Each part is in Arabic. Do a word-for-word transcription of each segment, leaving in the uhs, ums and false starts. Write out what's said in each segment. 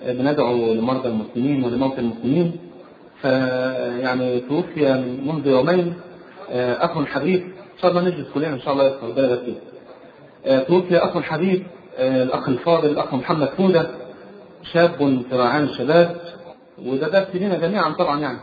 بندعو لمرضى المسلمين ولموتى المسلمين. فيعني توفي منذ يومين أخ حبيب، إن شاء الله نجلس كلنا إن شاء الله يذكر بالك فيه. توفي أخ حبيب الأخ الفاضل الأخ محمد فودة، شاب في رعان الشباب، وده درس لنا جميعا طبعا يعني،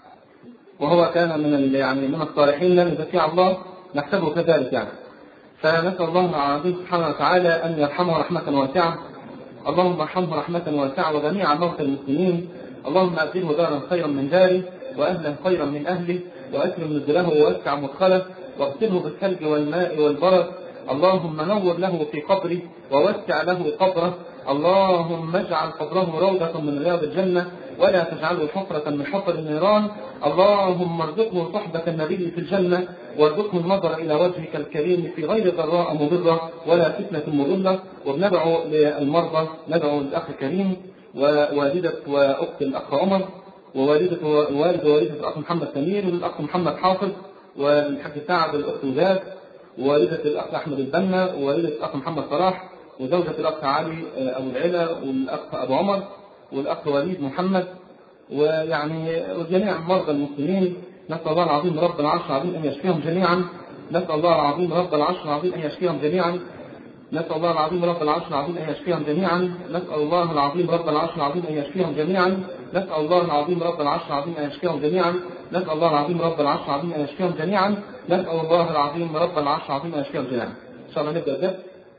وهو كان من يعني من الصالحين لم يزكي الله، نحسبه كذلك يعني. فنسأل الله العظيم سبحانه وتعالى أن يرحمه رحمة واسعة، اللهم ارحمه رحمة واسعة وجميع موتى المسلمين، اللهم أبدله دارا خيرا من داره وأهلا خيرا من أهله، وأكرم نزله ووسع مدخله، واغسله بالثلج والماء والبرد، اللهم نور له في قبره ووسع له قبره، اللهم اجعل قبره روضة من رياض الجنة ولا تجعله حفرة من حفر النيران، اللهم ارزقه صحبة النبي في الجنة، وارزقه النظر إلى وجهك الكريم في غير ضراء مضرة ولا فتنة مضلة. وبندعو للمرضى، ندعو للأخ كريم ووالدة وأخت الأخ عمر، ووالدة ووالد ووالدة الأخ محمد سمير، والأخ محمد حافظ، والحاج سعد الأخت زاد، ووالدة الأخ أحمد البنا، ووالدة الأخ محمد صلاح، وزوجة الأخ علي أبو العلا، والأخ أبو عمر، والأخ وليد محمد، ويعني وجميع مرضى المسلمين. نسأل الله العظيم رب العرش العظيم أن يشفيهم جميعا، نسأل الله العظيم رب العرش العظيم أن يشفيهم جميعا، نسأل الله العظيم رب العرش العظيم أن يشفيهم جميعا، نسأل الله العظيم رب العرش العظيم أن يشفيهم جميعا، نسأل الله العظيم رب العرش العظيم أن يشفيهم جميعا، نسأل الله العظيم رب العرش العظيم أن يشفيهم جميعا، نسأل الله العظيم رب العرش العظيم أن يشفيهم جميعا. إن شاء الله نبدأ الدرس.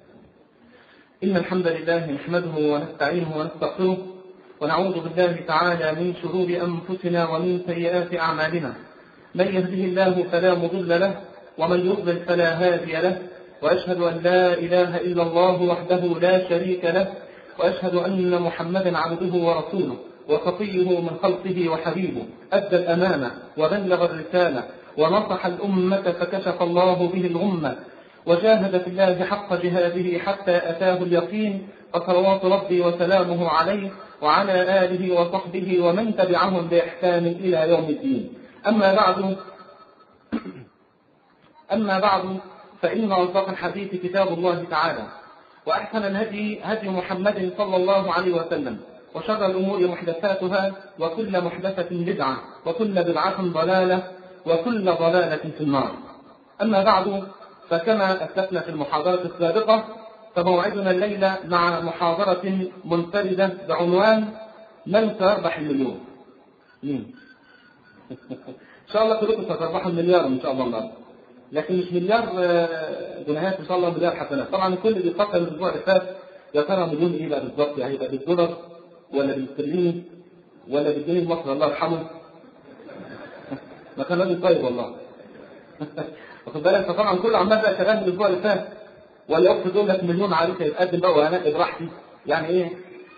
إن الحمد لله نحمده ونستعينه ونستغفره، ونعوذ بالله تعالى من شرور أنفسنا ومن سيئات أعمالنا، من يهده الله فلا مضل له، ومن يضلل فلا هادي له، وأشهد أن لا إله إلا الله وحده لا شريك له، وأشهد أن محمدا عبده ورسوله وصفيه من خلقه وحبيبه، أدى الأمانة وبلغ الرسالة ونصح الأمة فكشف الله به الغمة، وجاهد في الله حق جهاده حتى أتاه اليقين، فصلوات ربي وسلامه عليه وعلى آله وصحبه ومن تبعهم بإحسان إلى يوم الدين. أما بعد أما بعد فإن أصدق الحديث كتاب الله تعالى، وأحسن الهدي هدي محمد صلى الله عليه وسلم، وشر الأمور محدثاتها، وكل محدثة بدعة، وكل بدعة ضلالة، وكل ضلالة في النار. أما بعد، فكما أسلفنا في المحاضرة السابقة، فموعدنا الليلة مع محاضرة منفردة بعنوان من سيربح المليون؟ مين؟ إن شاء الله كلكم ستربحوا المليار إن شاء الله النهارده، لكن مش مليار جنيهات، إن شاء الله مليار حسنات. طبعا الكل بيفكر الأسبوع اللي فات يا ترى مليون إيه بقى بالظبط؟ يعني هيبقى بالدولار ولا بالاسترليني ولا بالجنيه المصري الله يرحمه؟ ما كان راجل طيب والله. واخد بالك؟ فطبعا كله عمال بقى شغال الأسبوع اللي فات، ولا أخت تقول لك مليون عريسة يتقدم بقى وأنا براحتي، يعني إيه؟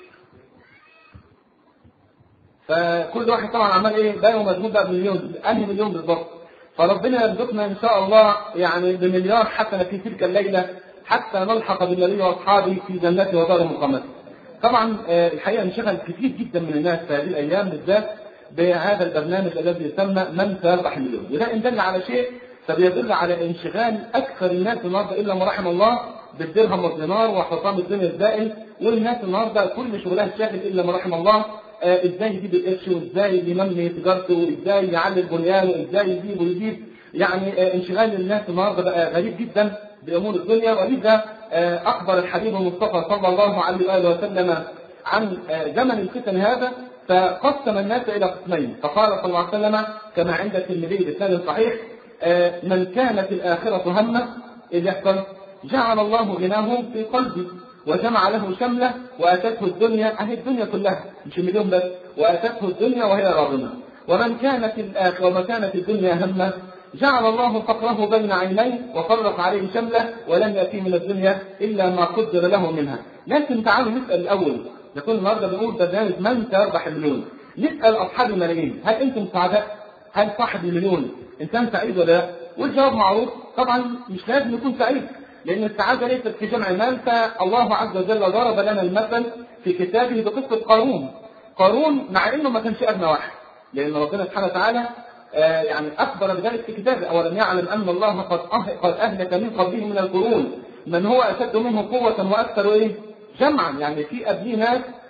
فكل واحد طبعا عمال إيه بقى ومجهود بقى بمليون، أنهي مليون بالظبط؟ فربنا يرزقنا إن شاء الله يعني بمليار حسنة في تلك الليلة، حتى نلحق بالنبي وأصحابه في جنته ودار مقامته. طبعا الحقيقة انشغل كثير جدا من الناس في هذه الأيام بالذات بهذا البرنامج الذي يسمى من سيربح المليون، وده إن دل على شيء فبيدل على انشغال أكثر الناس النهارده إلا ما رحم الله بالدرهم والدينار وحطام الدنيا الزائل، والناس النهارده كل شغلها شاغل إلا ما رحم الله آه إزاي يجيب القرش، وإزاي ينمي تجارته، وإزاي يعلي البنيان، وإزاي يجيب ويجيب. يعني آه انشغال الناس النهارده بقى غريب جدا بأمور الدنيا، ولذا آه أخبر الحبيب المصطفى صلى الله عليه وآله وسلم عن آه زمن الفتن هذا، فقسم الناس إلى قسمين، فقال صلى الله عليه وسلم كما عند الترمذي بسند صحيح: من كانت الآخرة همه إذ يحصل جعل الله غناه في قلبه وجمع له شمله وأتته الدنيا، أهي الدنيا كلها مش مليون بس، وأتته الدنيا وهي راغمة. ومن كانت الآخرة وما كانت الدنيا همه جعل الله فقره بين عينيه وفرق عليه شمله ولم يأتي من الدنيا إلا ما قدر له منها. لكن تعالوا نسأل الأول، نكون النهارده بنقول برنامج من سيربح المليون، نسأل أصحاب الملايين: هل أنتم سعداء؟ هل صاحب المليون إنسان سعيد ولا لا؟ والجواب معروف، طبعا مش لازم يكون سعيد، لأن السعادة ليست في جمع المال. فالله عز وجل ضرب لنا المثل في كتابه بقصة قارون. قارون مع إنه ما كانش أغنى واحد، لأن ربنا سبحانه وتعالى آه يعني أخبر بذلك في كتابه: أولم يعلم أن الله قد قد أهلك من قبله من القرون من هو أشد منه قوة وأكثر إيه؟ جمعا. يعني في قبله ناس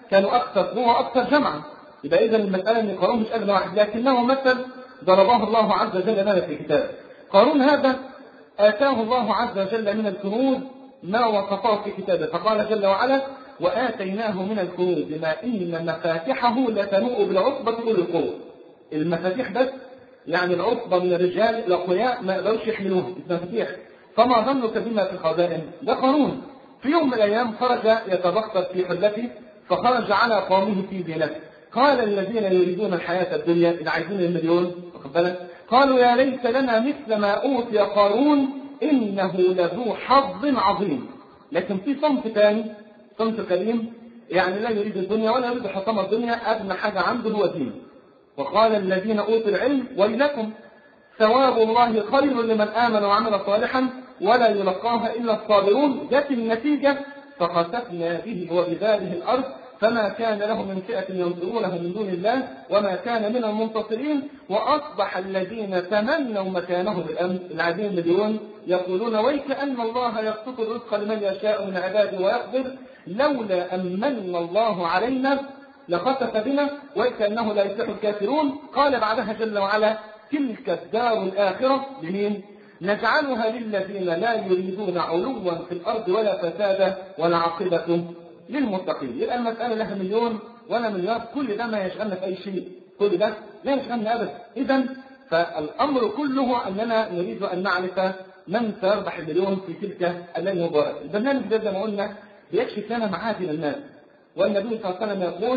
كانوا أكثر قوة وأكثر جمعا. يبقى إذا المسألة أن قارون مش أغنى واحد، لكنه مثل ضربه الله عز وجل لنا في كتابه. قارون هذا آتاه الله عز وجل من الكنوز ما وصفه في كتابه، فقال جل وعلا: وآتيناه من الكنوز ما إن مفاتحه لتنوء بالعصبة أولي القوة. المفاتيح بس يعني العصبة من الرجال الأقوياء ما يقدروش يحملوها، المفاتيح. فما ظنك بما في الخزائن؟ ده قارون. في يوم من الأيام خرج يتبختر في حلته، فخرج على قومه في زينته. قال الذين يريدون الحياة الدنيا اللي عايزين المليون، واخد بالك، قالوا يا ليت لنا مثل ما أوتي قارون إنه لذو حظ عظيم. لكن في صنف ثاني، صنف كريم، يعني لا يريد الدنيا ولا يريد حطام الدنيا، أدنى حاجة عنده هو دين. وقال الذين أوتوا العلم ويلكم ثواب الله خير لمن آمن وعمل صالحا ولا يلقاها إلا الصابرون. جت النتيجة فخسفنا به وبداره الأرض فما كان له من فئة ينصرونه من دون الله وما كان من المنتصرين. وأصبح الذين تمنوا مكانه بالأمس العديد مليون يقولون ويك أن الله يبسط الرزق لمن يشاء من عباده ويقدر لولا أمن الله علينا لخسف بنا وكأنه لا يفلح الكافرون. قال بعدها جل وعلا: تلك الدار الآخرة لمين؟ نجعلها للذين لا يريدون علوا في الأرض ولا فسادا والعاقبة للمتقين. يبقى المسألة لها مليون ولا مليار، كل ده ما يشغلنا في أي شيء، كل ده لا يشغلنا أبدا. إذا فالأمر كله أننا نريد أن نعرف من سيربح المليون في تلك الليلة المباركة. البرنامج ده زي ما قلنا بيكشف لنا معادن الناس، والنبي صلى الله عليه وسلم يقول: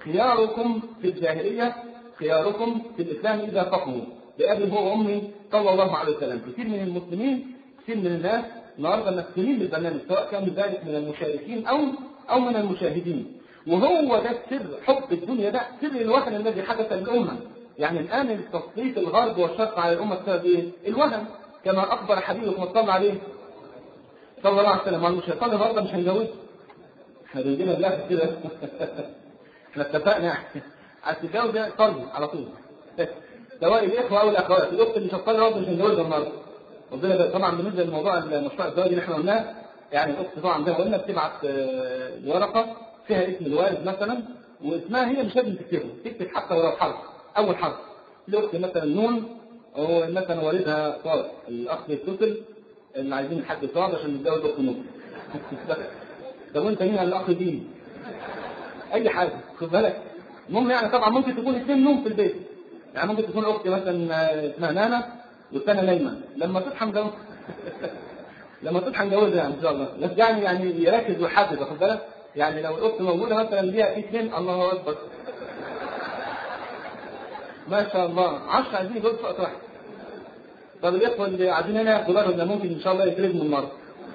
خياركم في الجاهلية خياركم في الإسلام إذا فقهوا. بأبي هو وأمي صلى الله عليه وسلم. كثير من المسلمين، كثير من الناس النهارده مسؤولين بالبرنامج، سواء كان ذلك من المشاركين أو أو من المشاهدين. وهو ده سر حب الدنيا، ده سر الوهن الذي حدث للأمة. يعني الآن التسليط الغرب والشرق على الأمة بسبب إيه؟ الوهن، كما أخبر حبيبكم صلى الله عليه صلى الله عليه وسلم: مش هيصلي النهارده مش هنجوزه. احنا بنجينا بلاغ كده احنا اتفقنا عايز تتجوز ده صلي على طول. سواء الإخوة أو الأخوات، الأخت اللي مش هتصلي النهارده مش هنجوزها النهارده. ربنا طبعا بالنسبة للموضوع المشروع الزواج اللي احنا قلناه، يعني الأخت طبعا زي ما قلنا بتبعت ورقة فيها اسم الوالد مثلا واسمها هي مش لازم تكتبه، تكتب حتى ولو حرف أول حرف. الأخت مثلا نون أو مثلا والدها صاد، الأخ يتصل اللي عايزين حد صاد عشان نتجوز أخت نون. طب وأنت مين الأخ دي؟ أي حاجة خد بالك. المهم يعني طبعا ممكن تكون اثنين نوم في البيت، يعني ممكن تكون أختي مثلا اسمها نانا والثانية نايمة، لما تصحى نجوز لما تصحى نجوزها يعني إن شاء الله. بس يعني يعني يركز ويحدد واخد بالك. يعني لو الأخت موجودة مثلا ليها في اثنين الله أكبر ما شاء الله عشرة عايزين يجوزوا في وقت واحد. طب الإخوة اللي عايزين هنا ياخدوا بالهم ممكن إن شاء الله يترجموا النار.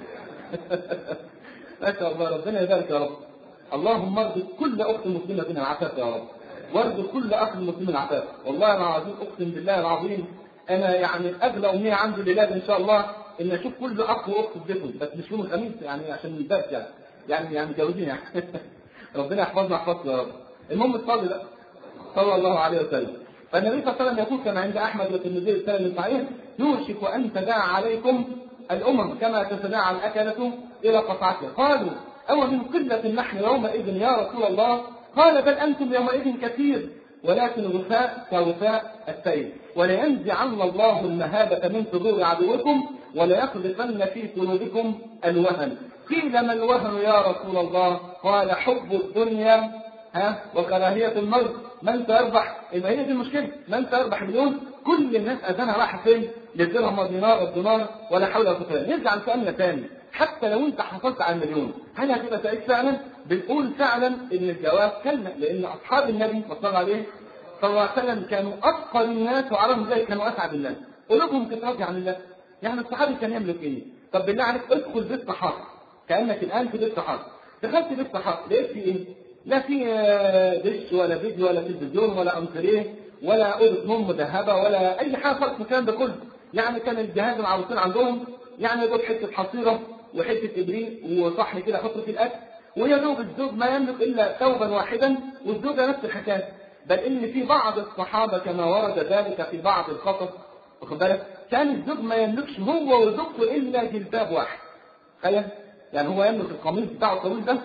ما شاء الله ربنا يبارك يا رب. اللهم ارزق كل أخت مسلمة منها العفاف يا رب، وارزق كل أخ مسلم العفاف. والله أنا عظيم أقسم بالله العظيم، أنا يعني أغلى أمنية عندي لله إن شاء الله إن أشوف كل أخ وأخت في بيتهم، بس مش يوم الخميس يعني عشان الباب يعني يعني يعني متجوزين يعني. ربنا يحفظنا يحفظنا يا رب. المهم تصلي بقى صلى الله عليه وسلم. فالنبي صلى الله عليه وسلم يقول كما عند أحمد والترمذي السنة الصحيح: يوشك أن تداعى عليكم الأمم كما تتداعى الأكلة إلى قطعتها. قالوا: أو من قلة نحن يومئذ يا رسول الله؟ قال: بل أنتم يومئذ كثير ولكن غثاء كغثاء السيل، ولينزعن الله المهابة من صدور عدوكم وليقذفن في قلوبكم الوهن. قيل: ما الوهن يا رسول الله؟ قال: حب الدنيا ها وكراهية الموت. من سيربح؟ إذا هي دي المشكلة، من سيربح مليون؟ كل الناس أذانها رايحة فين؟ للدرهم والدينار والدينار ولا حول ولا قوة. نرجع لسؤالنا ثاني، حتى لو أنت حصلت على المليون هل هتبقى سعيد فعلا؟ بنقول فعلا إن الجواب كلمة، لأن أصحاب النبي صلى الله عليه صلى الله عليه وسلم كانوا أفقر الناس وعلىهم ذلك كانوا أسعد الناس. قلوبهم كانت راضية عن الله. يعني الصحابي كان يملك إيه؟ طب بالله عليك ادخل بيت صحابي كأنك الآن في بيت صحابي، دخلت بيت صحابي لقيت في إيه؟ لا في دش ولا فيديو ولا تلفزيون ولا أنتريه ولا أوضة نوم مذهبة ولا أي حاجة خالص من الكلام ده كله. يعني كان الجهاز العروسين عندهم يعني يجيب حتة حصيرة وحتة إبريق وصحن كده حطه في الأكل، ويدوب الزوج ما يملك إلا ثوبا واحدا والزوجة نفس الحكاية. بل إن في بعض الصحابة كما ورد ذلك في بعض القصص واخد بالك كان الزوج ما يملكش هو وزوجته إلا جلباب واحد. تخيل يعني هو يملك القميص بتاعه الطويل ده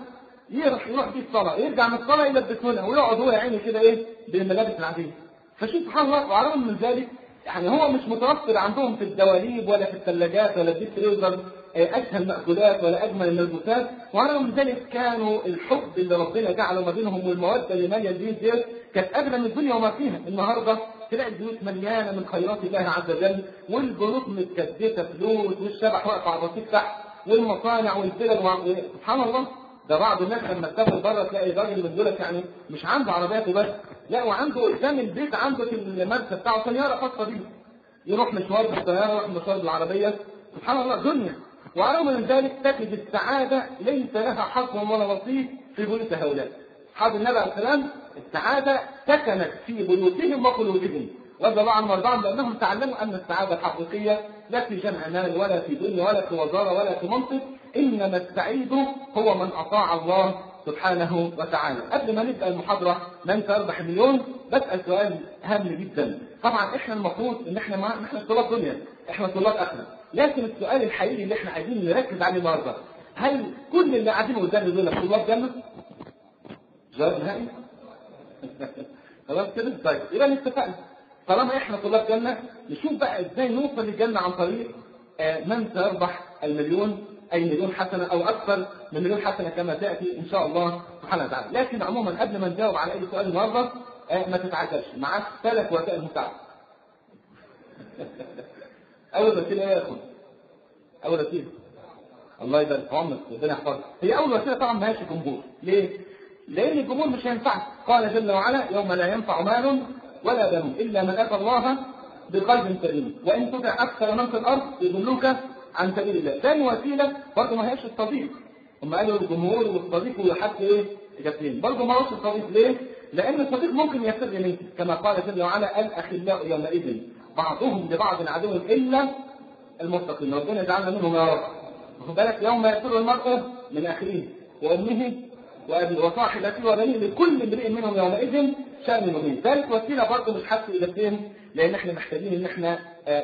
يروح يروح في الصلاه، يرجع من الصلاه يلبسه لها ويقعد هو يا عيني كده ايه بالملابس العاديه. فشوف سبحان الله، وعلى الرغم من ذلك يعني هو مش متوفر عندهم في الدواليب ولا في الثلاجات ولا في الفريزر اشهى المأكولات ولا اجمل الملبوسات، وعلى الرغم من ذلك كانوا الحب اللي ربنا جعله ما بينهم والموده اللي ماليه البيوت ديت كانت اغلى من الدنيا وما فيها. النهارده تلاقي البيوت مليانه من خيرات الله عز وجل، والبنوك متكدسه فلوس، والشبح واقف على الرصيف تحت، والمصانع والفلل وع... سبحان الله. ده بعض الناس لما تسافر بره تلاقي راجل من دولت يعني مش عنده عربيات وبس، لا وعنده قدام البيت عنده في المرسى بتاعه سياره خاصه بيه، يروح مشوار بالسياره يروح مشوار بالعربيه. سبحان الله دنيا. وعلى الرغم من ذلك تجد السعاده ليس لها حظ ولا نصيب في بيوت هؤلاء. أصحاب النبي عليه السلام السعاده سكنت في بيوتهم وقلوبهم رضي الله عنهم وارضاهم، لانهم تعلموا ان السعاده الحقيقيه لا في جمع مال ولا في دنيا ولا في وزاره ولا في منصب، انما السعيد هو من اطاع الله سبحانه وتعالى. قبل ما نبدا المحاضره من سيربح مليون بسال سؤال هام جدا. طبعا احنا المفروض ان احنا ما احنا طلاب دنيا، احنا طلاب اخره، لكن السؤال الحقيقي اللي احنا عايزين نركز عليه النهارده، هل كل اللي قاعدين قدامنا دول طلاب جنه؟ جواب نهائي؟ خلاص كده؟ طيب يبقى اتفقنا. طالما احنا طلاب جنه نشوف بقى ازاي نوصل للجنه عن طريق آه من سيربح المليون، اي مليون حسنه او اكثر من مليون حسنه كما تاتي ان شاء الله سبحانه وتعالى. لكن عموما قبل ما نجاوب على اي سؤال النهارده آه ما تتعجبش، معاك ثلاث وسائل مساعده. اول وسيله ايه يا اخوان؟ اول وسيله الله يبارك في عمرك ربنا يحفظك، هي اول وسيله طبعا ما هيش الجمهور. ليه؟ لان الجمهور مش هينفعك. قال جل وعلا يوم لا ينفع مال ولا بنون الا من اتى الله بقلب سليم وان تطع اكثر من في الارض يضلوك عن سبيل الله. ثاني وسيله برضه ما هيش الصديق. هم قالوا الجمهور والصديق وحتى ايه؟ اجابتين. برضه ما هوش الصديق. ليه؟ لان الصديق ممكن يفر منك كما قال جل وعلا الاخلاء يومئذ بعضهم لبعض عدو الا المتقين. ربنا يجعلنا منهم يا رب. واخد بالك يوم يفر المرء من اخيه وامه وابيه وصاحبته وبنيه لكل امرئ منهم يومئذ شأن مبين. ثالث وسيله برضه مش حاسس اجابتين، لان احنا محتاجين ان احنا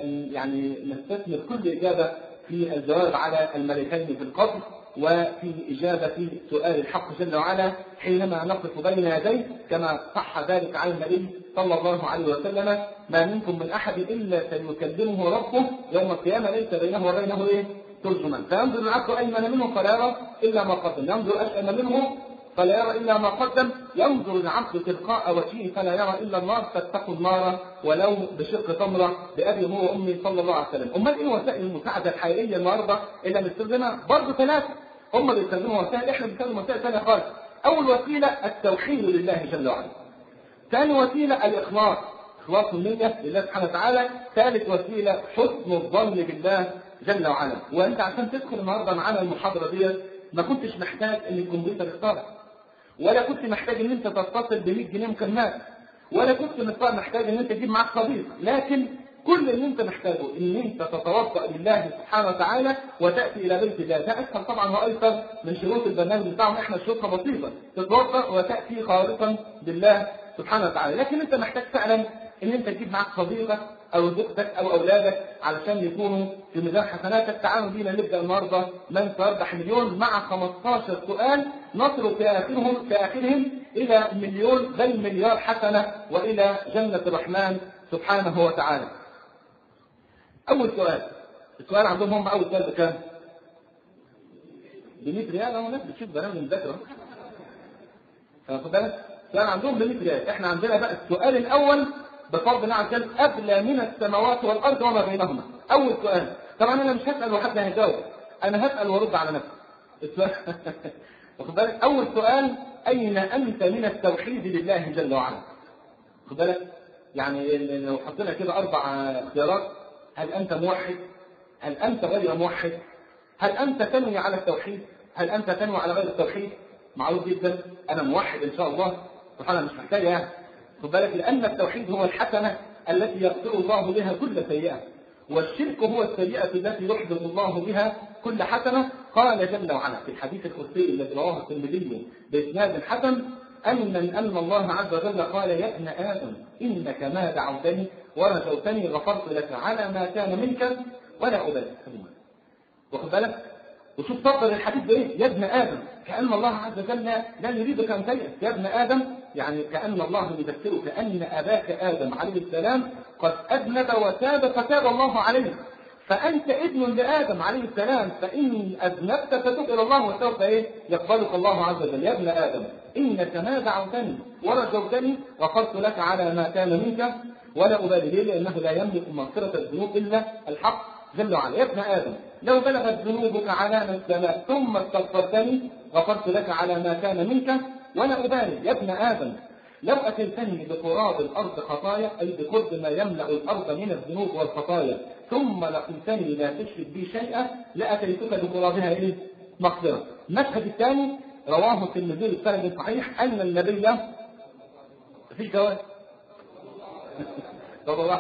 يعني نستثمر كل اجابه في الجواب على الملكين في القبر، وفي اجابه سؤال الحق جل وعلا حينما نقف بين يديه كما صح ذلك عن النبي صلى الله عليه وسلم: ما منكم من احد الا سيكلمه ربه يوم القيامه ليس بينه وبينه ايه؟ ترجمان، فينظر العبد ايمن منه فلا يرى الا ما قدم، ينظر اشأم منه فلا يرى إلا ما قدم، ينظر العبد تلقاء وجهه فلا يرى إلا النار، فاتقوا النار ولو بشق تمرة بأبي هو وأمي صلى الله عليه وسلم. أمال إيه وسائل المساعدة الحقيقية النهاردة اللي بنستخدمها؟ برضه ثلاثة. هم بيستخدموا وسائل، إحنا بنستخدم وسائل ثانية خالص. أول وسيلة التوحيد لله جل وعلا. ثاني وسيلة الإخلاص، إخلاص النية لله سبحانه وتعالى. ثالث وسيلة حسن الظن بالله جل وعلا. وأنت عشان تدخل النهاردة معانا المحاضرة دي ما كنتش محتاج إن الكمبيوتر يختارك، ولا كنت محتاج ان انت تتصل ب مية جنيه مكالمات، ولا كنت محتاج ان انت تجيب معاك صديق، لكن كل اللي انت محتاجه ان انت تتوضا لله سبحانه وتعالى وتاتي الى بيت الله. ده اسهل طبعا وايسر من شروط البرنامج بتاعهم، احنا شروطها بسيطه، تتوضا وتاتي خالصا بالله سبحانه وتعالى. لكن انت محتاج فعلا ان انت تجيب معاك صديقك او زوجتك او اولادك علشان يكونوا في ميزان حسناتك. تعالوا بينا نبدا النهارده من سيربح مليون مع خمستاشر سؤال نصل في اخرهم في اخرهم الى مليون بل مليار حسنه والى جنه الرحمن سبحانه وتعالى. اول سؤال، السؤال عندهم هم اول سؤال بكام؟ ب مية ريال. اهو ناس بتشوف برامج مذاكره. فاخد بالك؟ السؤال عندهم ب مية ريال. احنا عندنا بقى السؤال الاول بفضل الله عز وجل أبلى من السماوات والأرض وما بينهما. أول سؤال، طبعا أنا مش هسأل وحد هيجاوب، أنا هسأل وأرد على نفسي. السؤال واخد بالك؟ أول سؤال: أين أنت من التوحيد لله جل وعلا؟ واخد بالك؟ يعني لو حطينا كده أربع اختيارات: هل أنت موحد؟ هل أنت غير موحد؟ هل أنت تنوي على التوحيد؟ هل أنت تنوي على غير التوحيد؟ معروف جدا أنا موحد إن شاء الله، سبحان الله مش محتاج يعني. خد بالك، لأن التوحيد هو الحسنة التي يغفر الله بها كل سيئة، والشرك هو السيئة التي يحبط الله بها كل حسنة. قال جل وعلا في الحديث القدسي الذي رواه الترمذي بإسناد حسن: أن أن الله عز وجل قال: يا ابن آدم إنك ما دعوتني ورجوتني غفرت لك على ما كان منك ولا أبالي. واخد بالك؟ وشوف صدر الحديث بايه؟ يا ابن ادم، كان الله عز وجل لا يريدك ان تيأس، يا ابن ادم يعني كان الله يذكرك ان اباك ادم عليه السلام قد اذنب وتاب فتاب الله عليه، فانت ابن لادم عليه السلام، فان اذنبت فتب الى الله وسوف ايه؟ يقبلك الله عز وجل. يا ابن ادم انك ما دعوتني ورجوتني غفرت لك على ما كان منك ولا ابالي، ليه؟ لانه لا يملك مغفره الذنوب الا الحق جل وعلا. يا ابن ادم لو بلغت ذنوبك عنان السماء ثم استغفرتني غفرت لك على ما كان منك ولا ابالي. يا ابن ادم لو اتيتني بقراب الارض خطايا، اي بقرب ما يملا الارض من الذنوب والخطايا، ثم لقيتني لا تشرك بي شيئا لاتيتك بقرابها ايه؟ مغفره. المشهد الثاني رواه الترمذي بسند صحيح ان النبي في جواز رضي الله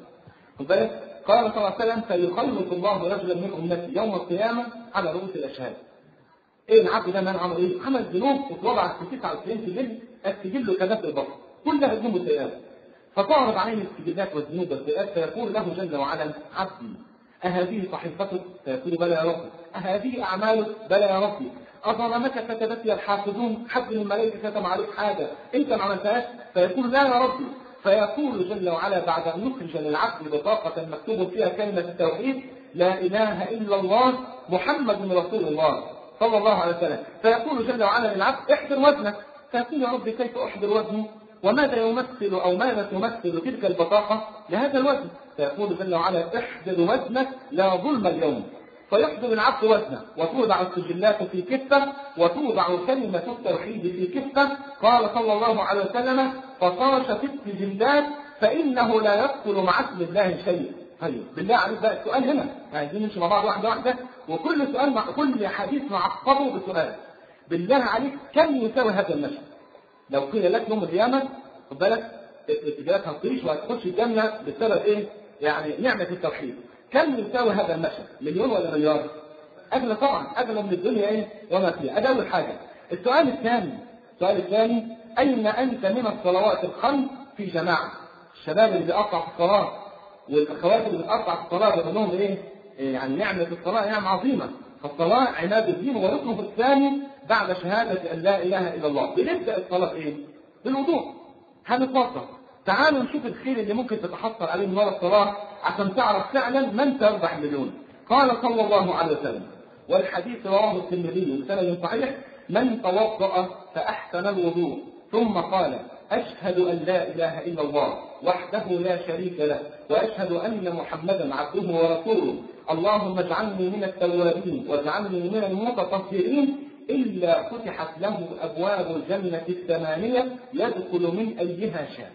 عنه قال صلى الله عليه وسلم: فيخلص الله رجلا من امتي يوم القيامه على رؤوس الاشهاد. ايه العبد ده من عمل ايه؟ عمل ذنوب واتوضع في تسعة وتسعين سجل، السجل كذاب البصر كلها ذنوب وسيئات، فتعرض عليه السجلات والذنوب والسيئات فيقول له جل وعلا: عبدي أهذه صحيفتك؟ فيقول: بلى يا ربي. أهذه أعمالك؟ بلى يا ربي. أظلمك كتبت لي الحافظون؟ حد من الملائكة كتب عليك حاجة أنت ما عملتهاش؟ فيقول: لا يا ربي. فيقول جل وعلا بعد أن يخرج للعبد بطاقة مكتوب فيها كلمة التوحيد: لا إله إلا الله محمد رسول الله صلى الله عليه وسلم. فيقول جل وعلا للعبد: احضر وزنك. فيقول: يا رب كيف أحضر وزني؟ وماذا يمثل أو ماذا تمثل تلك البطاقة لهذا الوزن؟ فيقول جل وعلا: احضر وزنك لا ظلم اليوم. فيحضر العبد وزنه وتوضع السجلات في كفة وتوضع كلمة التوحيد في كفة. قال صلى الله عليه وسلم: فطاش في السجلات فإنه لا يدخل مع اسم الله شيء. طيب بالله عليك بقى السؤال هنا، عايزين نمشي مع بعض واحدة واحدة، وكل سؤال مع كل حديث معقبه بسؤال. بالله عليك كم يساوي هذا المشهد؟ لو قيل لك يوم القيامة خد بالك السجلات هتطيش وهتخش الجنة بسبب ايه؟ يعني نعمة التوحيد. كم يساوي هذا المشهد؟ مليون ولا مليار؟ أغلى طبعا، أغلى من الدنيا ايه وما فيها. هذا أول حاجة. السؤال الثاني السؤال الثاني أين أنت من الصلوات الخمس في جماعة؟ الشباب اللي بيقطع في الصلاة والأخوات اللي بتقطع في الصلاة بيقول لهم ايه؟ يعني نعمة الصلاة نعمة عظيمة، فالصلاة عماد الدين وركنه الثاني بعد شهادة أن لا إله إلا الله. بنبدأ الصلاة ايه؟ بالوضوء. هنتوضأ. تعالوا نشوف الخير اللي ممكن تتحصل عليه من وراء الصلاة عشان تعرف فعلا من سيربح المليون. قال صلى الله عليه وسلم، والحديث رواه الترمذي بسند صحيح: من توضأ فأحسن الوضوء ثم قال: أشهد أن لا إله إلا الله وحده لا شريك له وأشهد أن محمدا عبده ورسوله اللهم اجعلني من التوابين واجعلني من المتطهرين، إلا فتحت له أبواب الجنة الثمانية يدخل من أيها شاء.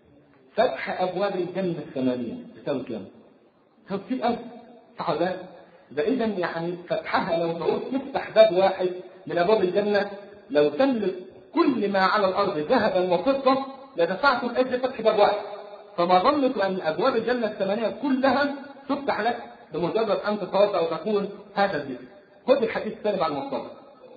فتح أبواب الجنة الثمانية تساوي كم؟ تساوي كتير أوي، صح ولا لا؟ فإذا يعني فتحها لو تعود تفتح باب واحد من أبواب الجنة، لو تملك كل ما على الأرض ذهبا وفضة لدفعتم أجل فتح باب واحد. فما ظنك أن أبواب الجنة الثمانية كلها تفتح لك بمجرد أن تتوضأ وتقول هذا الذكر. خذ الحديث الثاني بعد المصطلح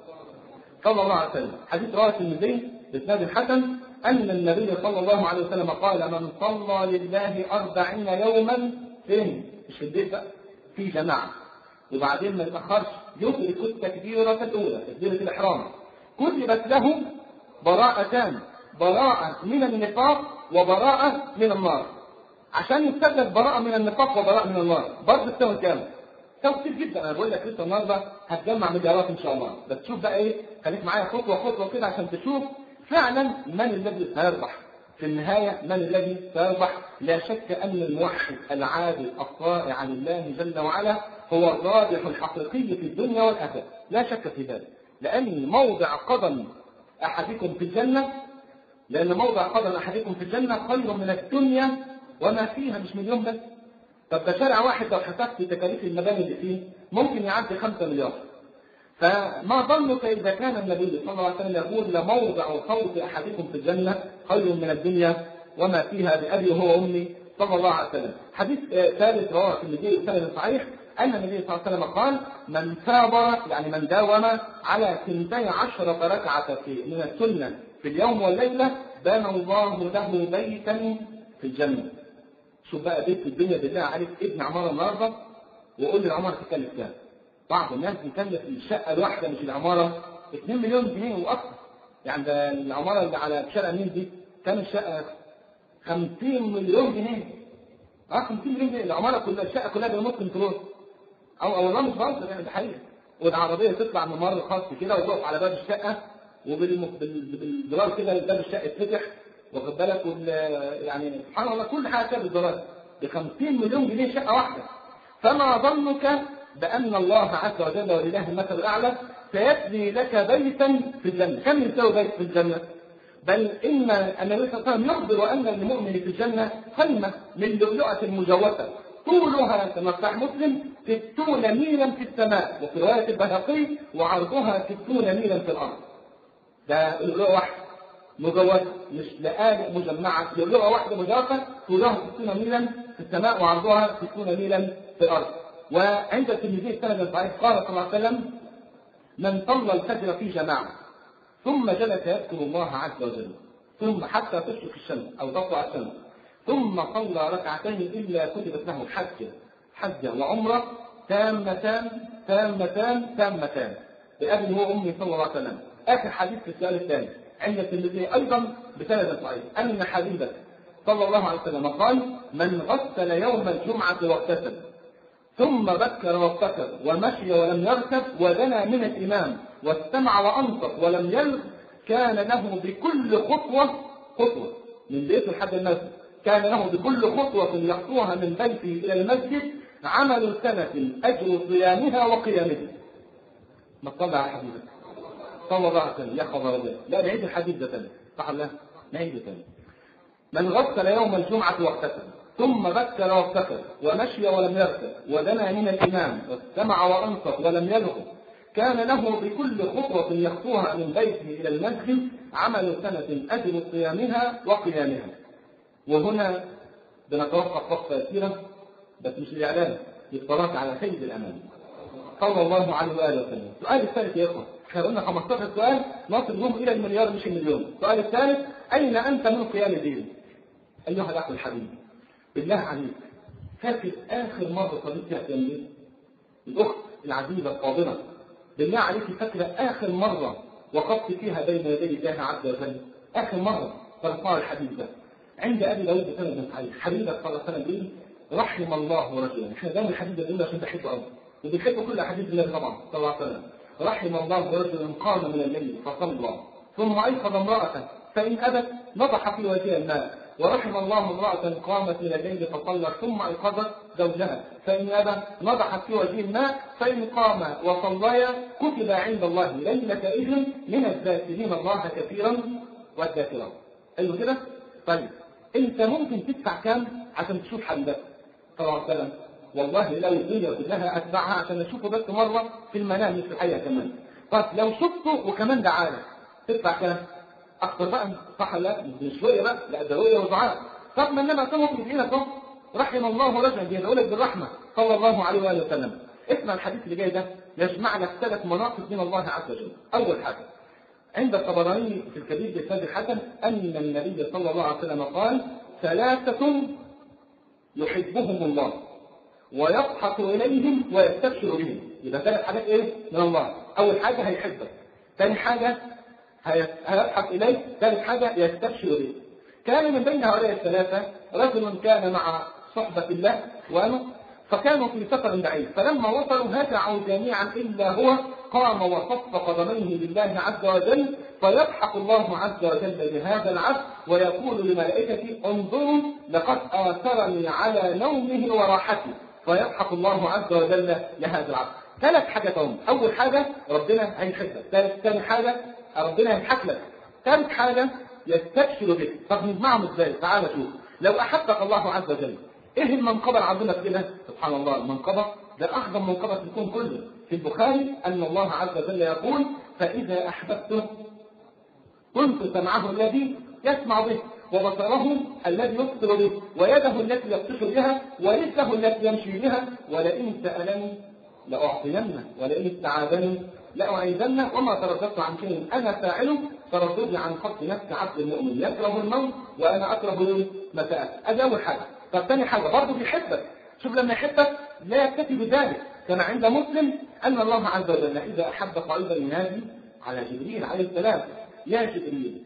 صلى الله عليه وسلم، حديث رواه الترمذي بإسناد الحسن أن النبي صلى الله عليه وسلم قال: من صلى لله أربعين يوما فين؟ مش في البيت بقى، في جماعة، وبعدين ما يتأخرش يدرك التكبيرة الأولى تكبيرة الإحرام، كتبت له براءتان: براءة من النفاق وبراءة من النار. عشان يكتب براءة من النفاق وبراءة من النار برضه تساوي كام؟ تساوي كتير جدا. أنا بقول لك لسه النهارده هتجمع مليارات إن شاء الله، بس تشوف بقى إيه، خليك معايا خطوة خطوة كده عشان تشوف فعلا من الذي سيربح في النهاية. من الذي سيربح؟ لا شك أن الموحد العادل الطائع لله جل وعلا هو الرابح الحقيقي في الدنيا والآخرة، لا شك في ذلك. لأن موضع قدم أحدكم في الجنة لأن موضع قدم أحدكم في الجنة خير من الدنيا وما فيها، مش مليون بس. طب ده شارع واحد لو حسبت تكاليف المباني اللي فيه ممكن يعدي خمسة مليار. فما ظنك إذا كان النبي صلى الله عليه وسلم يقول: لموضع صوت أحدكم في الجنة خير من الدنيا وما فيها بأبي وهو أمي صلى الله عليه وسلم. حديث ثالث رواه الترمذي بسند صحيح أن النبي صلى الله عليه وسلم قال: من ثابر يعني من داوم على ثنتي عشرة ركعة من السنة في اليوم والليلة بنى الله له بيتا في الجنة. شوف بقى بيت في الدنيا بالله عليك ابن عمارة النهارده وقول لي العمارة تتكلف كام؟ بعض الناس بيكلف الشقه الواحده مش العماره اتنين مليون جنيه واكثر. يعني ده العماره اللي على شارع النيل دي كام الشقه؟ خمسين مليون جنيه. اه خمسين مليون جنيه العماره كلها، الشقه كلها بريموت كنترول. او او والله مش بهزر يعني، ده حقيقي. والعربيه تطلع من ممر خاص كده وتقف على باب الشقه وبالزرار كده باب الشقه يتفتح، واخد بالك؟ يعني سبحان الله كل حاجه كده بالزرار. ب خمسين مليون جنيه شقه واحده. فما ظنك بان الله عز وجل ولله المثل الاعلى سيبني لك بيتا في الجنه؟ كم يساوي بيت في الجنه؟ بل ان النبي صلى الله عليه وسلم يخبر ان للمؤمن في الجنه خيمه من لؤلؤه مجوفه طولها كما صحيح مسلم ستون ميلا في السماء، وفي روايه البيهقي وعرضها ستون ميلا في الارض. ده لؤلؤه واحده مجوفه، مش لآلئ مجمعه، لؤلؤه واحده مجوفه طولها ستون ميلا في السماء وعرضها ستون ميلا في الارض. وعند الترمذي السند صحيح قال صلى الله عليه وسلم: من صلى الفجر في جماعه ثم جلس يذكر الله عز وجل ثم حتى تشرق الشمس او تطلع الشمس ثم صلى ركعتين الا كتبت له حجه حجه وعمره تامتان تامتان تامتان بأبي هو امي صلى الله عليه وسلم. اخر حديث في السؤال الثاني عند الترمذي ايضا بسند صحيح ان حبيبه صلى الله عليه وسلم قال: من غسل يوم الجمعه واغتسل ثم بكر وابتكر ومشي ولم يركب ودنا من الامام واستمع وانصت ولم يلغ كان له بكل خطوه خطوه من بيته لحد المسجد كان له بكل خطوه يخطوها من بيته الى المسجد عمل سنه اجر صيامها وقيامها. ما صلى على حبيبك صلى الله عليه وسلم. يا خبر الله، لا نعيد الحديث ده ثاني، صح ولا لا؟ نعيده ثاني. من غسل يوم الجمعه واغتسل ثم بكر وابتكر ومشي ولم يركب ودنا من الامام واستمع وانصت ولم يلغ كان له بكل خطوه يخطوها من بيته الى المسجد عمل سنه اجر صيامها وقيامها. وهنا بنتوقف وقفه يسيره بس مش الاعلان، للصلاه على سيد الامان صلى الله عليه واله وسلم. السؤال الثالث يا اخوه، احنا قلنا خمستاشر سؤال نصل بهم الى المليار مش المليون. السؤال الثالث: اين انت من قيام الليل؟ ايها الاخ الحبيب، بالله عليك فاكر اخر مره صليت فيها قيام الليل؟ الاخت العزيزه الفاضله، بالله عليك فاكره اخر مره وقفت فيها بين يدي الله عز وجل؟ اخر مره صلى الحديث ده عند ابي داود بسند بن صحيح. حبيبك صلى الله عليه وسلم بيقول: رحم الله رجلا. احنا دايما الحديث ده بنقوله عشان بحبه قوي وبنحب كل احاديث النبي طبعا صلى الله عليه وسلم. رحم الله رجلا قام من الليل فصلى ثم ايقظ امراته فان ابت نضح في وجهها الماء، ورحم الله امراه قامت من الليل فصلت ثم ايقظت زوجها فان ابى نضحت في وجه الماء، فان قام وصليا كتب عند الله ليله اذن من الذاكرين الله كثيرا والذاكرات. ايوه كده؟ طيب انت ممكن تدفع كام عشان تشوف حبيبك صلى الله عليه وسلم؟ والله لو الدنيا كلها اتبعها عشان اشوفه بس مره في المنام مش في الحقيقه كمان. طب لو شفته وكمان دعانا تدفع كام؟ اكثر بقى، صح؟ لا مش شويه بقى، لا ده رؤيه ودعاء. طب ما انما كانوا بيدعي لك رحم الله رجلا بيدعو لك بالرحمه صلى الله عليه واله وسلم. اسمع الحديث اللي جاي ده يجمع لك ثلاث مناقب من الله عز وجل. اول حاجه عند الطبراني في الكبير بإسناد الحسن ان النبي صلى الله عليه وسلم قال: ثلاثه يحبهم الله ويضحك اليهم ويستبشر بهم. يبقى ثلاث حاجات ايه من الله؟ اول حاجه هيحبك، ثاني حاجه هيضحك اليك، ثالث حاجه يستبشر بك. كان من بين هؤلاء الثلاثه رجل كان مع صحبه الله وانه فكانوا في سفر بعيد، فلما وصلوا هجعوا جميعا الا هو قام وصف قدميه لله عز وجل فيضحك الله عز وجل بهذا العبد ويقول لملائكته: انظروا لقد آثرني على نومه وراحته. فيضحك الله عز وجل لهذا العبد. ثلاث حاجات هم: اول حاجه ربنا هيحبك، ثاني حاجه ربنا هيضحك لك، ثالث حاجه يستبشر بك. طب نجمعهم ازاي؟ تعال شوف. لو احبك الله عز وجل ايه المنقبه العظيمه كده؟ سبحان الله، المنقبه ده اعظم منقبه في الكون كله. في البخاري ان الله عز وجل يقول: فاذا احببته كنت سمعه الذي يسمع به وبصره الذي يبصر به ويده التي يبطش بها ورجله التي يمشي بها ولئن سالني لاعطينه ولئن استعاذني لاعيذنه وما ترددت عن شيء انا فاعله ترددي عن خط نفس عبد المؤمن يكره الموت وانا اكره مساءته. ادي اول حاجه. طب ثاني حاجه برضه بيحبك. شوف لما يحبك لا يكتفي بذلك، كما عند مسلم أن الله عز وجل إذا أحب قائدا ينادي على جبريل عليه السلام: يا جبريل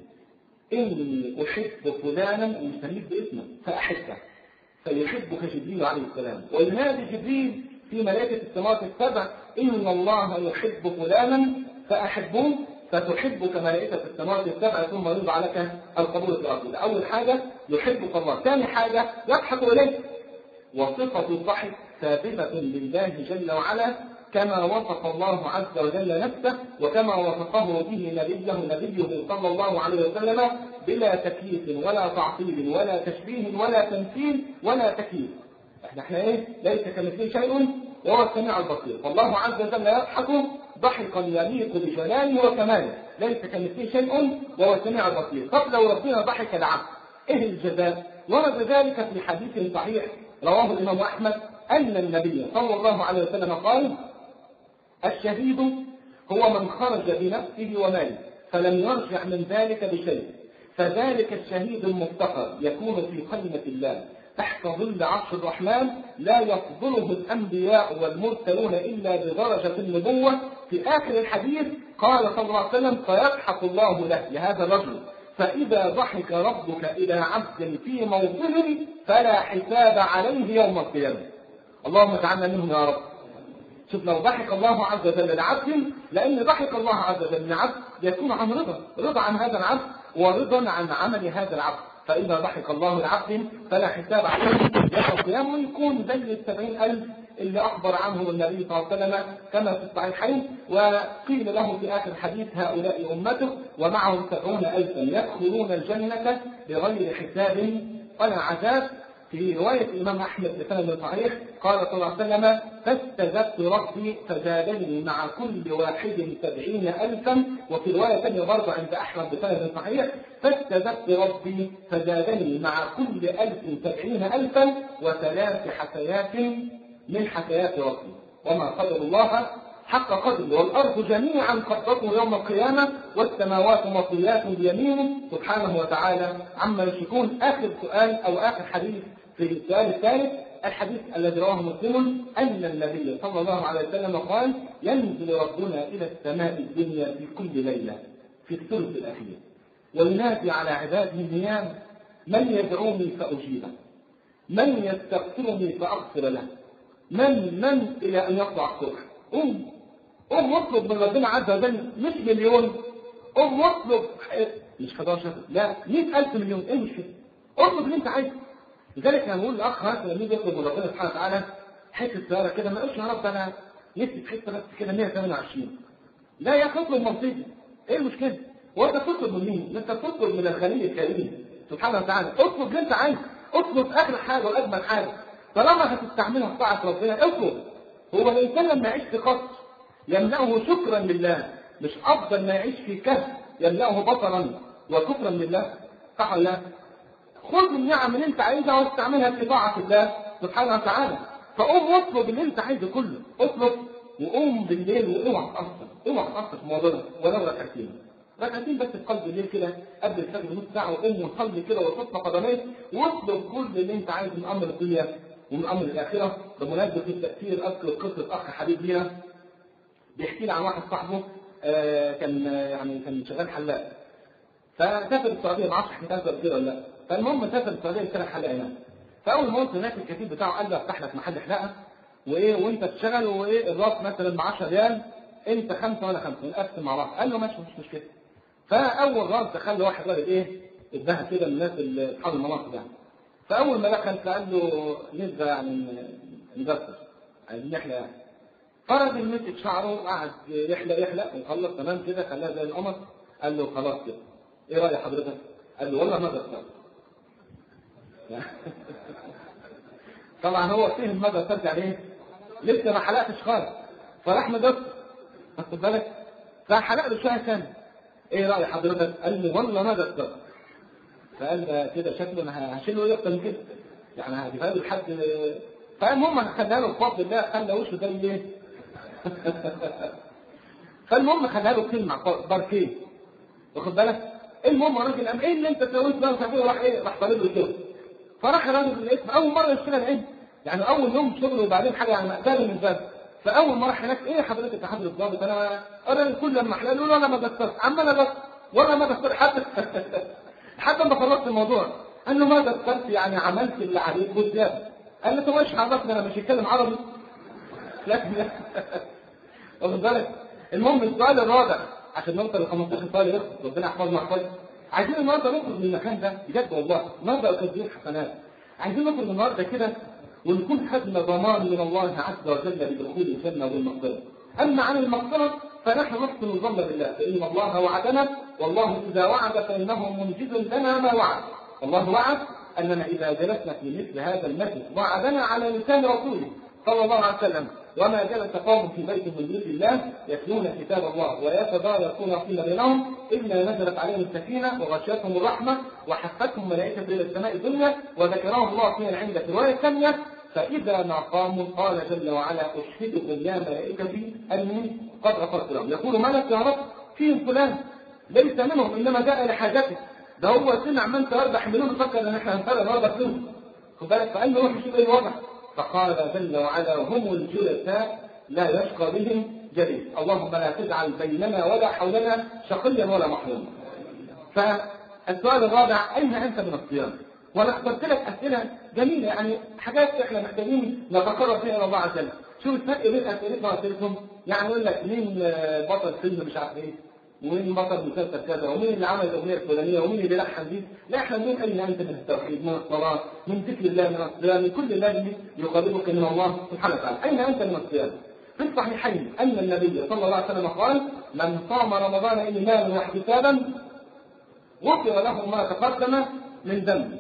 إني أحب فلانا، ويسميه باسمه فأحبه، فيحبك جبريل عليه السلام. وينادي جبريل في ملائكة السماوات السبع: إن الله يحب فلانا فأحبه، فتحبك ملائكة السماوات السبع، ثم يوضع لك القبول في الأرض. أول حاجة يحبك الله، ثاني حاجة يضحك إليك. وصفة الضحك ثابتة لله جل وعلا كما وصف الله عز وجل نفسه، وكما وصفه به نبيه نبيه صلى الله عليه وسلم بلا تكييف ولا تعطيل ولا تشبيه ولا تمثيل ولا تكييف. احنا احنا ايه؟ ليس كمثله شيء وهو السميع البصير. فالله عز وجل يضحك ضحكا يليق بجلاله وكماله، ليس كمثله شيء وهو السميع البصير. طب لو ربنا ضحك العبد ايه الجزاء؟ ورد ذلك في حديث صحيح رواه الامام احمد ان النبي صلى الله عليه وسلم قال: الشهيد هو من خرج بنفسه وماله فلم يرجع من ذلك بشيء، فذلك الشهيد المفتقر يكون في قلمة الله تحت ظل عرش الرحمن، لا يفضله الأنبياء والمرسلون إلا بدرجة النبوة. في آخر الحديث قال صلى الله عليه وسلم: فيضحك الله له، لهذا الرجل: فإذا ضحك ربك إلى عبد في موطن فلا حساب عليه يوم القيامة. اللهم اجعلنا منهم يا رب. شوف، لو ضحك الله عز وجل لعبد، لأن ضحك الله عز وجل لعبد يكون عن رضا، رضا عن هذا العبد ورضا عن عمل هذا العبد. فإذا ضحك الله لعبد فلا حساب عليه يوم القيامة، ويكون زي السبعين ألف اللي أخبر عنهم النبي صلى الله عليه وسلم كما في الصحيحين. وقيل له في آخر الحديث: هؤلاء أمته ومعهم سبعون ألفا يدخلون الجنة بغير حساب ولا عذاب. في رواية الإمام أحمد بسند صحيح قال صلى الله عليه وسلم: فاستزدت ربي فزادني مع كل واحد سبعين ألفا. وفي رواية ثانية برضه عند أحمد بسند صحيح: فاستزدت ربي فزادني مع كل ألف سبعين ألفا وثلاث حسيات من حسيات ربي، وما قدر الله حق قدره، والأرض جميعا قبضته يوم القيامة، والسماوات مطويات بيمينه سبحانه وتعالى عما يشركون. آخر سؤال أو آخر حديث في السؤال الثالث، الحديث الذي رواه مسلم أن النبي صلى الله عليه وسلم قال: ينزل ربنا إلى السماء الدنيا في كل ليلة في الثلث الأخير وينادي على عباده النيام: من يدعوني فأجيبه، من يستغفرني فأغفر له، من من إلى أن يطلع الصبح. قم قم واطلب من ربنا عز وجل، مش مليون، قم واطلب مش حداشر، لا مئة ألف مليون، ايه المشكلة؟ اطلب اللي انت عايزه. لذلك انا بقول لاخ هذا لما يجي يطلب من ربنا سبحانه وتعالى حته صغيره كده، ما يقولش: يا رب انا نفسي في حته بس كده مئة وثمانية وعشرين. لا يا اخي اطلب منطقي، ايه المشكله؟ وانت تطلب من مين؟ انت تطلب من الغني الكريم سبحانه وتعالى. اطلب اللي انت عايزه، اطلب اخر حاجه واجمل حاجه، طالما هتستعملها في طاعه ربنا اطلب. هو الانسان لما يعيش في قصر يملأه شكرا لله، مش افضل ما يعيش في كهف يملأه بطرا وكفرا لله؟ صح ولا لا؟ خذ النعم اللي انت عايزها واستعملها في طاعه الله سبحانه وتعالى. فقوم واطلب اللي انت عايزه كله، اطلب وقوم بالليل، واوعى تقصر، اوعى تقصر في الموضوع ده ولو ركعتين، ركعتين بس في قلب الليل كده قبل الفجر نص ساعه، وقوم وصلي كده وصف قدميك، واطلب كل اللي انت عايزه من امر الدنيا ومن امر الاخره. بمناسبه التاثير اذكر قصه اخ حبيب لينا بيحكي لي عن واحد صاحبه آه كان آه يعني كان شغال حلاق، فسافر السعوديه، ما اعرفش حكايه كده ولا لا. فالمهم سافر السعوديه اشتغل حلاق هناك. فاول ما وصل هناك الكفيل بتاعه قال له: افتح لك محل حلاقه وايه وانت تشتغل، وايه الراس مثلا ب عشرة ريال، انت خمسه وانا خمسه، نقسم مع بعض. قال له: ماشي مش مشكله. فاول راس دخل له واحد راجل ايه اداها كده من الناس اللي اصحاب المناصب يعني. فاول ما دخل فقال له نسبه يعني مدرسه عايزين نحلق يعني. فرجل مسك شعره وقعد يحلق يحلق وخلص تمام كده، خلاها زي القمر. قال له: خلاص كده، ايه راي حضرتك؟ قال له: والله ما قصرت. طبعا هو فهم ماذا ترجع عليه، لسه ما حلقتش خالص، فراح مدرس واخد بالك، فحلق له شويه ثاني. ايه راي حضرتك؟ قال له: والله ما قصرت. فقال كده شكله انا هشيله اكتر من كده، يعني هجيبها له لحد. فالمهم خدها له بفضل الله، خلى وشه زي ايه؟ فالمهم خدها له كلمه باركيه واخد بالك. المهم الراجل قام: ايه اللي انت سويته ده؟ راح ايه؟ راح طالب له كده. فراح الراجل الاسم اول مره يشتغل ايه؟ يعني اول يوم شغله، وبعدين حاجه يعني مقبله من ذلك. فاول ما راح هناك ايه حضرتك يا حضره الضابط انا انا كل لما احلى له انا ما قصرت عمال بس ولا ما قصرت حتى لحد ما خلصت الموضوع. قال له ما قصرت يعني عملت اللي عليك وزياده. قال له طب ايش عرفني انا مش هتكلم عربي؟ لكن واخد بالك؟ المهم السؤال الرابع عشان نوصل ل خمستاشر سؤال يخلص ربنا يحفظنا ويحفظك. عايزين النهارده نخرج من المكان ده بجد والله، النهارده تسجيل حسنات. عايزين نخرج النهارده كده ونكون خدنا ضمان من الله عز وجل بدخول الجنه والمغفره. اما عن المغفره فنحن نحسن الظن بالله، فان الله وعدنا والله اذا وعد فانه منجز لنا ما وعد. الله وعد اننا اذا جلسنا في مثل هذا المجلس وعدنا على لسان رسوله صلى الله عليه وسلم وما جلس قوم في بيت من بيوت الله يتلون كتاب الله ويتدارسون فيما بينهم الا نزلت عليهم السكينه وغشيتهم الرحمه وحفتهم ملائكه الى السماء الدنيا وذكرهم الله فيها عند روايه ثانيه فاذا ما قاموا قال جل وعلا اشهدكم يا ملائكتي اني قد غفرت لهم. يقول ملك يا رب فيهم فلان ليس منهم انما جاء لحاجته، ده هو سمع من تربح حملون فكر ان احنا هنفرق النهارده فلوس. خد بالك فقال له روح شوف ايه الوضع. فقال جل وعلا هم الجلساء لا يشقى بهم جليس. اللهم لا تجعل بيننا ولا حولنا شقيا ولا محروما. فالسؤال الرابع اين انت من الصيام؟ وانا اخترت لك اسئله جميله يعني حاجات احنا محتاجين نتقرب فيها الى الله عز وجل. شوف الفرق بين اسئلتنا واسئلتكم، يعني يقول لك مين بطل فيلم مش عارف ايه ومين بطل مسلسل كذا ومين اللي عمل الاغنيه الفلانيه ومين اللي بيلحن دي. لا احنا بنقول اين انت من التوحيد من الصلاه من ذكر الله من الصيام من كل الذي يقربك من الله سبحانه وتعالى. اين انت من الصيام؟ في الصحيحين ان النبي صلى الله عليه وسلم قال من صام رمضان ايمانا واحتسابا غفر له ما تقدم من ذنبه.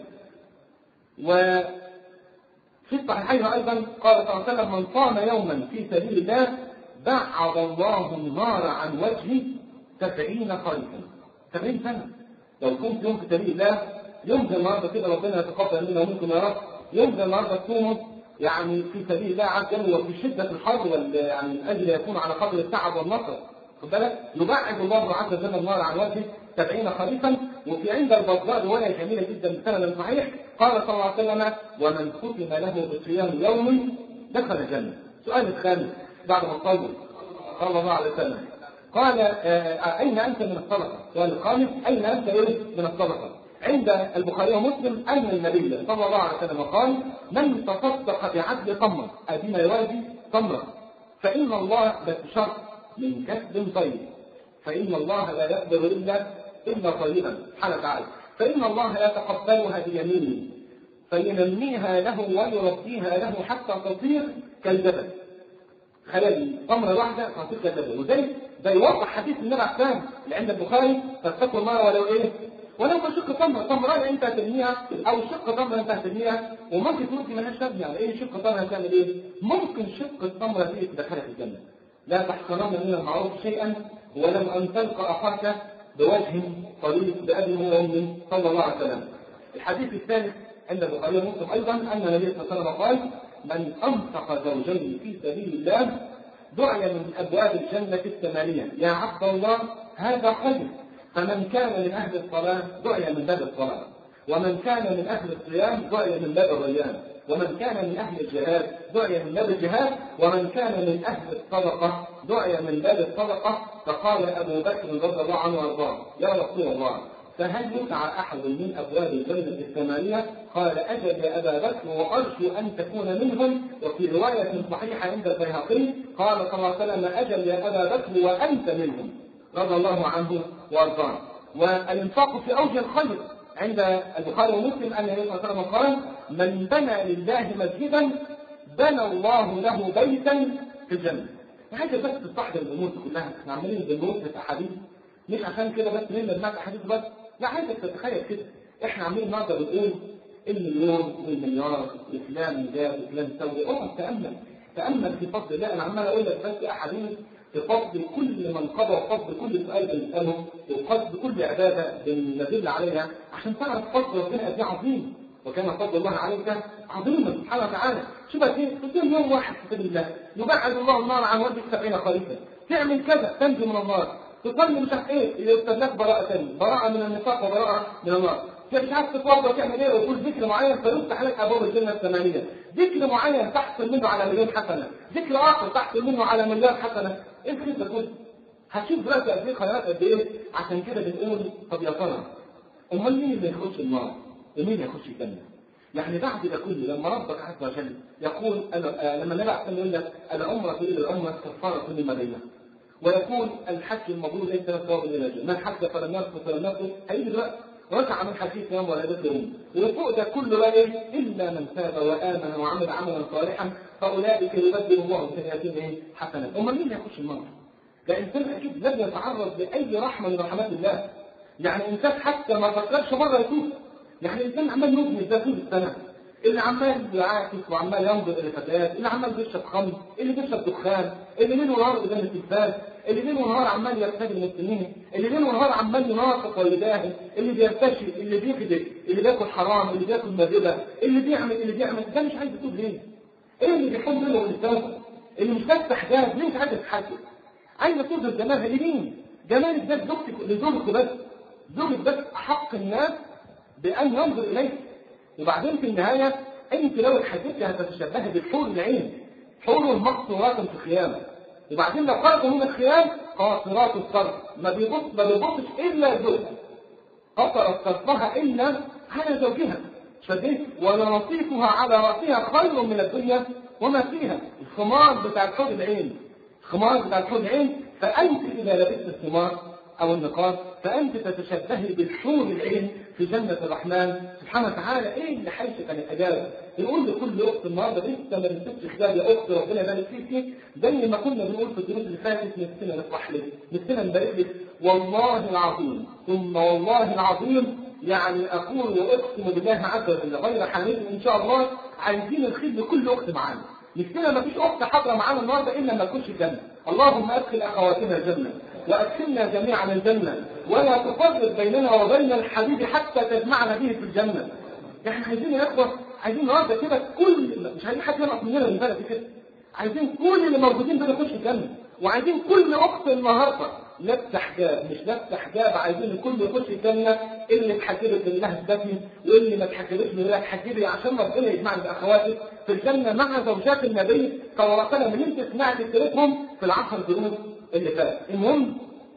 وفي الصحيحين ايضا قال صلى الله عليه وسلم من صام يوما في سبيل الله بعد الله النار عن وجهه سبعين خريفا. سبعين سنة. لو كنت يوم في سبيل الله يوم زي النهارده كده ربنا يتقبل منا ومنكم يا رب، يوم زي النهارده تصوموا يعني في سبيل الله عز وجل وفي شدة الحر وال يعني من اجل يكون على قدر التعب والنصر. خد بالك يبعد الله عز وجل النار عن وجهه سبعين خريفا. وفي عند البزار رواية جميلة جدا بسند صحيح قال صلى الله عليه وسلم ومن ختم له بصيام يوم دخل الجنة. سؤال الخامس بعد ما قال صلى الله عليه وسلم قال أين أنت من الصدقة؟ سؤال الخامس أين أنت من الصدقة؟ عند البخاري ومسلم أن النبي صلى الله عليه وسلم قال من تصدق بعدل تمرة أدي ما يوازي تمرة فإن الله بشرط من كسب طيب فإن الله لا يقبل إلا إلا طيبا سبحانه وتعالى فإن الله لا يتقبلها بيمينه فينميها له ويربيها له حتى تصير كالجبل. خلال تمرة واحدة تصير كالجبل. وذلك ده يوضح حديث النبي عليه الصلاة والسلام اللي عند البخاري فاتقوا الله ولو ايه؟ ولو بشق تمرة، تمرة انت هتبنيها او شق تمرة انت هتبنيها وممكن تقول في مالهاش لازمة يعني ايه شق تمرة هتعمل ايه؟ ممكن شق التمرة دي تدخلك الجنة. لا تحقرن من المعروف شيئا ولم ان تلقى اخاك بوجه طريق بأبي وأمه صلى الله عليه وسلم. الحديث الثالث عند البخاري ومسلم ايضا ان النبي صلى الله عليه وسلم قال من انفق زوجين في سبيل الله دعي من ابواب الجنه الثمانيه يا عبد الله هذا خير. فمن كان من اهل الصلاه دعي من باب الصلاه ومن كان من اهل الصيام دعي من باب الريان ومن كان من اهل الجهاد دعي من باب الجهاد ومن كان من اهل الصدقه دعي من باب الصدقه. فقال ابو بكر رضي الله عنه وارضاه يا رسول الله فهل يسعى احد من ابواب الجنه الثمانيه؟ قال اجل يا ابا بكر وارجو ان تكون منهم. وفي روايه صحيحه عند البيهقي قال صلى الله عليه وسلم اجل يا ابا بكر وانت منهم رضي الله عنه وارضاه. والانفاق في اوجه الخير عند البخاري ومسلم ان النبي صلى الله عليه وسلم قال من بنى لله مسجدا بنى الله له بيتا في الجنه. عايز بس تستحضر الامور كلها، احنا عمالين بنقول في احاديث مش عشان كده بس نلم دماغ احاديث بس، لا عايزك تتخيل كده احنا عاملين النهارده بنقول المليون والمليار وفلان جاب وفلان سوي. اقعد تامل تامل في فضل الله. انا عمال اقول لك بس احاديث بفضل كل من قضى وفضل كل سؤال بنساله وفضل كل عباده بندل عليها عشان تعرف فضل ربنا قد ايه عظيم وكان فضل الله عليك عظيما سبحانه وتعالى. شوف قد ايه في يوم واحد في سبيل الله يبعد الله النار عن وجهك سبعين خريفا. تعمل كذا تنجو من النار. تصلي مش عارف ايه يكتب لك براءه ثانيه براءه من النفاق وبراءه من النار. مش عارف تتوضا تعمل ايه وتقول ذكر معين فيفتح لك ابواب الجنه الثمانيه، ذكر معين تحصل منه على مليون حسنه، ذكر اخر تحصل منه على مليار حسنه، ايه الخير ده كله؟ هتشوف دلوقتي قد ايه خيرات قد ايه. عشان كده بنقول طب يا ترى امال مين اللي يخش النار؟ ومين اللي يخش الجنه؟ يعني بعد ده كله لما ربك عز وجل يقول أنا لما النبي عليه الصلاه يقول لك العمره الى العمره كفاره لما بينها، ويقول الحج المبرور ليس له ثواب الا الجنه، من حج فلم يرفث ولم يفسق، هيجي دلوقتي رجع من حديث يوم ولدته يوم، وفوق ده كله بقى ايه؟ الا من تاب وامن وعمل عملا صالحا فاولئك يبدل الله سيئاتهم ايه؟ حسنات. امال مين اللي هيخش النار؟ ده انسان اكيد لم يتعرض لاي رحمه من رحمات الله. يعني انسان حتى ما فكرش مره يتوب. يعني انسان عمال يذنب ده طول السنه، اللي عمال يعاكس وعمال ينظر الى فتيات، اللي عمال بيشرب خمر، اللي بيشرب دخان، اللي ليل ونهار قدام التلفاز، اللي ليل ونهار عمال يرتدي المسلمين، اللي ليل ونهار عمال ينافق ويداهن، اللي بيرتشي، اللي بيكذب، اللي بياكل حرام، اللي بياكل مذبه، اللي بيعمل اللي بيعمل ده مش عايز يتوب ليه؟ ايه اللي بيحب منه التوبه؟ اللي مش لابس حجاب ليه مش عايز يتحجب؟ عايز تظهر جمالها لمين؟ جمالك ده لزوجتك لزوجك بس، زوجك بس احق الناس بان ينظر اليك. وبعدين في النهايه انت لو اتحجبتي هتتشبهي بالحور العين، حور المقصورات في الخيام. وبعدين لو خرجوا من الخيام قاصرات الطرف، ما بيبص ما بيبصش الا زوجها، قصرت طرفها الا على زوجها، شديت ولنصيفها على راسها خير من الدنيا وما فيها. الخمار بتاع الحور العين، الخمار بتاع الحور العين. فانت اذا لبست الخمار او النقاب فانت تتشبهي بالحور العين في جنة الرحمن سبحانه وتعالى. ايه اللي حيث كان الاجابه؟ نقول لكل اخت النهارده لسه ما نسيتش خلال يا اخت ربنا يبارك فيكي، زي ما كنا بنقول في الدروس اللي فاتت نفسنا نفرح لك، نفسنا نبارك لك. والله العظيم ثم والله العظيم يعني اقول واقسم بالله عز وجل غير حامل ان شاء الله عايزين الخير لكل اخت معانا. نفسنا ما فيش اخت حاضره معانا النهارده الا ما تكونش الجنه. اللهم ادخل اخواتنا الجنه وادخلنا جميعا الجنه ولا تفرق بيننا وبين الحبيب حتى تجمعنا به في الجنه. احنا عايزين يا اخوه عايزين النهارده كده كل مش عايزين حد ينقص مننا من بلد كده، عايزين كل اللي موجودين دول يخشوا الجنه، وعايزين كل اخت النهارده لابسه حجاب مش لابسه حجاب، عايزين الكل يخش الجنه، اللي اتحجبت لله اثبتي واللي ما اتحجبتش لله اتحجبي عشان ربنا يجمعنا باخواتك في الجنه مع زوجات النبي صلى الله عليه وسلم اللي انت سمعت سيرتهم في العشر دروس اللي فاتت. المهم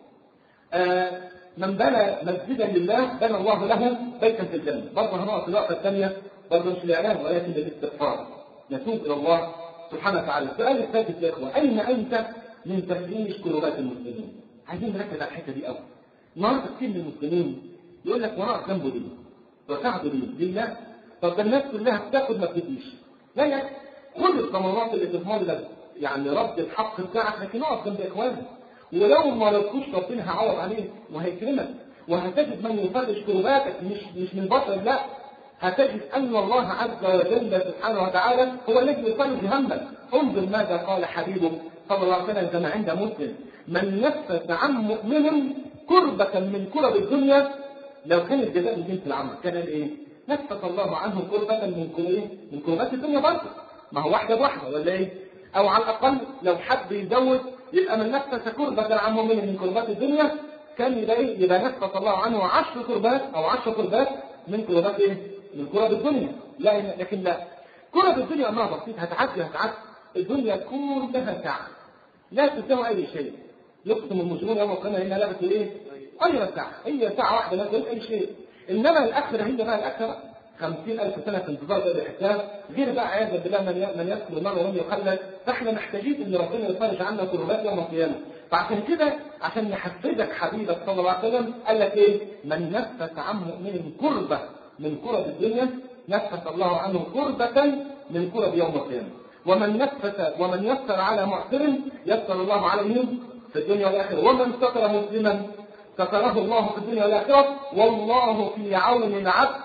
آه من بنى مسجدا لله بنى الله له بيتا في الجنه. برضه هنقف اللقطه الثانيه برضه مش الاعلان ولكن للاستغفار، نتوب الى الله سبحانه وتعالى. السؤال الثالث يا اخوه، اين انت من تفريج كروبات المسلمين؟ عايزين نركز على الحته دي قوي. النهارده كتير من المسلمين يقول لك وراء ذنبه ليه؟ وساعده ليه؟ لله. طب الناس كلها بتاخد ما بتديش. لا يا كل الثمرات اللي تظهر لك يعني رد الحق بتاعك، لكن اقف جنب اخوانك. ولو ما رضتوش ربنا هيعوض عليك وهيكرمك، وهتجد من يفرج كروباتك مش مش من بشر، لا هتجد ان الله عز وجل سبحانه وتعالى هو الذي يفرج همك. انظر ماذا قال حبيبه صلى الله عليه وسلم كما عند مسلم: من نفس عن مؤمن كربة من كرب الدنيا، لو كان الجزاء من جنس العمل كان ايه؟ نفس الله عنه كربة من كرب من كربات الدنيا برضه. ما هو واحدة بواحدة ولا ايه؟ او على الاقل لو حب يزود يبقى من نفس كربة عن مؤمن من كربات الدنيا كان يبقى ايه؟ يبقى نفس الله عنه عشر كربات او عشر كربات من كربات ايه؟ من كرب الدنيا. لا لكن لا، كرب الدنيا امرها بسيط، هتعدي هتعدي. الدنيا كلها ساعة لا تساوي اي شيء. يقسم المجرمون يوم القيامة هنا لبثوا ايه؟ غير ساعة، هي ساعة واحدة لا تساوي اي شيء. انما الاخرة هي بقى الاخرة خمسين ألف سنة في انتظار هذا الحساب، غير بقى عياذا بالله من من يدخل النار ولم يخلد. فاحنا محتاجين ان ربنا يفرج عنا كربات يوم القيامة. فعشان كده عشان يحفزك حبيبك صلى الله عليه وسلم قال لك ايه؟ من نفس عن مؤمن كربة من كرب الدنيا نفس الله عنه كربة من كرب يوم القيامة. ومن نفس ومن يسر على معسر يسر الله عليه في الدنيا والآخرة. ومن ستر مسلما ستره الله في الدنيا والآخرة. والله في عون العبد.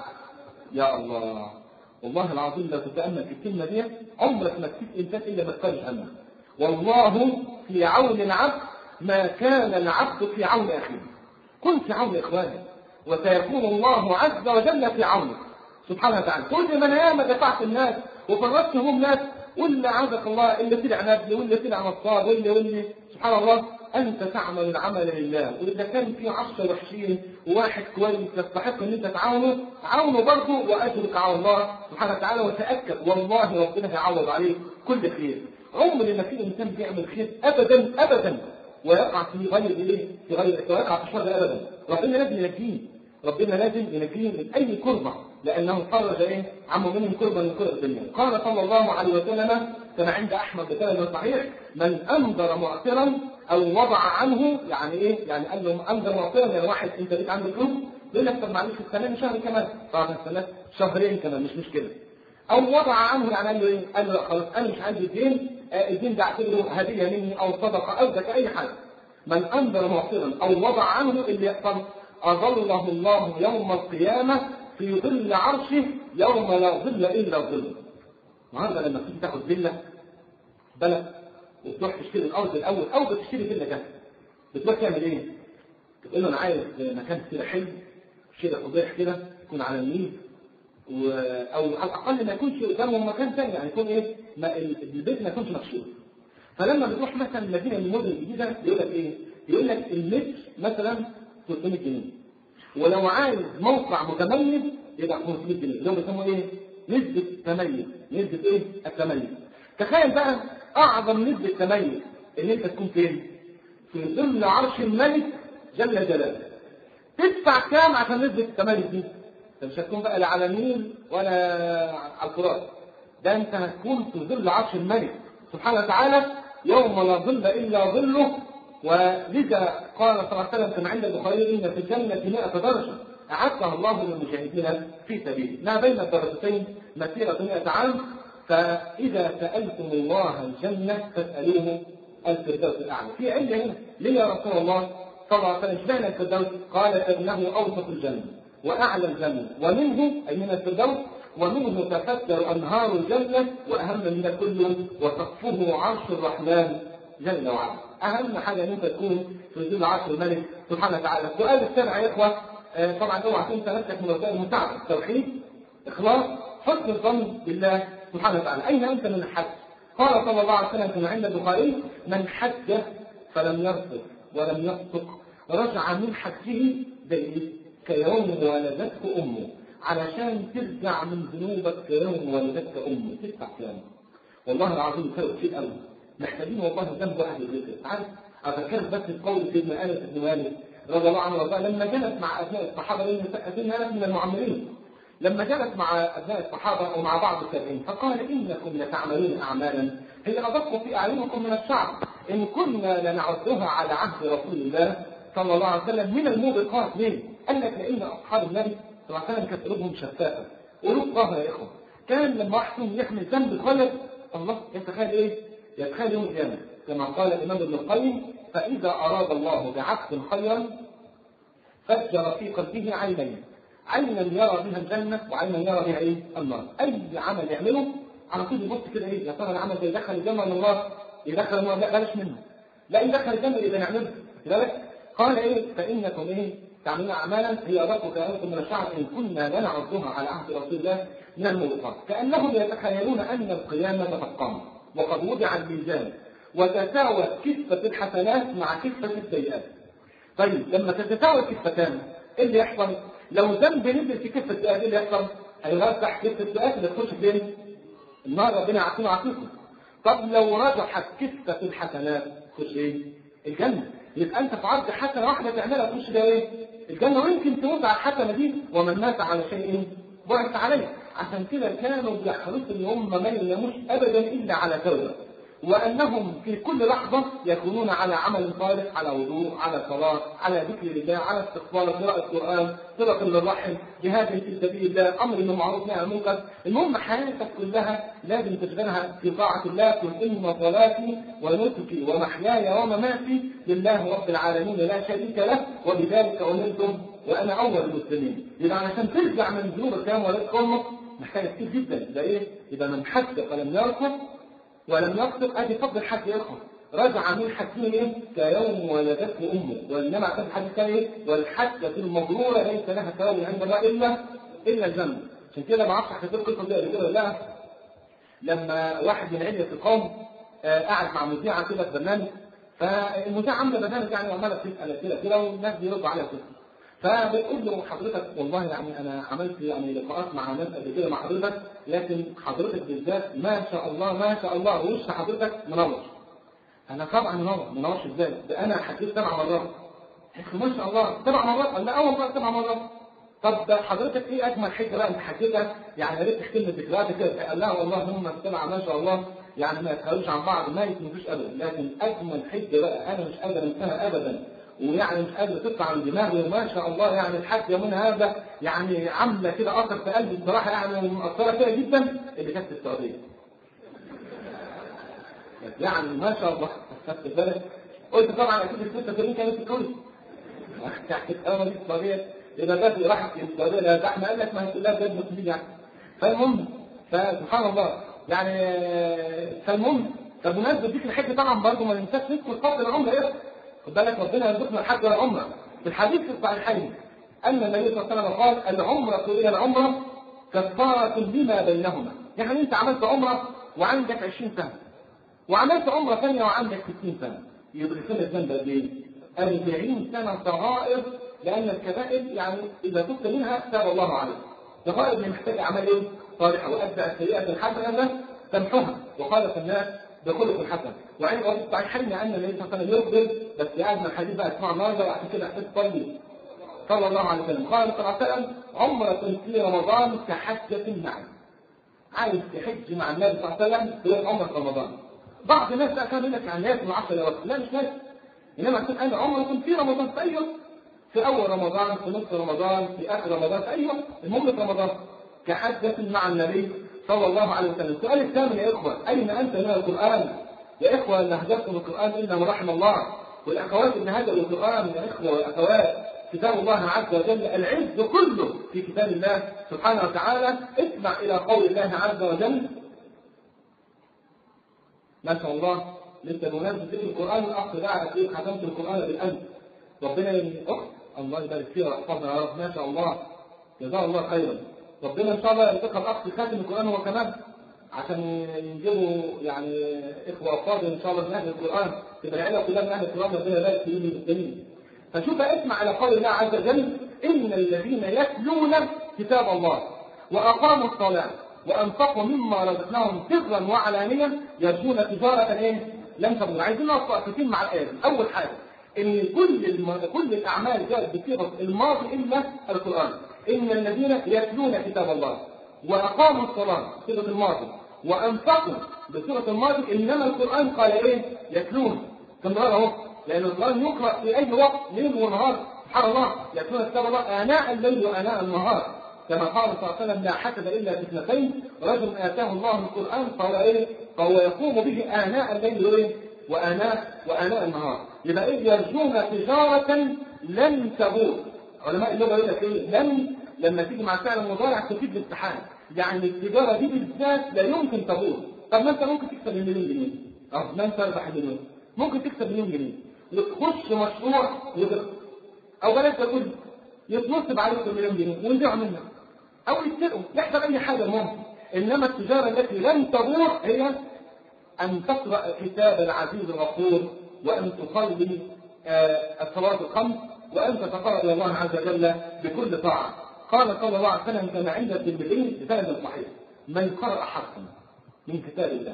يا الله والله العظيم لو تتأمل في الكلمة دي عمرك ما تكتب إنسان إلا ما تفرج عنه. والله في عون العبد ما كان العبد في عون أخيه. كن في عون إخوانك وسيكون الله عز وجل في عونك سبحانه وتعالى. كل من ياما دفعت الناس وفرجت هم ناس واللي عزك الله اللي طلع نبي واللي طلع نصاب واللي واللي سبحان الله انت تعمل العمل لله، واذا كان في عشرة وحشين وواحد كويس يستحق ان انت تعاونه، عاونه برضه واجرك على الله سبحانه وتعالى، وتاكد والله ربنا هيعوض عليك كل خير. عمر ما في انسان بيعمل خير ابدا ابدا ويقع في غير ايه؟ في غير ويقع في الشر ابدا. ربنا لازم ينجيه، ربنا لازم ينجيه من اي كربه، لانه فرج ايه؟ عن مؤمن كربا من كرب الدنيا. قال صلى الله عليه وسلم كما عند احمد بسند صحيح: من انذر معسرا او وضع عنه، يعني ايه؟ يعني قال له انذر معسرا، يعني واحد انت ليك عنده فلوس يقول لك طب معلش السنه شهر كمان، بعد السنه شهرين كمان مش مشكله. او وضع عنه يعني قال له ايه؟ قال له خلاص انا مش عندي الدين، آه الدين ده اعتبره هديه مني او صدقه او زكاه اي حاجه. من انذر معسرا او وضع عنه اللي يحصل اظله الله يوم القيامه في ظل عرشه يوم لا ظل الا ظله. النهارده لما تيجي تاخد فيلا بلد وتروح تشتري الارض الاول او بتشتري فيلا جاهزه، بتروح تعمل ايه؟ تقول له انا عايز مكان كده حلو، شيء قبيح كده يكون على النيل، و... او على الاقل ما يكونش قدامه مكان ثاني، يعني يكون ايه؟ ما البيت ما يكونش مكشوف. فلما بتروح مثلا مدينه من المدن الجديده يقول لك ايه؟ يقول لك المتر مثلا ثلاثمية جنيه، ولو عايز موقع متميز يبقى خمسمية جنيه، اللي هو بيسموه ايه؟ نسبه تميز، نسبه ايه؟ التميز. تخيل بقى اعظم نسبه تميز ان انت تكون فين؟ في ظل عرش الملك جل جلاله. تدفع كام عشان نسبه التميز دي؟ انت مش هتكون بقى لا على النيل ولا على الفرات، ده انت هتكون في ظل عرش الملك سبحانه وتعالى يوم لا ظل الا ظله. ولذا قال صلى الله عليه وسلم كما عند البخاري: ان في الجنه مئة درجه اعدها الله للمجاهدين في سبيله، ما بين الدرجتين مسيره مئة عام. فاذا سالتم الله الجنه فاسالوه الفردوس الاعلى. في علة هنا ليه يا رسول الله صلى الله عليه وسلم اشمعنى الفردوس؟ قال: انه اوسط الجنه واعلى الجنه، ومنه اي من الفردوس ومنه تفجر انهار الجنه، واهم من ده كله وسقفه عرش الرحمن جل وعلا. اهم حاجه ان انت تكون في ظل عرش الملك سبحانه وتعالى. السؤال السابع يا اخوه، آه طبعا اوعى تنسى نفسك من وسائل المساعده: توحيد، اخلاص، حسن الظن بالله سبحانه وتعالى. اين انت من الحج؟ قال صلى الله عليه وسلم كما عند البخاري: من حج فلم يرفث ولم يفسق رجع من حجه كيوم ولدته امه. علشان ترجع من ذنوبك كيوم ولدتك امه تدفع كام؟ والله العظيم فرق كتير قوي. محتاجين والله ذنب واحد يذكر. عارف اذكر بس القول سيدنا انس بن مالك رضي الله عنه وارضاه لما جلس مع ابناء الصحابه، لان سيدنا انس من المعمرين، لما جلس مع ابناء الصحابه ومع بعض التابعين فقال: انكم لتعملون اعمالا هي ادق في اعينكم من الشعب، ان كنا لنعدها على عهد رسول الله صلى الله عليه وسلم من الموبقات. ليه؟ قال لك لان اصحاب النبي صلى الله عليه وسلم كانت قلوبهم شفافه، قلوب طاهره يا اخوه. كان لما واحد يحمل ذنب صغير الله يتخيل ايه؟ يتخيل يوم القيامه، كما قال الامام ابن القيم: فاذا اراد الله بعبد خيرا فجر في قلبه عينين، عينا يرى بها الجنه وعينا يرى بها ايه؟ النار. اي عمل يعمله على طول يبص كده ايه؟ يا ترى العمل ده يدخل الجنه ولا النار؟ يدخل النار؟ لا بلاش منه. لا يدخل الجنه يبقى نعمله. لذلك قال ايه؟ فانكم ايه؟ تعملون اعمالا هي ادق كأنكم من الشعب، ان كنا لنعدها على عهد رسول الله من الموبقات. كانهم يتخيلون ان القيامه تقام وقد وضع الميزان وتساوت كفه الحسنات مع كفه السيئات. طيب لما تتساوى الكفتان ايه اللي يحصل؟ لو ذنب نزل في كفه السيئات ايه اللي يحصل؟ هيرجح كفه السيئات اللي تخش فين؟ النار، ربنا يعافينا ويعافيكم. طب لو رجحت كفه الحسنات تخش ايه؟ الجنه. يبقى انت في عرض حسنه واحده تعملها تخش ده ايه؟ الجنه، ويمكن تموت على الحسنه دي ومن مات على شيء بعث عليه. عشان كده كانوا بيحرصوا ان هم ما يناموش ابدا الا على توبه، وانهم في كل لحظه يكونون على عمل صالح، على وضوء، على صلاه، على ذكر الله، على استغفار، قراءه القران، صله للرحم، جهاد في سبيل الله، امر بالمعروف نهي عن المنكر. المهم حياتك كلها لازم تشغلها في طاعه الله. قل ان صلاتي ونسكي ومحياي ومماتي لله رب العالمين لا شريك له وبذلك امرت وانا اول المسلمين. يبقى علشان ترجع من ذنوبك كام ولدت امك محتاج كتير جدا. ده ايه؟ يبقى من حج فلم يركض ولم يقصد ادي فضل الحج يا اخوه. رجع من حجه ايه؟ كيوم ولدته امه. وانما كان الحج كان ايه؟ والحجه المبروره ليس لها ثواب عند الله الا الا الجنه. عشان كده ما اعرفش حكيت لكم القصه دي قبل كده ولا لا. لما واحد من علية القوم آه قاعد مع مذيعه كده في برنامج، فالمذيعة عاملة برنامج يعني عمالة بتسأل كده كده والناس بيردوا عليها كده. فبتقول له حضرتك والله يعني انا عملت يعني لقاءات مع ناس قبل كده مع حضرتك، لكن حضرتك بالذات ما شاء الله ما شاء الله وش حضرتك منور. انا طبعا منور، منورش ازاي؟ ده انا حكيت سبع مرات. ما شاء الله سبع مرات؟ قال لا اول مره سبع مرات. طب حضرتك ايه اجمل حاجه بقى انت حكيتها؟ يعني يا ريت تحكي لنا ذكرياتك كده. قال لا والله هم السبعه ما شاء الله يعني ما يتخلوش عن بعض ما يتنفوش ابدا، لكن اجمل حجه بقى انا مش قادر انساها ابدا ويعني مش قادر تطلع من دماغي وما شاء الله يعني الحاجه من هذا يعني عامله كده اثر في قلبي بصراحه يعني مؤثره فيها جدا اللي كانت في السعوديه. يعني ما شاء الله خدت بالك؟ قلت طبعا اكيد الستة وثمانين كانت في الكويت. تحت الأمر دي السعودية إذا كانت راحت في السعودية لا احنا قال لك ما هي كلها بجد مسلمين يعني. فالمهم فسبحان الله يعني فالمهم فبمناسبة ذكر الحج طبعا برضه ما ننساش ندخل فضل العمرة إيه؟ خد بالك ربنا يرزقنا الحج والعمرة. في الحديث في الصحيحين أن النبي صلى الله عليه وسلم قال العمرة إلى العمرة كفارة لما بينهما. يعني أنت عملت عمرة وعندك عشرين سنة وعملت عمرة ثانية وعندك ستين سنة يدرسون الذنب قد ايه؟ أربعين سنة صغائر، لأن الكبائر يعني إذا تبت منها تاب الله عليه. صغائر اللي محتاج أعمال إيه؟ صالحة وأتبع السيئة الحسنة تمحوها وخالف الناس بخلق الحسن. وعند رب الصحيحين أن النبي صلى الله عليه وسلم يخبر بس قاعد من الحديث بقى اسمع النهارده وعشان كده أحتاج تصلي صلى الله عليه وسلم. قال صلى الله عليه وسلم عمرة في رمضان كحجة معي. عايز تحج مع النبي صلى الله عليه وسلم في عمرة رمضان. بعض الناس كان يقول لك يعني لازم عشرة يا رب، لا مش لازم. انما تكون انا عمرة في رمضان في اي يوم، في اول رمضان في نصف رمضان في اخر رمضان في اي يوم، المهم في رمضان كحجة مع النبي صلى الله عليه وسلم. السؤال الثامن يا اخوة اين انت من القرآن؟ يا اخوة اللي هجرتم القرآن الا من رحم الله، والاخوات اللي هجروا القرآن يا اخوة والاخوات كتاب الله عز وجل العز كله في كتاب الله سبحانه وتعالى. اسمع الى قول الله عز وجل ما شاء الله لسه بمناسبة ذكر القرآن الأخ ده على كيف ختمت القرآن بالأمس. ربنا يرزقك الله يبارك فيها ويحفظنا يا رب ما شاء الله جزاه الله خيرا. ربنا إن شاء الله يرزقك الأخ خاتم القرآن هو كمان عشان ينجبوا يعني إخوة أفاضل إن شاء الله من أهل القرآن تبقى العيلة كلها من أهل القرآن ربنا يبارك فيهم المسلمين. فشوف اسمع على قول الله عز وجل إن الذين يتلون كتاب الله وأقاموا الصلاة وأنفقوا مما رزقناهم سرا وعلانية يرجون تجارة إيه؟ لن تبور. عايزين نقف وقفتين مع الآية. أول حاجة إن كل الم... كل الأعمال جاءت بصيغة الماضي إلا القرآن. إن الذين يتلون كتاب الله وأقاموا الصلاة بصيغة الماضي وأنفقوا بصيغة الماضي، إنما القرآن قال إيه؟ يتلون استمرار أهو، لأن القرآن يقرأ في أي وقت ليل ونهار سبحان الله. يتلون كتاب الله آناء الليل وآناء النهار كما قال صلى الله عليه وسلم لا حسد إلا في اثنتين رجل آتاه الله القرآن فهو إيه؟ فهو يقوم به آناء الليل إيه؟ وآناء وآناء النهار. يبقى إذ يرجون تجارة لن تبور. علماء اللغة يقول لك إيه؟ لن لما تيجي مع فعل المضارع تفيد الاستحالة، يعني التجارة دي بالذات لا يمكن تبور. طب ما أنت ممكن تكسب مليون جنيه، أه ما أنت تربح مليون، ممكن تكسب مليون جنيه وتخش مشروع وتخسر، أو بلاش تقول يتنصب عليك المليون جنيه ويبيعوا منك أو يسرقوا، يحصل أي حاجة ممكن. إنما التجارة التي لن تبور هي أن تقرأ كتاب العزيز الغفور وأن تصلي الصلاة الخمس وأن تتقرب إلى الله عز وجل بكل طاعة. قال صلى الله عليه وسلم كما عند الترمذي بسند صحيح من قرأ حرفا من كتاب الله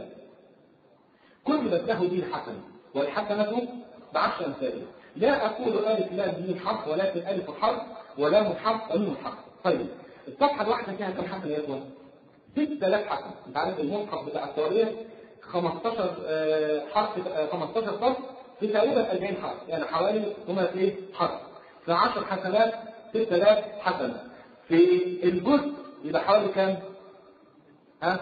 كتبت له به الحسنة والحسنة بعشر أمثالها. لا أقول ألف لام ميم حرف ولكن ألف حرف ولام حرف وميم حرف. طيب الصفحة الواحدة فيها كم حسنة يا إخوان؟ ستة آلاف حسنة. أنت عارف المصحف بتاع التواريخ خمستاشر حرف خمستاشر صف في تقريبا أربعين حرف، يعني حوالي ثمانية حرف. في عشر حسنات ستة آلاف حسنة. في الجزء يبقى حوالي كام؟ ها؟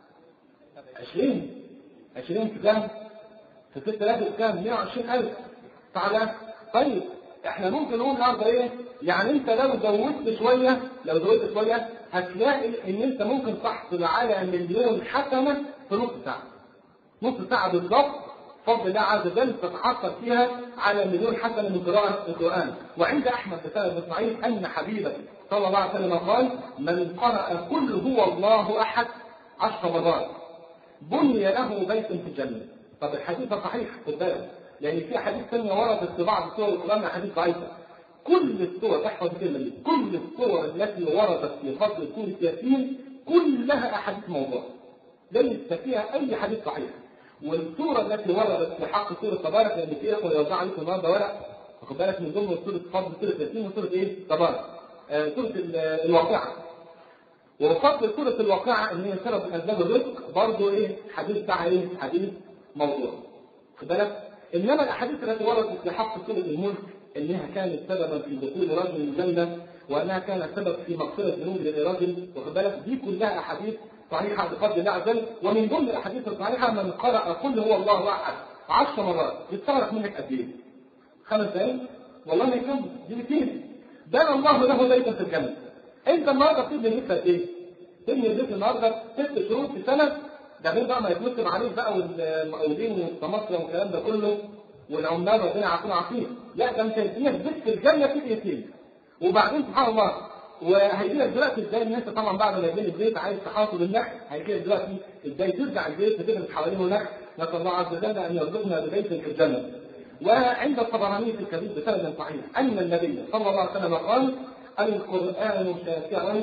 عشرين عشرين في كام؟ في ستة آلاف كام؟ مئة وعشرين ألف. تعالى طيب احنا ممكن نقول النهارده ايه؟ يعني انت لو زودت شويه لو زودت شويه هتلاقي ان انت ممكن تحصل على مليون حسنه في نص ساعه. نص ساعه بالضبط فضل الله عز وجل تتحصل فيها على مليون حسنه من قراءه القران. وعند احمد بن اسماعيل ان حبيبه صلى الله عليه وسلم قال من قرأ قل هو الله احد عشر مرات بني له بيت في الجنه. طب الحديث صحيح خد بالك، لان في احاديث ثانيه وردت في بعض السور القران احاديث ضعيفه. كل السور، احفظ الكلمه دي، كل السور التي وردت في فضل سوره ياسين كلها احاديث موضوع، ليس فيها اي حديث صحيح. والسوره التي وردت في حق سوره تبارك، لان في اخوه يوزع عليكم النهارده ورق، واخد بالك، من ضمن سوره فضل سوره ياسين وسوره ايه؟ تبارك. آه سوره الواقعه. وفضل سوره الواقعه ان هي سبب من اسباب الرزق، برضه ايه؟ حديث بتاعها ايه؟ حديث موضوع. واخد بالك؟ انما الاحاديث التي وردت في حق سوره الملك انها كانت سببا في دخول رجل الجنه، وانها كانت سبب في مغفره ذنوب للرجل، واخد بالك؟ دي كلها احاديث صحيحه بفضل الله عز وجل. ومن ضمن الاحاديث الصحيحه من قرأ قل هو الله احد عشر مرات يستغرق منك قد ايه؟ خمس دقائق؟ والله ما يكمل، دي كتير. بنى الله له بيتا في الجنه. انت النهارده بتبني البيت قد ايه؟ تبني البيت النهارده ست شهور في سنه، ده غير بقى ما يتنصب عليك بقى والمقاولين والتمصر والكلام ده كله والعمال ربنا يعطينا عافيه. لا ده انت هتبني بيت في الجنه في دقيقتين. وبعدين سبحان الله، وهيجي لك دلوقتي ازاي ان انت طبعا بعد ما يبني البيت عايز تحاصل النخل، هيجي لك دلوقتي ازاي ترجع البيت تدرس حوالينه نخل، نسال الله عز وجل ان يرزقنا ببيت في الجنه. وعند الطبراني في الكبير بسند صحيح ان النبي صلى الله عليه وسلم قال: القران شافع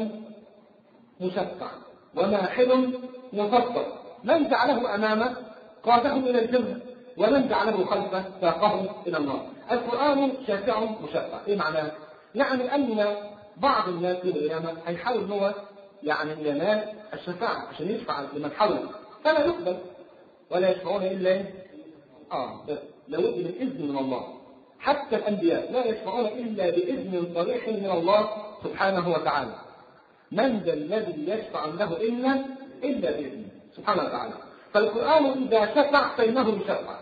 مشفع وماحل مفضل، من جعله امامه قاده الى الجنه ومن جعله خلفه ساقه الى النار. القران شافع مشفع، ايه معناه؟ يعني ان بعض الناس في القيامه هيحاول ان هو يعني ينال الشفاعه عشان يشفع لمن حوله، فلا يقبل ولا يشفعون الا ايه؟ اه بس لابد من اذن من الله. حتى الانبياء لا يشفعون الا باذن صريح من الله سبحانه وتعالى. من ذا الذي يشفع له الا الا باذنه سبحانه وتعالى. فالقران اذا شفع فانه يشفع.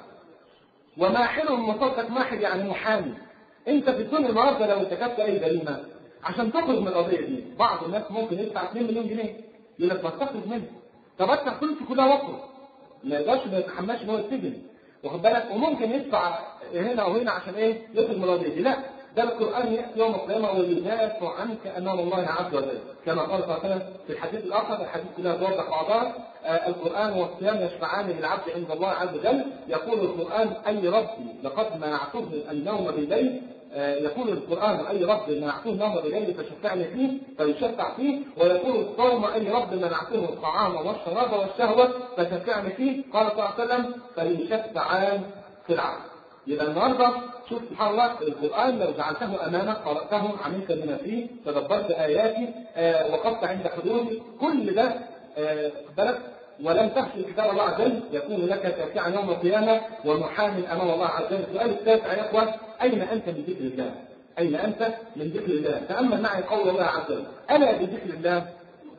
وماحل مصدق، ماحل يعني محامي. انت في الدنيا النهارده لو ارتكبت اي جريمه عشان تخرج من القضيه دي، بعض الناس ممكن يدفع اتنين مليون جنيه يقول لك بس تخرج منها. طب ادفع فلوسي كلها واخرج، ما يقدرش ما يتحملش ان هو يتسجن، واخد بالك؟ وممكن يدفع هنا او هنا عشان ايه؟ يخرج من القضيه دي. لا، ده القران ياتي يوم القيامه ويدافع عنك امام الله عز وجل، كما قال صلى الله عليه وسلم في الحديث الاخر، الحديث كلها توضح بعضها. آه القران والصيام يشفعان للعبد عند الله عز وجل. يقول القران: اي ربي لقد منعته النوم بالليل. آه يقول القران: اي رب منعته النوم بالليل فشفعني فيه فيشفع فيه. ويقول الصوم: اي رب منعته الطعام والشراب والشهوه فشفعني فيه. قال صلى الله عليه وسلم: فيشفعان في العبد. يبقى النهارده شوف سبحان الله، القران لو جعلته امامك قراته عملت بما فيه تدبرت اياتي آه وقفت عند حدودي، كل ده آه بلد ولم تخشى كتاب الله عز وجل يكون لك شافعا يوم القيامه ومحامٍ امام الله عز وجل. السؤال التاسع يا اخوان: اين انت من ذكر الله؟ اين انت من ذكر الله؟ تامل معي قول الله عز وجل: الا بذكر الله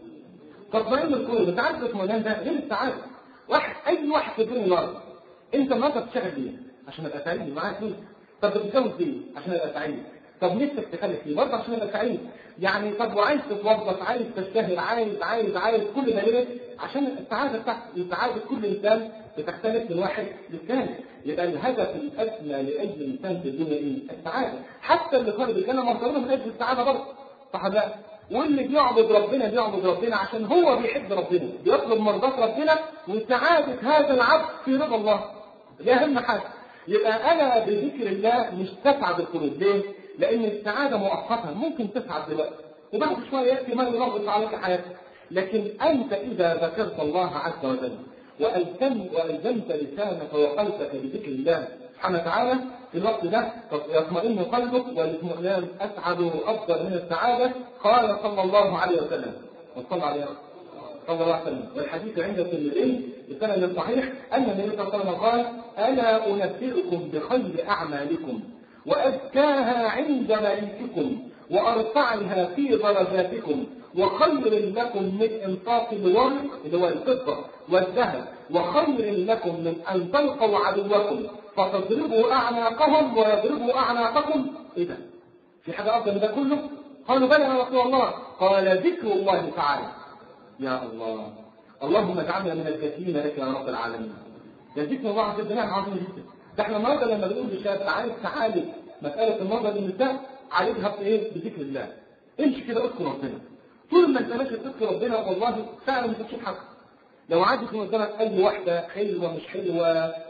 تطمئن القلوب. انت عارف الاطمئنان ده غير السعاده. واحد اي واحد في الدنيا النهارده انت النهارده بتشتغل ليه؟ عشان ابقى سعيد معايا فلوس. طب بتتجوز ليه؟ عشان ابقى سعيد. طب نفسك تخلف ليه؟ برضه عشان ابقى سعيد. يعني طب وعايز تتوظف، عايز تشتهر، عايز عايز عايز كل ده ليه؟ عشان السعاده بتاعتك. السعاده كل انسان بتختلف من واحد للثاني. يبقى الهدف الاسمى لاجل الانسان في الدنيا ايه؟ السعاده. حتى اللي خارج الجنه مرتبطه من اجل السعاده برضه. صح ولا لا؟ واللي بيعبد ربنا بيعبد ربنا عشان هو بيحب ربنا، بيطلب مرضات ربنا وسعاده هذا العبد في رضا الله. دي اهم حاجه. يبقى انا بذكر الله مش تسعد القلوب. ليه؟ لان السعاده مؤقته، ممكن تسعد دلوقتي وبعد شويه ياتي ما ينغص عليك حياتك. لكن انت اذا ذكرت الله عز وجل والزمت والزمت لسانك وقلبك بذكر الله سبحانه وتعالى، في الوقت ده يطمئن قلبك، والاطمئنان اسعد وافضل من السعاده. قال صلى الله عليه وسلم، وصلى عليه صلى الله عليه وسلم، والحديث عند الترمذي بسند صحيح ان النبي صلى الله عليه وسلم قال: الا انبئكم بخير اعمالكم وازكاها عند مليككم وارفعها في درجاتكم وخير لكم من انفاق الورق اللي هو الفضه والذهب، وخير لكم من ان تلقوا عدوكم فتضربوا اعناقهم ويضربوا اعناقكم. ايه ده؟ في حاجه افضل من ده كله؟ قالوا: بلى يا رسول الله. قال: ذكر الله تعالى. يا الله، اللهم اجعلنا من الكافرين لك يا رب العالمين. ده ذكر الله عز وجل عظيم جدا. ده احنا النهارده لما بنقول للشاب عايز تعالج مساله النظر للنساء، عالجها بايه؟ بذكر الله. امشي كده اذكر ربنا. طول ما انت ماشي تذكر ربنا والله فعلا مش هتشوف حاجه. لو عادت من قدامك اي واحده حلوه مش حلوه،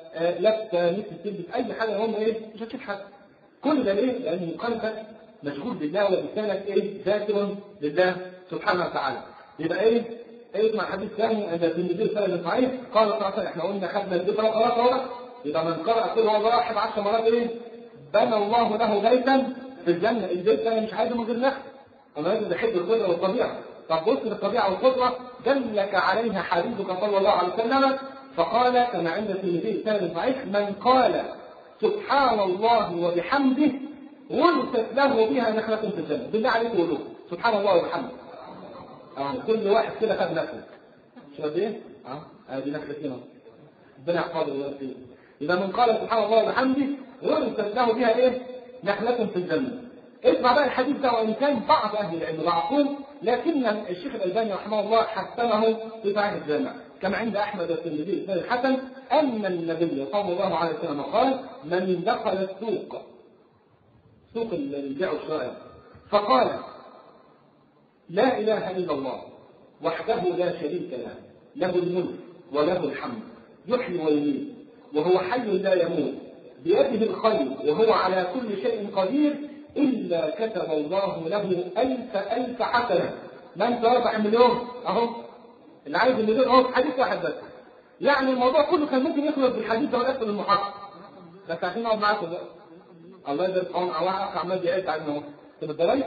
لابسه نفس تلبس اي حاجه، هم ايه مش هتشوف حد. كل ده ليه؟ لان قلبك مشغول بالله ولسانك ايه ذاكر لله سبحانه وتعالى. يبقى ايه؟ اسمع حديث ثاني عند الترمذي سنة صحيح قال صلى الله عليه وسلم احنا قلنا خدنا الذكر وخلاص اهو. يبقى من قرأ كل هو واحد عشر مرات ايه؟ بنى الله له بيتا في الجنة. البيت ده مش عايزه من غير نخل. انا لازم احب الخضره والطبيعه. طب بص للطبيعه والخضره دلك عليها حبيبك صلى الله عليه وسلم فقال كما عند الترمذي سنة صحيح من قال سبحان الله وبحمده ورثت له بها نخلة في الجنة. بالله عليك قولوا سبحان الله وبحمده. اه كل واحد كده خد نخلة. مش قد ايه؟ اه ادي نخلة هنا. ربنا يحفظه ويرضيه. إذا من قال سبحان الله وبحمده ورثت له بها ايه؟ نخلة في الجنة. اسمع بقى الحديث ده وان كان بعض اهل العلم ضعفوه لكن الشيخ الألباني رحمه الله حسنه في صحيح الجامع كما عند احمد والترمذي في الحسن ان النبي صلى الله عليه وسلم قال من دخل السوق سوق البيع والشراء فقال لا اله الا الله وحده لا شريك له له الملك وله الحمد يحيي ويميت وهو حي لا يموت بيده الخير وهو على كل شيء قدير إلا كتب الله له ألف ألف حسنة. من تربح مليون أهو اللي عايز المليون أهو حديث واحد بس. يعني الموضوع كله كان ممكن يخلص بالحديث ده ويقفل المحاضرة بس عشان نقعد معاكم بقى. الله يجزاك قوم أو أخ عمال بيعيد عنه أهو. أنت بالدرجة؟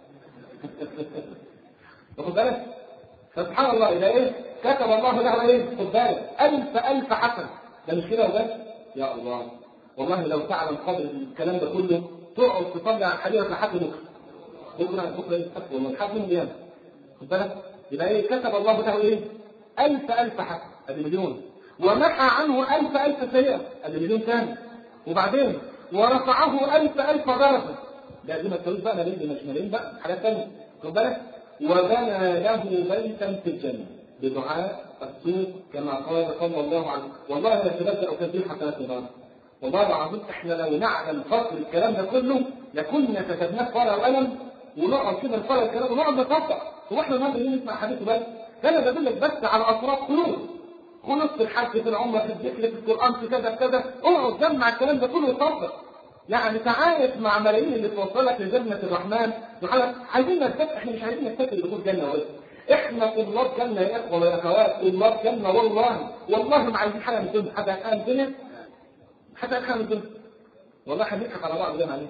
واخد بالك؟ فسبحان الله إذا إيه؟ كتب الله له إيه؟ خد بالك ألف ألف حسنة. ده مش كده وبس؟ يا الله والله لو تعلم قدر الكلام ده كله تقعد تصلي على حديث لحد بكره. بكره بكره يتحسب والله لحد من اليوم. خد بالك؟ يبقى ايه كتب الله له ايه؟ ألف ألف حسنة ادي مليون ومحى عنه ألف ألف سيئة ادي مليون ثاني وبعدين ورفعه ألف ألف درجة. ده دي ما تقولش بقى مليون مش مليون بقى حاجات ثانية. خد بالك؟ وبنى له بيتا في الجنة بدعاء السوق كما قال صلى الله عليه وسلم. والله لا تبدأ كثير حسنات النار. والله العظيم احنا لو نعلم فصل الكلام ده كله لكنا كتبناه في ورقه وقلم ونقعد كده نقرا الكلام ونقعد نطبق. هو احنا النهارده نسمع حديثه بس؟ انا بدل لك بس على اطراف خلوص خلص في الحج في العمره في الذكر في القران في كذا كذا اقعد جمع الكلام ده كله وطبق. يعني تعايش مع ملايين اللي توصلك لجنه الرحمن. عايزين نفتكر احنا مش عايزين نفتكر دخول جنه بس. احنا طلاب جنه يا اخوه ويا اخوات طلاب جنه والله والله ما عايزين حاجه من الدنيا حتى الان الدنيا حتى أدخل الدنيا والله هنضحك على بعض زي ما عليه.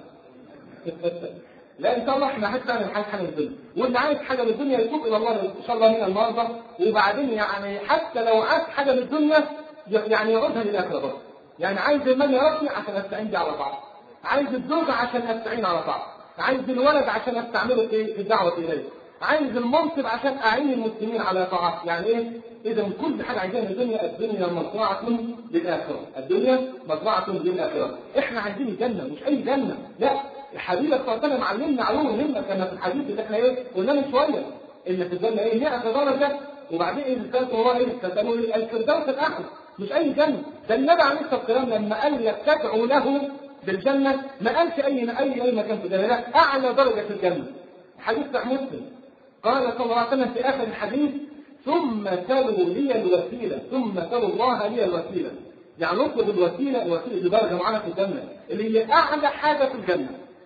لا ان شاء الله احنا حتى عن حاجه حاجه من الدنيا واللي عايز حاجه من الدنيا يتوب الى الله ان شاء الله من النهارده وبعدين يعني حتى لو عايز حاجه من الدنيا يعني يعودها للاخره برضه. يعني عايز المال يا ربي عشان استعين بيه على بعض. عايز الزوجه عشان استعين على بعض. عايز الولد عشان استعمله في الدعوه اليه. عايز المنصب عشان اعين المسلمين على طاعات. يعني ايه؟ اذا كل حاجه عايزينها من الدنيا الدنيا مزرعه للاخره. الدنيا مزرعه للاخره. احنا عايزين الجنه مش اي جنه. لا الحبيب صلى الله عليه وسلم علمنا علوم مهمه كما في الحديث اللي احنا ايه قلنا من شويه ان في الجنه ايه مئة درجه وبعدين ايه الثالث وراه ايه تسموه الفردوس الاعلى مش اي جنه. ده النبي عليه الصلاه والسلام لما قال لك تدعو له بالجنه ما قالش اي اي اي مكان في الجنه لا اعلى درجه في الجنه. حديث صحيح مسلم قال صلى الله عليه وسلم في اخر الحديث ثم سلوا لي الوسيله ثم سلوا الله لي الوسيله. يعني نطلب الوسيله الوسيله دي درجه معانا في الجنه اللي هي اعلى حاجه في الجنه.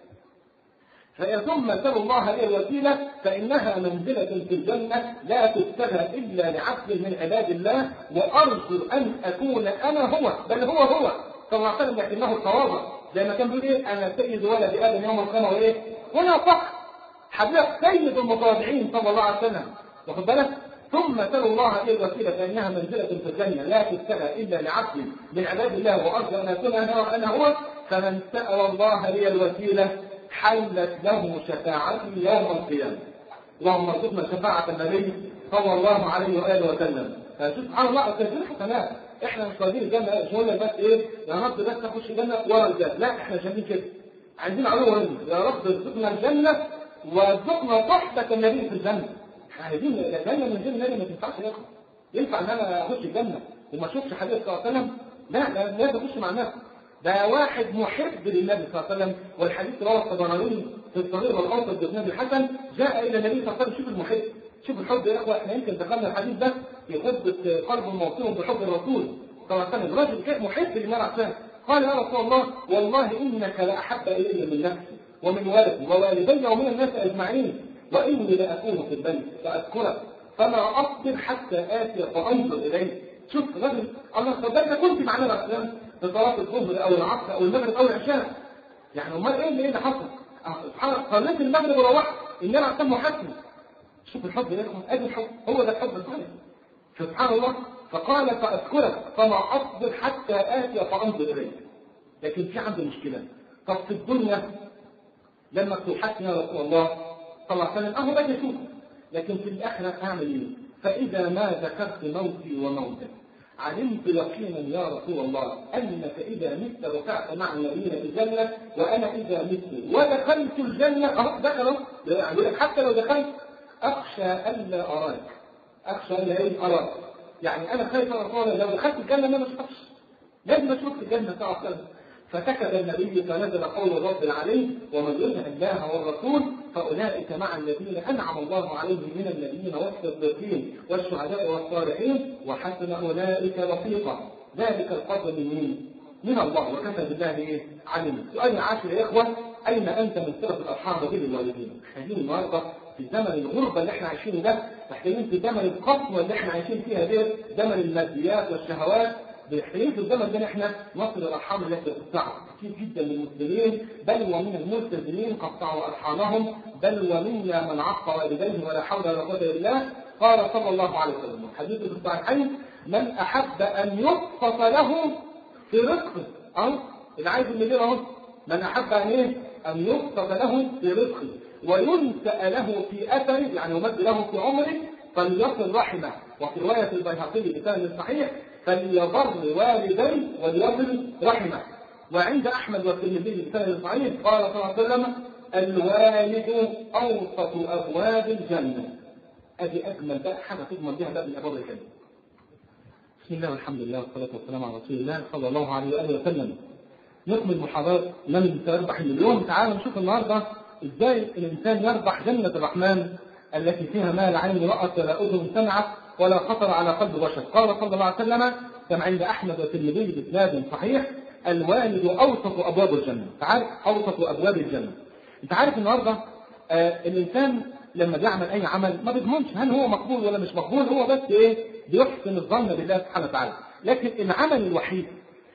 فإن ثم سلوا الله لي الوسيله فانها منزله في الجنه لا تبتغى الا لعبد من عباد الله وارجو ان اكون انا هو بل هو هو صلى الله عليه وسلم لكنه التواضع زي ما كان بيقول ايه انا سيد ولد ادم يوم القيامه وايه وانا صح حبيبك سيد المتواضعين صلى الله عليه وسلم. واخد بالك؟ ثم سلوا الله لي الوسيله فانها منزله في الجنه لا تبتغى الا لعبد من عباد الله وارجو ان اكون انا هو فمن سال الله لي الوسيله حلت له شفاعتي يوم القيامه. اللهم ارزقنا شفاعه النبي صلى الله عليه واله وسلم. فشوف سبحان الله كثير حسنات. احنا مش قادرين الجنه مش هقول لك بس ايه يا رب بس نخش الجنه ورا الجنه لا احنا شايفين كده عايزين علوم يا رب ارزقنا الجنه وارزقنا صحبه النبي في الجنه. عايزين الجنه من غير النبي ما تنفعش يا اخي. ينفع ان انا اخش الجنه وما اشوفش حديث صلى الله عليه وسلم؟ لا لا لازم اخش مع الناس. ده واحد محب للنبي صلى الله عليه وسلم والحديث رواه الطبراني في الصغير والاوسط باسناد الحسن جاء الى النبي صلى الله عليه وسلم. شوف المحب شوف الحب يا اخوه. احنا يمكن دخلنا الحديث ده في خطبه قلب موصول بحب الرسول صلى الله عليه وسلم، رجل كان محب للنبي عليه الصلاه، قال يا رسول الله والله انك لاحب الي من نفسي ومن ولدي ووالدي ومن الناس اجمعين، واني لاكون في البيت فاذكرك فما اصبر حتى اتي فانظر اليه. شوف الرجل الله صدقني كنت معنا الاسلام في صلاه الظهر او العصر او المغرب او العشاء، يعني امال ايه اللي حصل؟ سبحان الله صليت المغرب وروحت النبي عليه الصلاه محسن. شوف الحب يا اخوان، ادي الحب، هو ده الحب الصالح سبحان الله. فقال فاذكرك فما اصبر حتى اتي فانظر اليك. لكن في عندي مشكله، طب في الدنيا لما توحشني يا رسول الله صلى الله عليه وسلم اهو باجي اشوفك، لكن في الاخره اعمل ايه؟ فاذا ما ذكرت موتي وموتك علمت يقينا يا رسول الله انك اذا مت رفعت مع النبيين في الجنه، وانا اذا مت ودخلت الجنه اهو دخلوا يعني حتى لو دخلت اخشى الا اراك، اخشى الا ايه اراك، يعني انا خايف يا رسول الله لو دخلت الجنه ما اشوفش، لازم اشوف الجنه صلى الله عليه وسلم. فسكت النبي فنزل قول الرب العلي ومن يطع الله والرسول فاولئك مع الذين انعم الله عليهم من النبيين والصديقين والشهداء والصالحين وحسن اولئك رفيقا. ذلك الفضل من مين؟ من الله وكفى بالله ايه؟ عليم. سؤال عاشر يا اخوه، اين انت من صله الارحام بين الوالدين؟ محتاجين النهارده في زمن الغربه اللي احنا عايشينه ده، محتاجين في زمن القسوه اللي احنا عايشين فيها دي، زمن الماديات والشهوات، محتاجين في الزمن ده احنا نصل الارحام التي تقطعها. كثير جدا من المسلمين بل ومن الملتزمين قطعوا ارحامهم، بل ومنا من عق والديه ولا حول ولا قوه الا بالله. قال صلى الله عليه وسلم حديث في الصحيحين من احب ان يبسط له في رزقه، او اللي عايز اللي اهو من احب ان ايه؟ ان يبسط له في رزقه وينسأ له في اثره، يعني يمد له في عمره، فليصل رحمه. وفي روايه البيهقي بسند صحيح فليبر والديه وليصل رحمه. وعند احمد والترمذي بسند صحيح قال صلى الله عليه وسلم الوالد اوسط ابواب الجنه. ادي اجمل بقى حاجه تضمن بها باب من ابواب الجنه. بسم الله والحمد لله والصلاه والسلام على رسول الله صلى الله عليه واله وسلم. نكمل محاضرات من سيربح المليون. تعالوا نشوف النهارده ازاي الانسان يربح جنه الرحمن التي فيها ما لا عين رأت ولا اذن سمعت ولا خطر على قلب بشر. قال صلى الله عليه وسلم كما عند احمد والترمذي باسناد صحيح الوالد اوسط ابواب الجنه. تعال اوسط ابواب الجنه. انت عارف النهارده آه الانسان لما بيعمل اي عمل ما بيضمنش هل هو مقبول ولا مش مقبول، هو بس ايه؟ بيحسن الظن بالله سبحانه وتعالى. لكن العمل الوحيد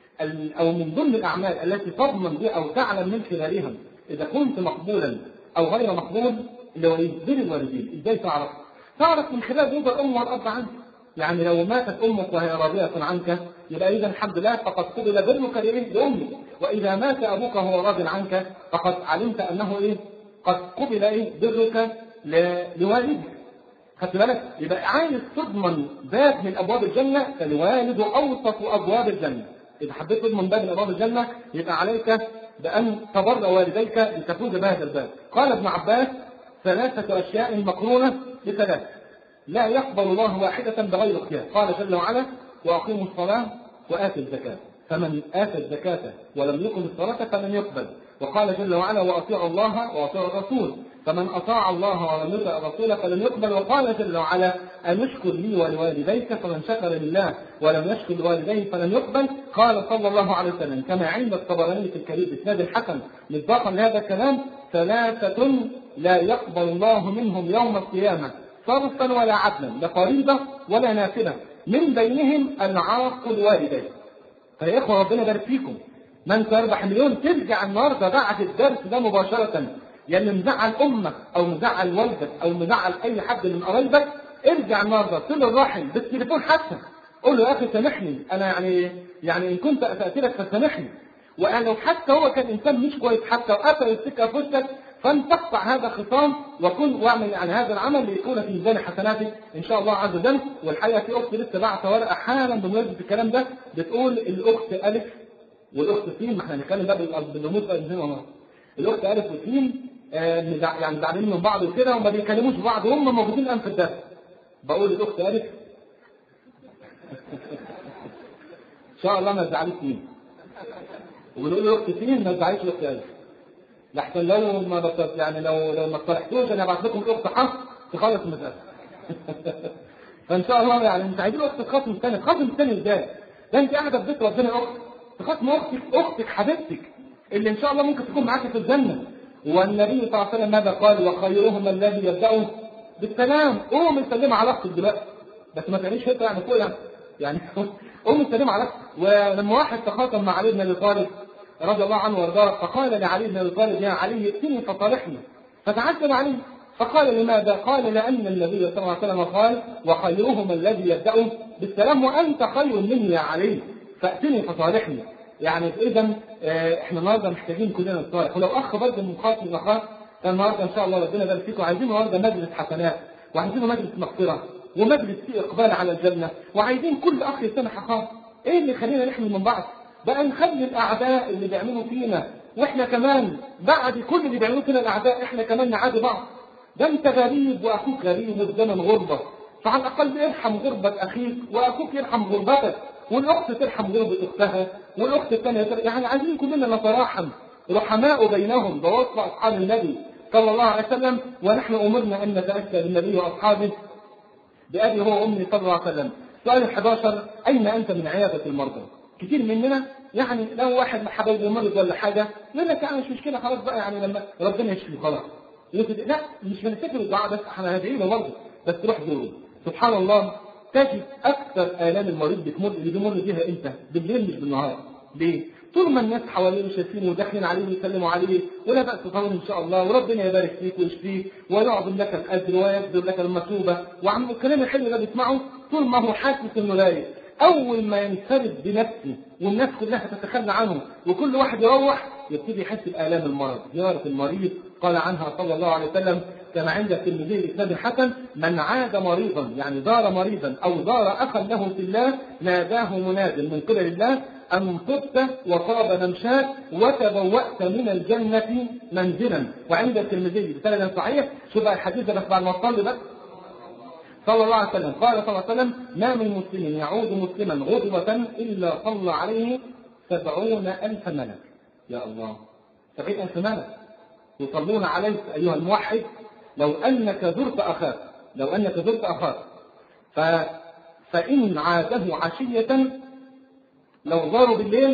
او من ضمن الاعمال التي تضمن بها او تعلم من خلالها اذا كنت مقبولا او غير مقبول اللي هو بر الوالدين. ازاي تعرف؟ تعرف من خلال رضا الام والاب عنك. يعني لو ماتت امك وهي راضيه عنك يبقى اذا الحمد لله فقد قبل برك لامك، واذا مات ابوك وهو راض عنك فقد علمت انه ايه؟ قد قبل ايه؟ برك لوالدك. خدت بالك؟ يبقى عايز تضمن باب من ابواب الجنه فالوالد اوسط ابواب الجنه. اذا حبيت تضمن باب من ابواب الجنه يبقى عليك بان تبر والديك لتفوز بهذا الباب. قال ابن عباس ثلاثه اشياء مقرونه بثلاث لا يقبل الله واحده بغير اختيار. قال جل وعلا واقيموا الصلاه واتوا الزكاه، فمن اتى الزكاه ولم يقم الصلاه فلن يقبل. وقال جل وعلا واطيعوا الله واطيعوا الرسول، فمن اطاع الله ولم يطع الرسول فلن يقبل. وقال جل وعلا ان اشكر لي ولوالديك، فمن شكر لله ولم يشكر لوالديه فلن يقبل. قال صلى الله عليه وسلم كما عند الطبراني في الكبير باسناد الحسن مصداقا لهذا الكلام ثلاثه لا يقبل الله منهم يوم القيامه صرفا ولا عدلا، لا فريضه ولا نافله، من بينهم العاق الوالدين. فيا اخوه ربنا يبارك فيكم. من سيربح مليون ترجع النهارده بعد الدرس ده مباشره، يعني مزعل امك او مزعل والدك او مزعل اي حد من قرايبك، ارجع النهارده صل الرحم بالتليفون حتى، قول له يا اخي سامحني انا يعني يعني ان كنت اسأت لك فسامحني. ولو حتى هو كان انسان مش كويس حتى وقفل السكه في وشك فان تقطع هذا الخصام وكن واعمل يعني هذا العمل ليكون في ميزان حسناتك ان شاء الله عز وجل. والحقيقه في اخت لسه بعت ورقه حالا بمناسبه الكلام ده بتقول الاخت الف والاخت سين، ما احنا هنتكلم بقى بالرموز بقى ازاي والله. الاخت الف وسين آه يعني زعلانين من بعض وكده وما بيكلموش بعض وهم موجودين الان في الدرس. بقول الاخت الف ان شاء الله ما تزعليش سين، وبنقول الاخت سين ما تزعليش الاخت الف، لحسن لو ما بطلت يعني لو لو ما اصطلحتوش انا هبعت لكم الاخت حق تخلص المساله. فان شاء الله يعني انت عايزين الاخت تخاصم الثاني، تخاصم الثاني ازاي؟ ده انت قاعده في بيت ربنا اختك، تخاف من اختك، اختك حبيبتك اللي ان شاء الله ممكن تكون معاك في الجنه. والنبي صلى الله عليه وسلم ماذا قال؟ وخيرهم الذي يبدأ بالسلام. قوم سلم على اختك دلوقتي، بس ما تعملش هيك يعني فوق يعني يعني قوم سلم على اختك. ولما واحد تخاصم مع علي بن ابي طالب رضي الله عنه وارضاه، فقال لعلي بن ابي طالب: يا علي ائتني فصالحني. فتعجب علي فقال: لماذا؟ قال: لأن النبي صلى الله عليه وسلم قال: وخيرهم الذي يبدأ بالسلام، وأنت خير مني يا علي، فأتني فصالحني. يعني إذا إحنا النهارده محتاجين كلنا نصالح، ولو أخ برضه من خاص من أخاه النهارده إن شاء الله ربنا يبارك فيكم، عايزين النهارده مجلس حسنات، وعايزين مجلس مغفرة، ومجلس فيه إقبال على الجنة، وعايزين كل أخ يسامح أخاه. إيه اللي يخلينا نحمل من بعض؟ بقى نخلي الأعداء اللي بيعملوا فينا، وإحنا كمان بعد كل اللي بيعملوا فينا الأعداء إحنا كمان نعادي بعض. ده انت غريب واخوك غريب والزمن غربة، فعلى الاقل ارحم غربة اخيك واخوك يرحم غربتك، والاخت ترحم غربة اختها، والاخت الثانية ترحم. يعني عايزين كلنا نتراحم، رحماء بينهم، ده وصف اصحاب النبي صلى الله عليه وسلم. ونحن امرنا ان نتأسى بالنبي واصحابه بأبي هو وامي صلى الله عليه وسلم. سؤال الحادي عشر: اين انت من عيادة المرضى؟ كتير مننا يعني لو واحد حبيبه مرض ولا حاجة يقول لك يعني مش مشكلة خلاص بقى، يعني لما ربنا يشفيه خلاص. لا، مش بنفتكر الدعاء بس، احنا هندعي له برضه، بس تروح زوره. سبحان الله، تجد اكثر الام المريض بتمر اللي بيمر بيها امتى؟ بالليل مش بالنهار. ليه؟ طول ما الناس حواليه شايفينه وداخلين عليه ويسلموا عليه ولا بأس طبعا ان شاء الله، وربنا يبارك فيك ويشفيك ويعظم لك الاجر ويكثر لك المثوبه، وعم الكلام الحلو ده بيسمعه طول ما هو حاسس انه لايق. اول ما ينفرد بنفسه والناس كلها تتخلى عنه وكل واحد يروح، يبتدي يحس بآلام المرض. زيارة المريض قال عنها صلى الله عليه وسلم كما عند الترمذي بإسناد حسن: من عاد مريضا، يعني زار مريضا أو زار أخا له في الله، ناداه مناد من قبل الله: أن طبت وطاب ممشاك وتبوأت من الجنة منزلا. وعند الترمذي بسند صحيح. شوف الحديث ده بس بعد ما تصلي بس صلى الله عليه وسلم. قال صلى الله عليه وسلم: ما من مسلم يعود مسلما غدوة إلا صلى عليه سبعون ألف ملك. يا الله، سبعين ألف ملك يصلون عليك أيها الموحد. لو أنك زرت أخاك لو أنك زرت أخاك ف... فإن عاده عشية، لو زاروا بالليل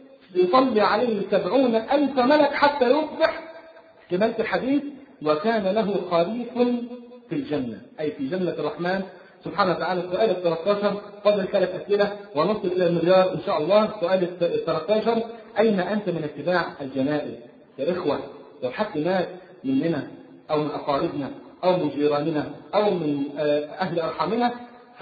يصلي عليه سبعون ألف ملك حتى يصبح. كمالة الحديث: وكان له خريف في الجنة، أي في جنة الرحمن سبحانه وتعالى. السؤال الثلاث عشر فضل ثلاث أسئلة ونصل إلى المليار إن شاء الله. السؤال الثلاث عشر: أين أنت من اتباع الجنائز؟ يا إخوة، لو حد مات مننا أو من أقاربنا أو من جيراننا أو من أهل أرحامنا،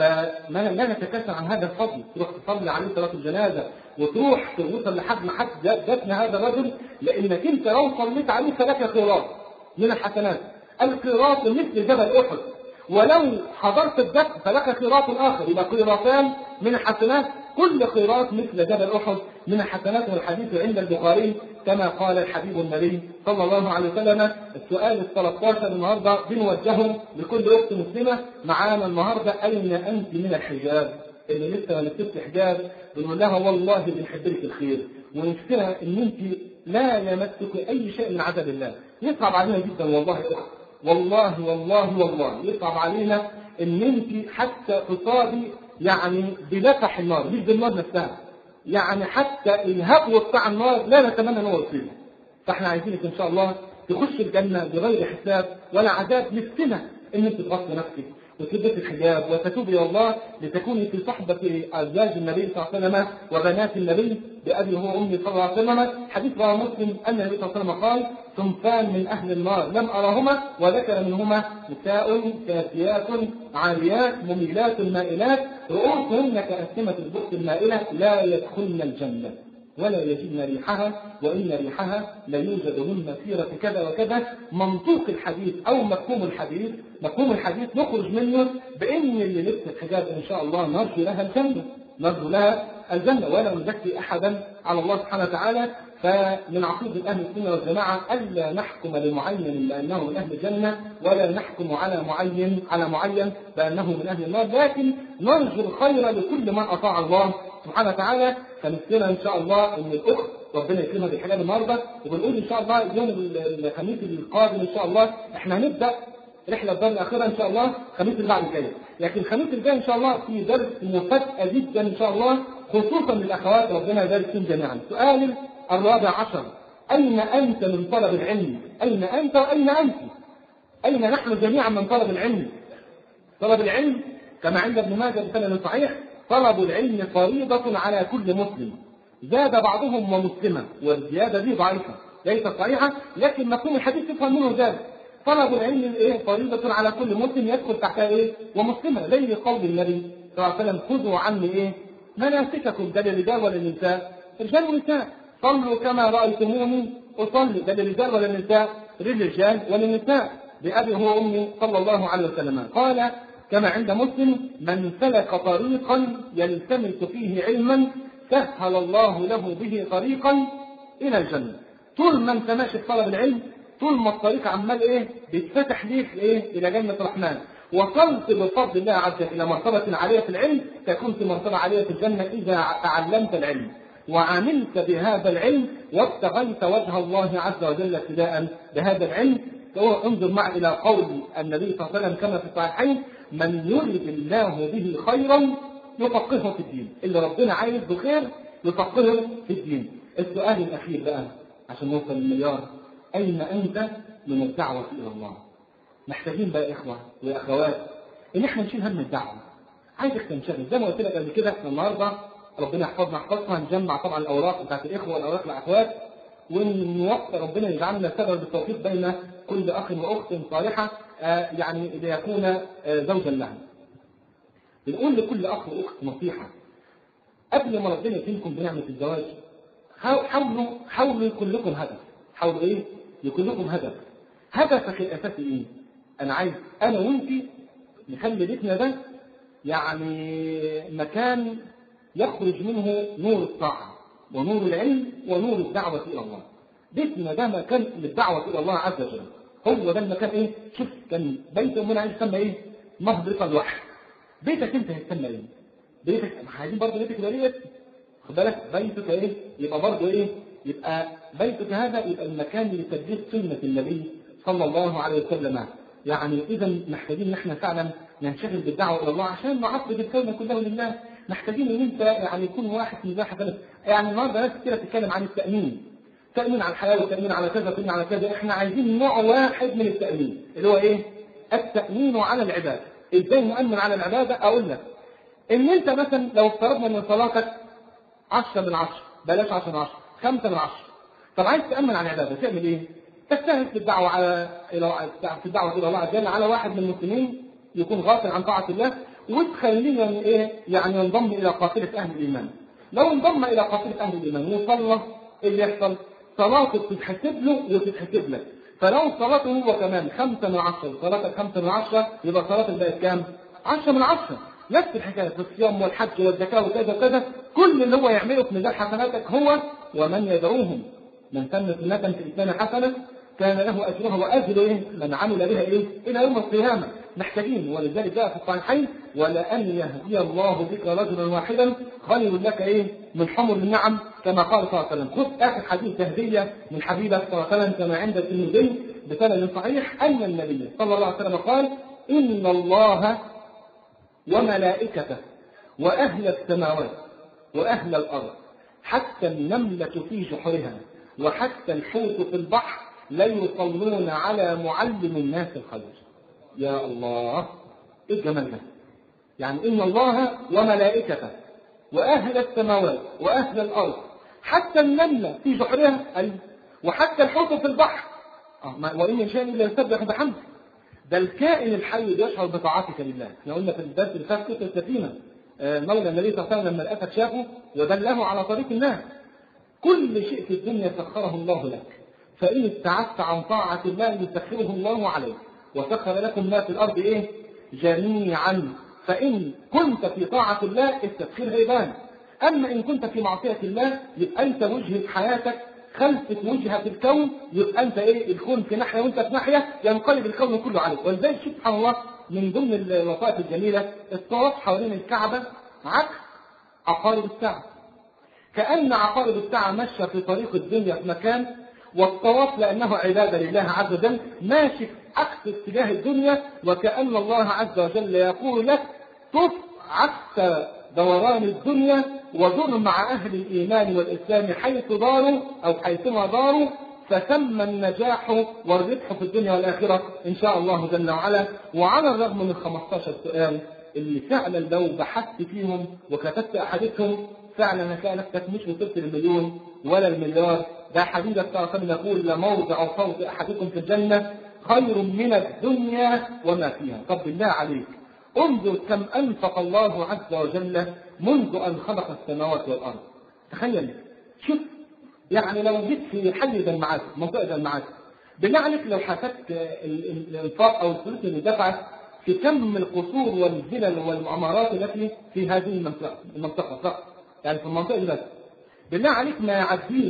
فما لا نتكاسل عن هذا الفضل. تروح تصلي عليه صلاة الجنازة وتروح توصل لحد ما حد دفن هذا الرجل، لأنك أنت لو صليت عليه فلك قيراط من الحسنات. القيراط مثل جبل أحد، ولو حضرت الدفن فلك قيراط آخر، يبقى قيراطان من الحسنات، كل قيراط مثل جبل أحد من الحسنات. والحديث عند البخاري كما قال الحبيب النبي صلى الله عليه وسلم. السؤال الثلاث عشر النهارده بنوجهه لكل أخت مسلمة معانا النهارده: أين أنت من الحجاب؟ اللي لسه ما لبستش حجاب بنقول لها والله بنحب لك الخير، ونفسنا ان انت لا يمسك اي شيء من عذاب الله. يصعب علينا جدا والله يا اخت، والله والله والله يصعب علينا ان انت حتى تصابي يعني بلفح النار، مش بالنار نفسها، يعني حتى الهبو بتاع النار لا نتمنى ان هو يصيبه. فاحنا عايزينك ان شاء الله تخش الجنه بغير حساب ولا عذاب. نفسنا ان انت تغطي نفسك وتلبس الحجاب وتتوب الى الله لتكوني في صحبه ازواج النبي صلى الله عليه وسلم وبنات النبي بأبي هو أمي صلى الله عليه وسلم. حديث رواه مسلم أن النبي صلى الله عليه وسلم قال: صنفان من أهل النار لم أرهما، وذكر منهما: نساء كاسيات عاريات مميلات مائلات رؤوسهن كأسنمة البخت المائلة لا يدخلن الجنة ولا يجدن ريحها وإن ريحها ليوجد من مسيرة كذا وكذا. منطوق الحديث أو مفهوم الحديث مفهوم الحديث نخرج منه بأن اللي لبس الحجاب إن شاء الله نرجو لها الجنة نرجو لها الجنة ولا نزكي أحدا على الله سبحانه وتعالى. فمن عقيدة أهل السنة والجماعة ألا نحكم لمعين بأنه من أهل الجنة ولا نحكم على معين على معين بأنه من أهل النار، لكن نرجو الخير لكل من أطاع الله سبحانه وتعالى. فنفسنا إن شاء الله أن الأخت ربنا يكرمها بالحجاب النهارده، وبنقول إن شاء الله يوم الخميس القادم إن شاء الله إحنا هنبدأ رحله الدار الاخره ان شاء الله الخميس اللي بعد الجاي، لكن الخميس الجاي ان شاء الله في درس مفاجاه جدا ان شاء الله خصوصا للاخوات، ربنا يبارك فيهم جميعا. سؤال الرابع عشر: اين انت من طلب العلم؟ اين انت واين انت؟ اين نحن جميعا من طلب العلم؟ طلب العلم كما عند ابن ماجه بسند صحيح: طلب العلم فريضة على كل مسلم. زاد بعضهم ومسلما، والزيادة دي ضعيفة ليست صحيحة، لكن مفهوم الحديث يفهم منه ذلك. طلب العلم ايه؟ فريضة على كل مسلم، يدخل تحتها ايه؟ ومسلمة، زي قول النبي صلى الله عليه وسلم: خذوا عني ايه؟ مناسككم. ده للرجال ولا للنساء؟ رجال ونساء. صلوا كما رأيتموني أصلي. ده للرجال ولا للنساء؟ للرجال وللنساء. بأبي هو أمي صلى الله عليه وسلم. قال كما عند مسلم: من سلك طريقا يلتمس فيه علما سهل الله له به طريقا إلى الجنة. طول ما أنت ماشي في طلب العلم، طول ما الطريق عمال إيه؟ بيتفتح ليك إيه؟ إلى جنة الرحمن. وصلت بفضل الله عز وجل إلى مرتبة عالية في العلم، تكون في مرتبة عالية في الجنة إذا تعلمت العلم وعملت بهذا العلم وابتغيت وجه الله عز وجل ابتداء بهذا العلم. انظر معي إلى قول النبي صلى الله عليه وسلم كما في الصحيحين: من يرد الله به خيرا يفقهه في الدين. اللي ربنا عايز بخير يفقهه في الدين. السؤال الأخير بقى عشان نوصل للمليار: أين أنت من الدعوة إلى الله؟ محتاجين بقى إخوة وأخوات إن إحنا نشيل هم الدعوة. عايزك تنشغل زي ما قلت لك قبل كده. إحنا النهارده ربنا يحفظنا يحفظنا هنجمع طبعا الأوراق بتاعت الإخوة والأوراق الأخوات، ونوفق ربنا يجعلنا سبب بالتوفيق بين كل أخ وأخت صالحة آه يعني ليكون آه زوجا لها. بنقول لكل أخ وأخت نصيحة: قبل ما ربنا يكرمكم بنعمة الزواج حاولوا حاولوا يكون لكم هدف. حاولوا إيه؟ يكون لكم هدف. هدفك الأساسي إيه؟ أنا عايز أنا وأنتي نخلي بيتنا ده يعني مكان يخرج منه نور الطاعة ونور العلم ونور الدعوة إلى الله. بيتنا ده مكان للدعوة إلى الله عز وجل. هو ده المكان إيه؟ شوف كان بيت أمنا عايز يسمى إيه؟ مهبط الوحي. بيتك أنت هيسمى إيه؟ بيتك عايزين برضه بيتك يبقى ليه؟ خد بالك بيتك إيه؟ يبقى برضه إيه؟ يبقى بيتك هذا يبقى المكان لتدريس سنة النبي صلى الله عليه وسلم. يعني إذا محتاجين إن إحنا فعلا ننشغل بالدعوة إلى الله عشان نعطل الكون كله لله. محتاجين إن أنت يعني يكون واحد من ذاك. يعني النهارده ناس كتير تتكلم عن التأمين، تأمين على الحياة وتأمين على كذا وتأمين على كذا. إحنا عايزين نوع واحد من التأمين اللي هو إيه؟ التأمين على العبادة. إزاي نؤمن على العبادة؟ أقول لك إن أنت مثلا لو افترضنا إن صلاتك عشرة من عشرة، بلاش عشرة من عشرة، خمسة من عشرة. طب عايز تأمن على العبادة تعمل إيه؟ تجتهد في الدعوة على إلى في الدعوة إلى الله عز وجل على واحد من المسلمين يكون غافل عن طاعة الله، وتخلينا إيه؟ يعني ينضم إلى قافلة أهل الإيمان. لو انضم إلى قافلة أهل الإيمان وصلى، إيه اللي يحصل؟ صلاته تتحسب له وتتحسب لك. فلو صلاته هو كمان خمسة من عشرة وصلاتك خمسة من عشرة، يبقى صلاتك بقت كام؟ عشرة من عشرة. نفس الحكاية في الصيام والحج والزكاة وكذا وكذا. كل اللي هو يعمله في ميزان حسناتك هو ومن يدعوهم من سن سنة في الإسلام حسنة كان له أجرها وأجر إيه؟ من عمل بها إيه؟ إلى يوم القيامة. محتاجين، ولذلك جاء في الصحيحين: ولأن يهدي الله بك رجلا واحدا خير لك إيه؟ من حمر النعم، كما قال صلى الله عليه وسلم. خذ آخر حديث تهدية من حبيبك صلى الله عليه وسلم كما عند الترمذي بسند صحيح أن النبي صلى الله عليه وسلم قال: إن الله وملائكته وأهل السماوات وأهل الأرض حتى النملة في جحرها وحتى الحوت في البحر لا يصلون على معلم الناس الخير. يا الله، ايه الجمال ده؟ يعني ان الله وملائكته واهل السماوات واهل الارض حتى النمله في جحرها وحتى الحوت في البحر وان من شيء الا يسبح بحمده. ده الكائن الحي بيشعر بطاعتك لله. احنا قلنا في الدرس اللي فات قصه السفينه، مولى النبي صلى الله عليه وسلم لما الاسد شافه ودله على طريق الناس. كل شيء في الدنيا سخره الله لك، فإن ابتعدت عن طاعة الله يسخره الله عليك. وسخر لكم ما في الأرض إيه؟ جميعا. فإن كنت في طاعة الله التسخير هيبان. أما إن كنت في معصية الله يبقى أنت وجهة حياتك خلفت وجهة الكون، يبقى أنت إيه؟ الكون في ناحية وأنت في ناحية، ينقلب الكون كله عليك. ولذلك سبحان الله من ضمن الوصايا الجميلة الطواف حوالين الكعبة عكس عقارب الساعة. كأن عقارب الساعة ماشية في طريق الدنيا في مكان، والطواف لأنه عبادة لله عز وجل ماشي عكس اتجاه الدنيا، وكأن الله عز وجل يقول لك طف عكس دوران الدنيا ودر مع أهل الإيمان والإسلام حيث داروا أو حيثما داروا، فثم النجاح والربح في الدنيا والآخرة إن شاء الله جل وعلا. وعلى الرغم من خمستاشر سؤال اللي فعلا لو بحثت فيهم وكتبت أحاديثهم فعلا هتلاقي نفسك مش وصلت للمليون ولا المليار. ده حبيبك صلى الله عليه وسلم يقول لموضع صوت أحدكم في الجنة خير من الدنيا وما فيها. طب بالله عليك انظر كم أنفق الله عز وجل منذ أن خلق السماوات والأرض. تخيل، شوف يعني لو جيت في حي زي المعادي، منطقة زي المعادي، بالله عليك لو حسبت الإنفاق أو الفلوس اللي دفعت في كم القصور والفلل والعمارات التي في هذه المنطقة المنطقة فقط، يعني في المنطقة دي بس، بالله عليك ما يعديش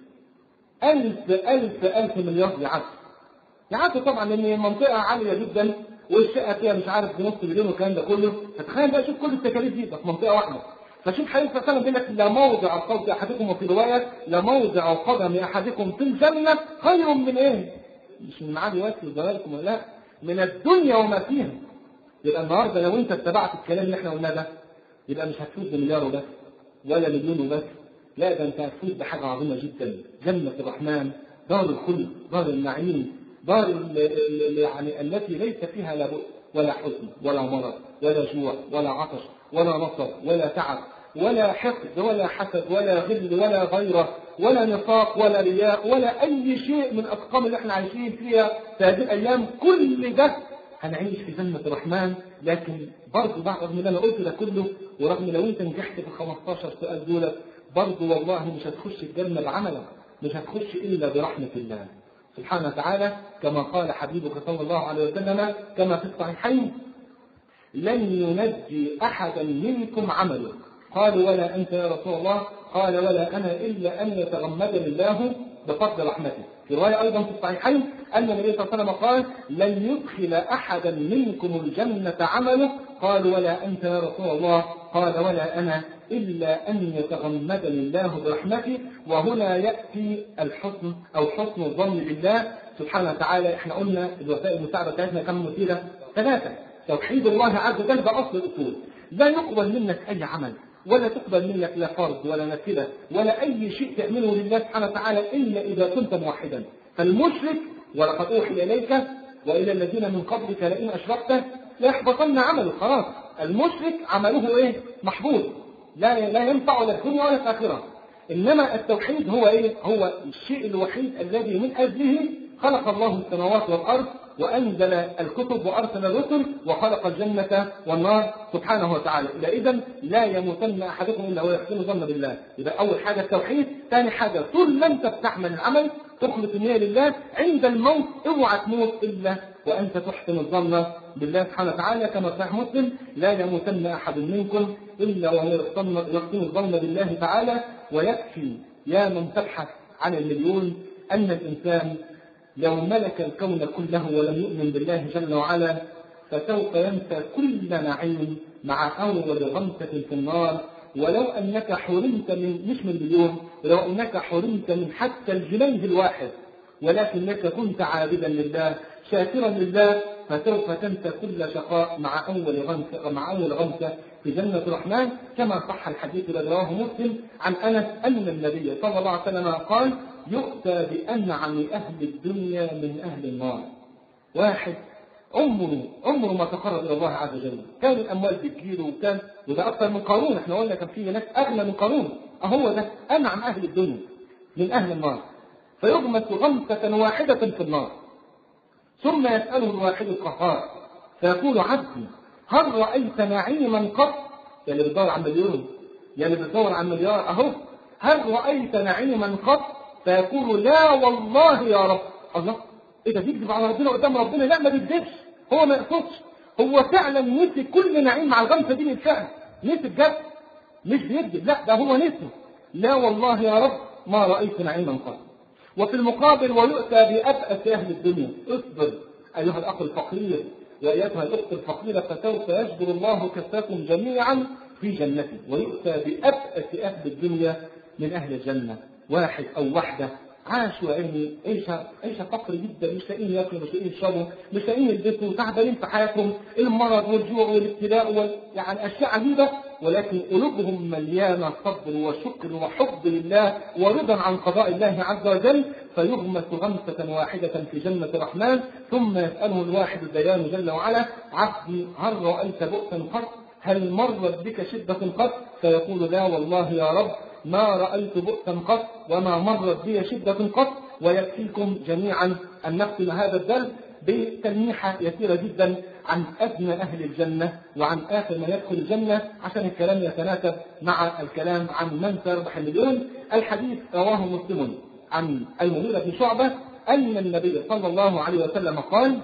ألف ألف ألف مليار يعدي. يعدي طبعا لأن المنطقة عالية جدا والشقة فيها مش عارف بنص مليون والكلام ده كله، فتخيل بقى شوف كل التكاليف دي في منطقة واحدة. فشوف حديث صلى الله عليه وسلم بيقول لك لا موضع قدم أحدكم، وفي رواية لا موضع قدم أحدكم في الجنة خير من إيه؟ مش من معادي واسع وزوالكم ولا لا، من الدنيا وما فيها. يبقى النهارده لو أنت اتبعت الكلام اللي احنا قلناه ده يبقى مش هتفوز بمليار وبس ولا مليون وبس، لا ده أنت هتفوز بحاجة عظيمة جدا، جنة الرحمن، دار الخلد، دار النعيم، دار يعني التي ليس فيها لا بؤس ولا حزن ولا مرض ولا جوع ولا عطش ولا نصب ولا تعب ولا حقد ولا حسد ولا غل ولا غيره ولا نفاق ولا رياء ولا أي شيء من الأسقام اللي احنا عايشين فيها في هذه الأيام. كل ده هنعيش في جنة الرحمن. لكن برضه بعد رغم اللي أنا قلت ده كله، ورغم لو أنت نجحت في خمستاشر سؤال دول، برضه والله مش هتخش الجنة بعملك، مش هتخش إلا برحمة الله سبحانه وتعالى، كما قال حبيبك صلى الله عليه وسلم كما في الصحيحين: لن ينجي أحدا منكم عمله. قالوا ولا أنت يا رسول الله؟ قال ولا أنا إلا أن يتغمدني الله بفضل رحمته. في رواية أيضا في الصحيحين أن النبي صلى الله عليه وسلم قال لن يدخل أحدا منكم الجنة عمله. قالوا ولا أنت يا رسول الله؟ قال ولا أنا إلا أن يتغمدني الله برحمته. وهنا يأتي الحسن أو حسن الظن بالله سبحانه وتعالى. احنا قلنا الوسائل المساعدة بتاعتنا كم مثيرة؟ ثلاثة. توحيد الله عز وجل ده أصل الأصول، لا يقبل منك أي عمل ولا تقبل منك لا فرض ولا نافلة ولا أي شيء تعمله لله سبحانه وتعالى إلا إذا كنت موحدا. فالمشرك ولقد أوحي إليك وإلى الذين من قبلك لئن أشركت ليحبطن عمله. خلاص المشرك عمله إيه؟ محبوط، لا لا ينفع ولا الدنيا ولا الآخرة. إنما التوحيد هو إيه؟ هو الشيء الوحيد الذي من أجله خلق الله السماوات والأرض وأنزل الكتب وأرسل الرسل وخلق الجنة والنار سبحانه وتعالى. إذا لا يموتن أحدكم إلا هو يحسن ظن بالله. يبقى أول حاجة التوحيد. ثاني حاجة طول ما أنت بتعمل العمل تخلص النية لله، عند الموت اوعى تموت إلا وأنت تحسن الظن بالله سبحانه وتعالى، كما صحيح مسلم: لا يموتن أحد منكم إلا وهو يحسن الظن بالله تعالى. ويكفي يا من تبحث عن المليون أن الإنسان لو ملك الكون كله ولم يؤمن بالله جل وعلا فسوف ينسى كل نعيم مع أول غمسة في النار. ولو أنك حرمت من مش من مليون، ولو أنك حرمت من حتى الجنيه الواحد ولكنك كنت عابدا لله شاكرا لله فسوف تنسى كل شقاء مع أول غمسة مع أول غمسة في جنة الرحمن، كما صح الحديث الذي رواه مسلم عن أنس أن النبي صلى الله عليه وسلم قال: يؤتى بأنعم أهل الدنيا من أهل النار. واحد عمره عمره ما تقرب إلى الله عز وجل، كان الأموال بتجيله وكان وده أكثر من قارون. احنا قلنا كان في ناس أغنى من قارون، أهو ده أنعم أهل الدنيا من أهل النار. فيغمس غمسة واحدة في النار ثم يسأله الواحد القهار فيقول: عبدي هل رأيت نعيما قط؟ يا اللي بتدور على مليون، يا اللي بتدور على مليار، أهو هل رأيت نعيما قط؟ فيقول: لا والله يا رب. الله، إيه ده بيكذب على ربنا قدام ربنا؟ لا ما بيكذبش، هو ما يقصدش، هو فعلا نسي كل نعيم مع الغمسة دي بالفعل، نسي بجد مش بيكذب، لا ده هو نسي. لا والله يا رب ما رأيت نعيما قط. وفي المقابل ويؤتى بأبأس أهل الدنيا. اصبر أيها الأخ الفقير وأيتها الأخت الفقيرة فسوف يجبر الله كفاكم جميعا في جنته. ويؤتى بأبأس أهل الدنيا من أهل الجنة، واحد أو واحدة عاشوا يعني عيشه عيشه فقر جدا، مش لاقيين ياكلوا، مش لاقيين يشربوا، مش لاقيين يلبسوا، تعبانين في حياتهم، المرض والجوع والابتلاء وال... يعني اشياء عجيبه، ولكن قلوبهم مليانه صبر وشكر وحب لله ورضا عن قضاء الله عز وجل، فيغمس غمسه واحده في جنه الرحمن، ثم يساله الواحد الديان جل وعلا: عبدي هل رايت بؤسا قط؟ هل مرت بك شده قط؟ فيقول: لا والله يا رب ما رأيت بؤسا قط وما مرت بي شدة قط. ويكفيكم جميعا أن نختم هذا الدرس بتلميحة يسيرة جدا عن أدنى أهل الجنة وعن آخر من يدخل الجنة، عشان الكلام يتناسب مع الكلام عن من سيربح المليون. الحديث رواه مسلم عن المغيرة بن شعبة أن النبي صلى الله عليه وسلم قال: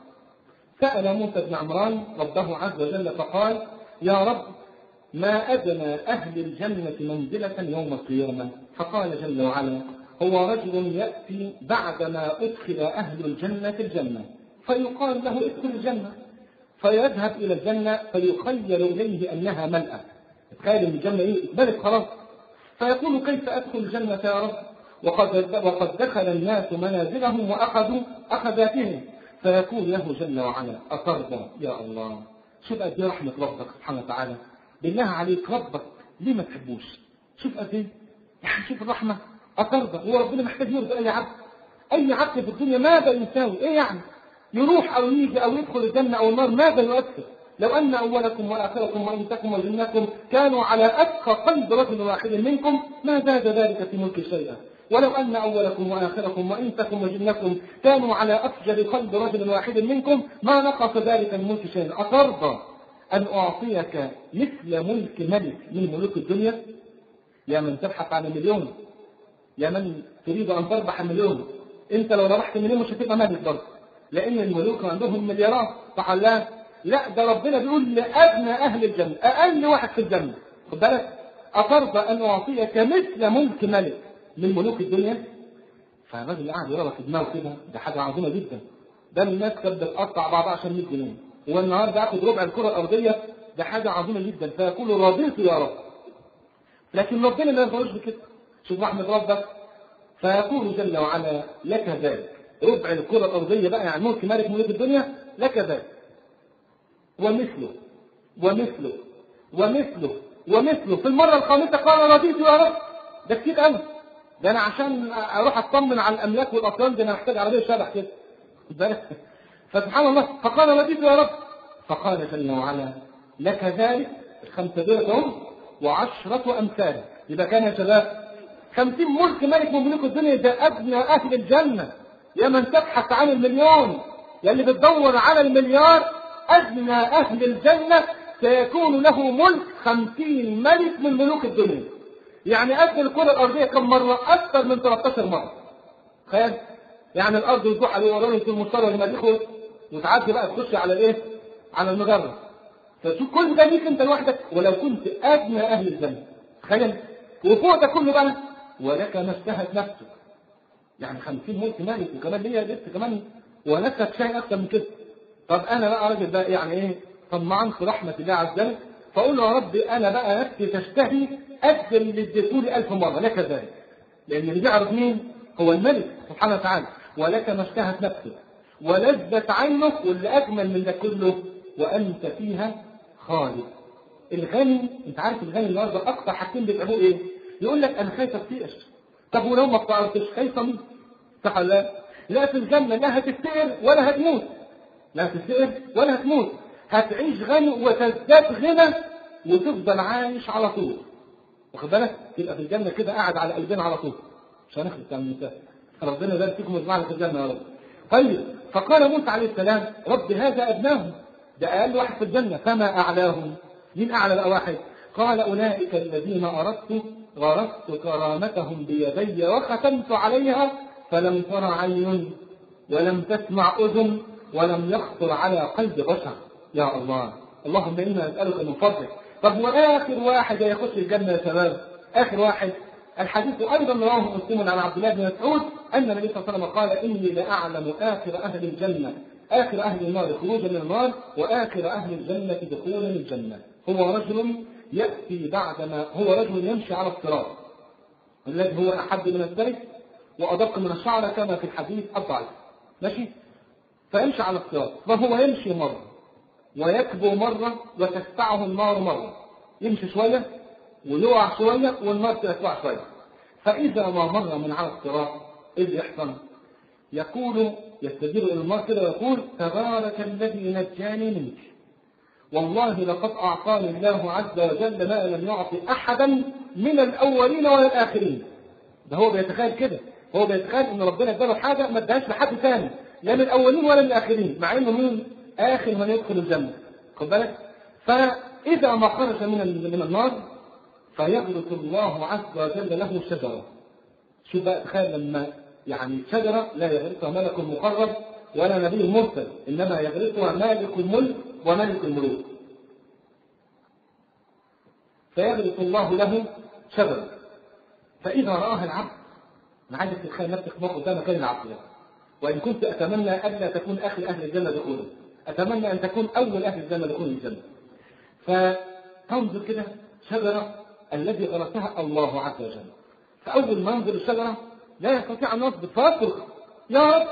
سأل موسى بن عمران ربه عز وجل فقال: يا رب ما أدنى أهل الجنة منزلة يوم القيامة؟ فقال جل وعلا: هو رجل يأتي بعدما أدخل أهل الجنة الجنة فيقال له: ادخل الجنة، فيذهب إلى الجنة فيخيل إليه أنها ملأة، تخيل إن الجنة إيه؟ اتملت خلاص، فيقول: كيف أدخل الجنة يا رب وقد, وقد دخل الناس منازلهم وأخذوا أخذاتهم؟ فيقول له جل وعلا: أترضى يا الله؟ شوف قد ايه رحمة ربك سبحانه وتعالى، بالله عليك ربك ليه ما تحبوش؟ شوف قد ايه، يعني شوف الرحمة. أترضى؟ هو ربنا محتاج يرضى أي عبد؟ أي عبد في الدنيا ماذا يساوي؟ إيه يعني؟ يروح أو يجي أو يدخل الجنة أو النار ماذا يؤثر؟ لو أن أولكم وآخركم وإنسكم وجنكم كانوا على أتقى قلب رجل واحد منكم ما زاد ذلك في ملك شيئا، ولو أن أولكم وآخركم وإنسكم وجنكم كانوا على أفجر قلب رجل واحد منكم ما نقص ذلك من ملك شيئا. أترضى أن أعطيك مثل ملك ملك من ملوك الدنيا؟ يا من تبحث عن المليون، يا من تريد أن تربح المليون، أنت لو ربحت المليون مش هتبقى ملك برضه، لأن الملوك عندهم مليارات. صح لا؟ لا، ده ربنا بيقول لأدنى أهل الجنة، أقل واحد في الجنة، خد بالك: أترضى أن أعطيك مثل ملك ملك من ملوك الدنيا؟ فالراجل قاعد يرى في دماغه كده، ده حاجة عظيمة جدا، ده الناس كانت بتقطع بعضها عشان مية جنيه، والنهارده ياخد ربع الكرة الأرضية، ده حاجة عظيمة جدا، فيقول: رضيت يا رب. لكن ربنا ما يرضاش بكده، شوف رحمة ربك، فيقول جل وعلا: لك ذلك، ربع الكرة الأرضية بقى، يعني ملك ملك ملوك الدنيا، لك ذلك ومثله ومثله ومثله ومثله. في المرة الخامسة قال: رضيت يا رب. ده كتير قوي، ده أنا عشان أروح أطمن على الأملاك والأطيان دي أنا محتاج عربية شبح كده. فسبحان الله، فقال: رضيت يا رب. فقال جل وعلا: لك ذلك، الخمسة دول هم وعشرة أمثال، يبقى كان يا شباب خمسين ملك ملك من ملوك الدنيا. ده أدنى أهل الجنة، يا من تبحث عن المليون، يا اللي بتدور على المليار، أدنى أهل الجنة سيكون له ملك خمسين ملك من ملوك الدنيا. يعني أدنى الكرة الأرضية كم مرة؟ أكثر من ثلاثة عشر مرة. تخيل، يعني الأرض يروح على ورانه في المشتري والمريخ وتعدي بقى تخش على الإيه؟ على المجرة. فشوف كل ده ليك أنت لوحدك، ولو كنت أدنى أهل الجنة. تخيل، وفوق ده كله بقى ولك ما اشتهت نفسك. يعني خمسين ملك مالك وكمان ليا لسه كمان ونفسك شيء أكثر من كده. طب أنا بقى راجل بقى يعني إيه؟ طمعان في رحمة الله عز وجل، فأقول له: يا رب أنا بقى نفسي تشتهي قد اللي اديتولي ألف مرة، لك ذلك. لأن اللي بيعرف مين؟ هو الملك سبحانه وتعالى. ولك ما اشتهت نفسك ولذت عينك، واللي أجمل من ده كله وأنت فيها خالد. الغني، أنت عارف الغني النهارده أكثر حاجتين بيتعبوه إيه؟ يقول لك أنا خايف أفتقر. طب ولو ما افتقرتش خايف أموت. صح ولا لا؟ لا، في الجنة لا هتفتقر ولا هتموت. لا هتفتقر ولا هتموت، هتعيش غني وتزداد غنى وتفضل عايش على طول. واخد بالك؟ تبقى في الجنة كده قاعد على قلبنا على طول. مش هنخلص عن المثال. ربنا يبارك فيكم ويجمعنا في الجنة يا رب. طيب، فقال موسى عليه السلام: رب هذا أدناهم، ده أقل واحد في الجنة، فما أعلاهم؟ مين أعلى بقى واحد؟ قال: أولئك الذين أردت غرست كرامتهم بيدي وختمت عليها فلم تر عين ولم تسمع أذن ولم يخطر على قلب بشر. يا الله، اللهم إنا نسألك من فضلك. طب وآخر واحد يخش الجنة يا شباب؟ آخر واحد، الحديث أيضا رواه مسلم عن عبد الله بن مسعود أن النبي صلى الله عليه وسلم قال: إني لأعلم آخر أهل الجنة، آخر أهل النار خروجا من النار، وآخر أهل الجنة دخولا الجنة. هو رجل يأتي بعدما هو رجل يمشي على الصراط الذي هو أحد من الثلث، وأدق من الشعر كما في الحديث الضعيف. ماشي؟ فيمشي على الصراط، فهو يمشي مرة ويكبو مرة وتدفعه النار مرة، يمشي شوية ويقع شوية والنار تدفع شوية. فإذا ما مر من على الصراط إيه اللي يحصل؟ يقول يستدير إلى النار كده ويقول تبارك الذي نجاني منك، والله لقد أعطاني الله عز وجل ما لم يعطي أحدا من الأولين ولا الآخرين. ده هو بيتخيل كده، هو بيتخيل إن ربنا اداله حاجة ما اداهاش لحد ثاني لا من الأولين ولا من الآخرين، مع إنه مين؟ آخر من يدخل الجنة. خد بالك؟ فإذا ما خرج من من النار فيغرس الله عز وجل له الشجرة. شوف بقى، تخيل لما يعني شجرة لا يغرسها ملك مقرب ولا نبي مرسل، إنما يغرسها مالك الملك وملك الملوك. فيغرس الله له شجرة، فإذا رآها العبد، أنا عايزك تتخيل نفسك مرة قدام مكان العبد ده، وإن كنت أتمنى ألا تكون آخر أهل الجنة دخولا، أتمنى أن تكون أول أهل الجنة دخولا الجنة. فتنظر كده شجرة الذي غرسها الله عز وجل، فأول ما ينظر الشجرة لا يستطيع أن يصبر فيصرخ يا رب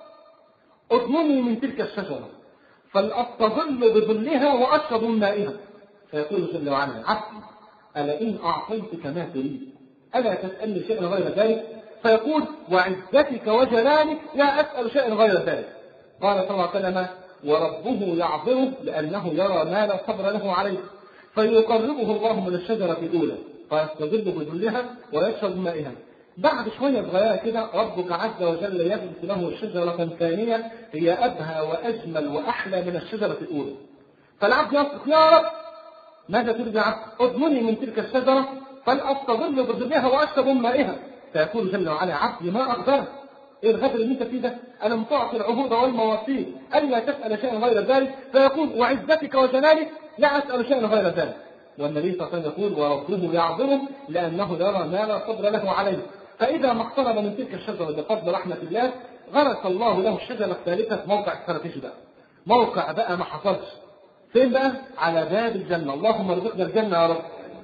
اضمني من تلك الشجرة فلأستظل بظلها وأشرب من مائها. فيقول جل وعلا عبدي ألا إن أعطيتك ما تريد ألا تسألني شيئا غير ذلك؟ فيقول وعزتك وجلالك لا أسأل شيئا غير ذلك. قال صلى الله عليه وسلم وربه يعذره لأنه يرى ما لا صبر له عليه، فيقربه الله من الشجرة الأولى فيستظل بظلها ويشرب مائها. بعد شوية صغيرة كده ربك عز وجل يجلس له شجرة ثانية هي أبهى وأجمل وأحلى من الشجرة الأولى. فالعبد يصرخ يا رب ماذا تريد يا عبد؟ اضمني من تلك الشجرة فلأستظل بظلها وأشرب من مائها. فيقول جل وعلا عبدي ما أقدرك، ايه الغدر اللي انت فيه ده؟ ألم تعطي العهود والمواثيق ألا تسأل شيئا غير ذلك؟ فيقول وعزتك وجلالك لا أسأل شيئا غير ذلك. والنبي صلى الله عليه وسلم يقول وربه يعظمه لأنه يرى ما لا صبر له عليه. فإذا ما اقترب من تلك الشجرة بفضل رحمة الله غرس الله له الشجرة الثالثة في موقع استراتيجي بقى، موقع بقى ما حصلش. فين بقى؟ على باب الجنة. اللهم ارزقنا الجنة يا رب.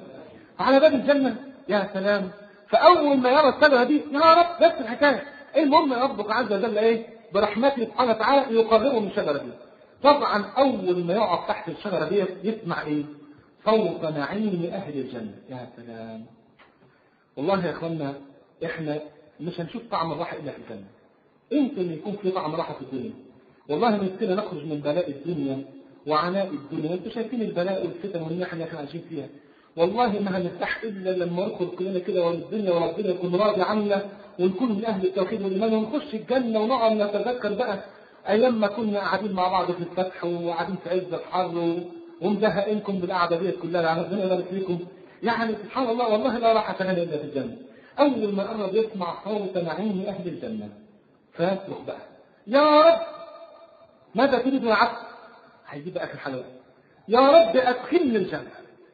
على باب الجنة يا سلام. فأول ما يرى الشجرة دي يا رب نفس الحكاية، المهم ربك عز وجل ايه برحمته سبحانه وتعالى يقربه من الشجرة دي. طبعا أول ما يقف تحت الشجرة دي يسمع ايه؟ صوت نعيم أهل الجنة. يا سلام. والله يا اخوانا احنا مش هنشوف طعم الراحة الا في الجنة. يمكن يكون في طعم راحة في الدنيا. والله نفسنا نخرج من بلاء الدنيا وعناء الدنيا. انتوا شايفين البلاء والفتن والنحن اللي احنا عايشين فيها. والله ما هنرتاح الا لما ندخل كلنا كده والدنيا وربنا يكون راضي عنا ونكون من اهل التوحيد والايمان ونخش الجنة ونقعد نتذكر بقى ايام ما كنا قاعدين مع بعض في الفتح وقاعدين في عز الحر ومزهقينكم بالقعده ديت كلها. ربنا يبارك فيكم. يعني سبحان الله والله لا راحة لنا الا في الجنة. أول ما قرب يسمع صوت نعيم أهل الجنة فيصرخ بقى يا رب ماذا تريد يا عبد؟ هيجيب آخر حلوة يا رب أدخلني الجنة.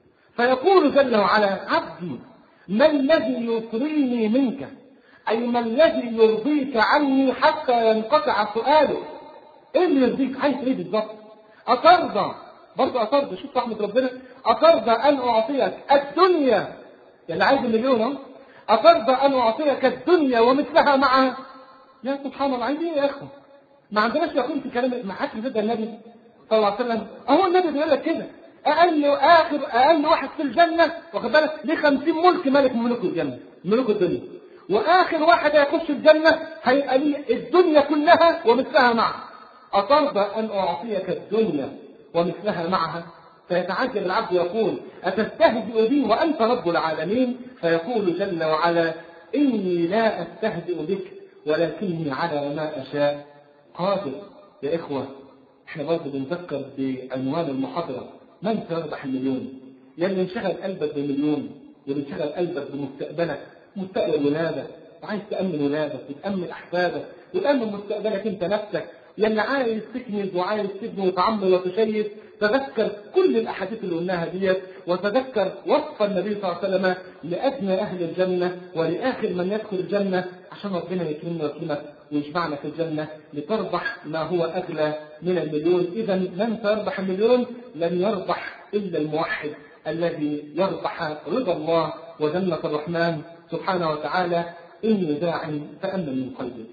فيقول جل وعلا عبدي ما الذي يطريني منك؟ أي ما الذي يرضيك عني حتى ينقطع سؤاله؟ إيه اللي يرضيك؟ عايز إيه بالظبط؟ أترضى برضه أترضى شوف رحمة ربنا أترضى أن أعطيك الدنيا اللي عايز المليون اهو أترضى أن أعطيك الدنيا ومثلها معها؟ يا سبحان الله عايزين إيه يا أخوة؟ ما عندناش يقين في كلام ما حدش يصدق النبي صلى الله عليه وسلم. أهو النبي بيقول لك كده أقل آخر أقل واحد في الجنة واخد بالك ليه خمسين ملك ملك من ملوك الجنة ملوك الدنيا، وآخر واحد هيخش الجنة هيبقى ليه الدنيا كلها ومثلها معها. أترضى أن أعطيك الدنيا ومثلها معها؟ فيتعجب العبد يقول أتستهزئ بي وأنت رب العالمين؟ فيقول جل وعلا إني لا أستهزئ بك ولكني على ما أشاء قادر. يا إخوة إحنا برضه بنذكر بعنوان المحاضرة من سيربح المليون؟ يعني انشغل قلبك بمليون وانشغل قلبك بمستقبلك، مستقبل ولادك وعايز تأمن ولادك وتأمن أحفادك وتأمن مستقبلك أنت نفسك. يعني عايز تكنز وعايز تبني وتعمر وتشيد تذكر كل الأحاديث اللي قلناها ديت وتذكر وصف النبي صلى الله عليه وسلم لأدنى أهل الجنة ولآخر من يدخل الجنة عشان ربنا يكرمنا ويكرمك ويجمعنا في الجنة لتربح ما هو أغلى من المليون. إذا من سيربح المليون؟ لن يربح إلا الموحد الذي يربح رضا الله وجنة الرحمن سبحانه وتعالى. إني داع فأمن من قلبك.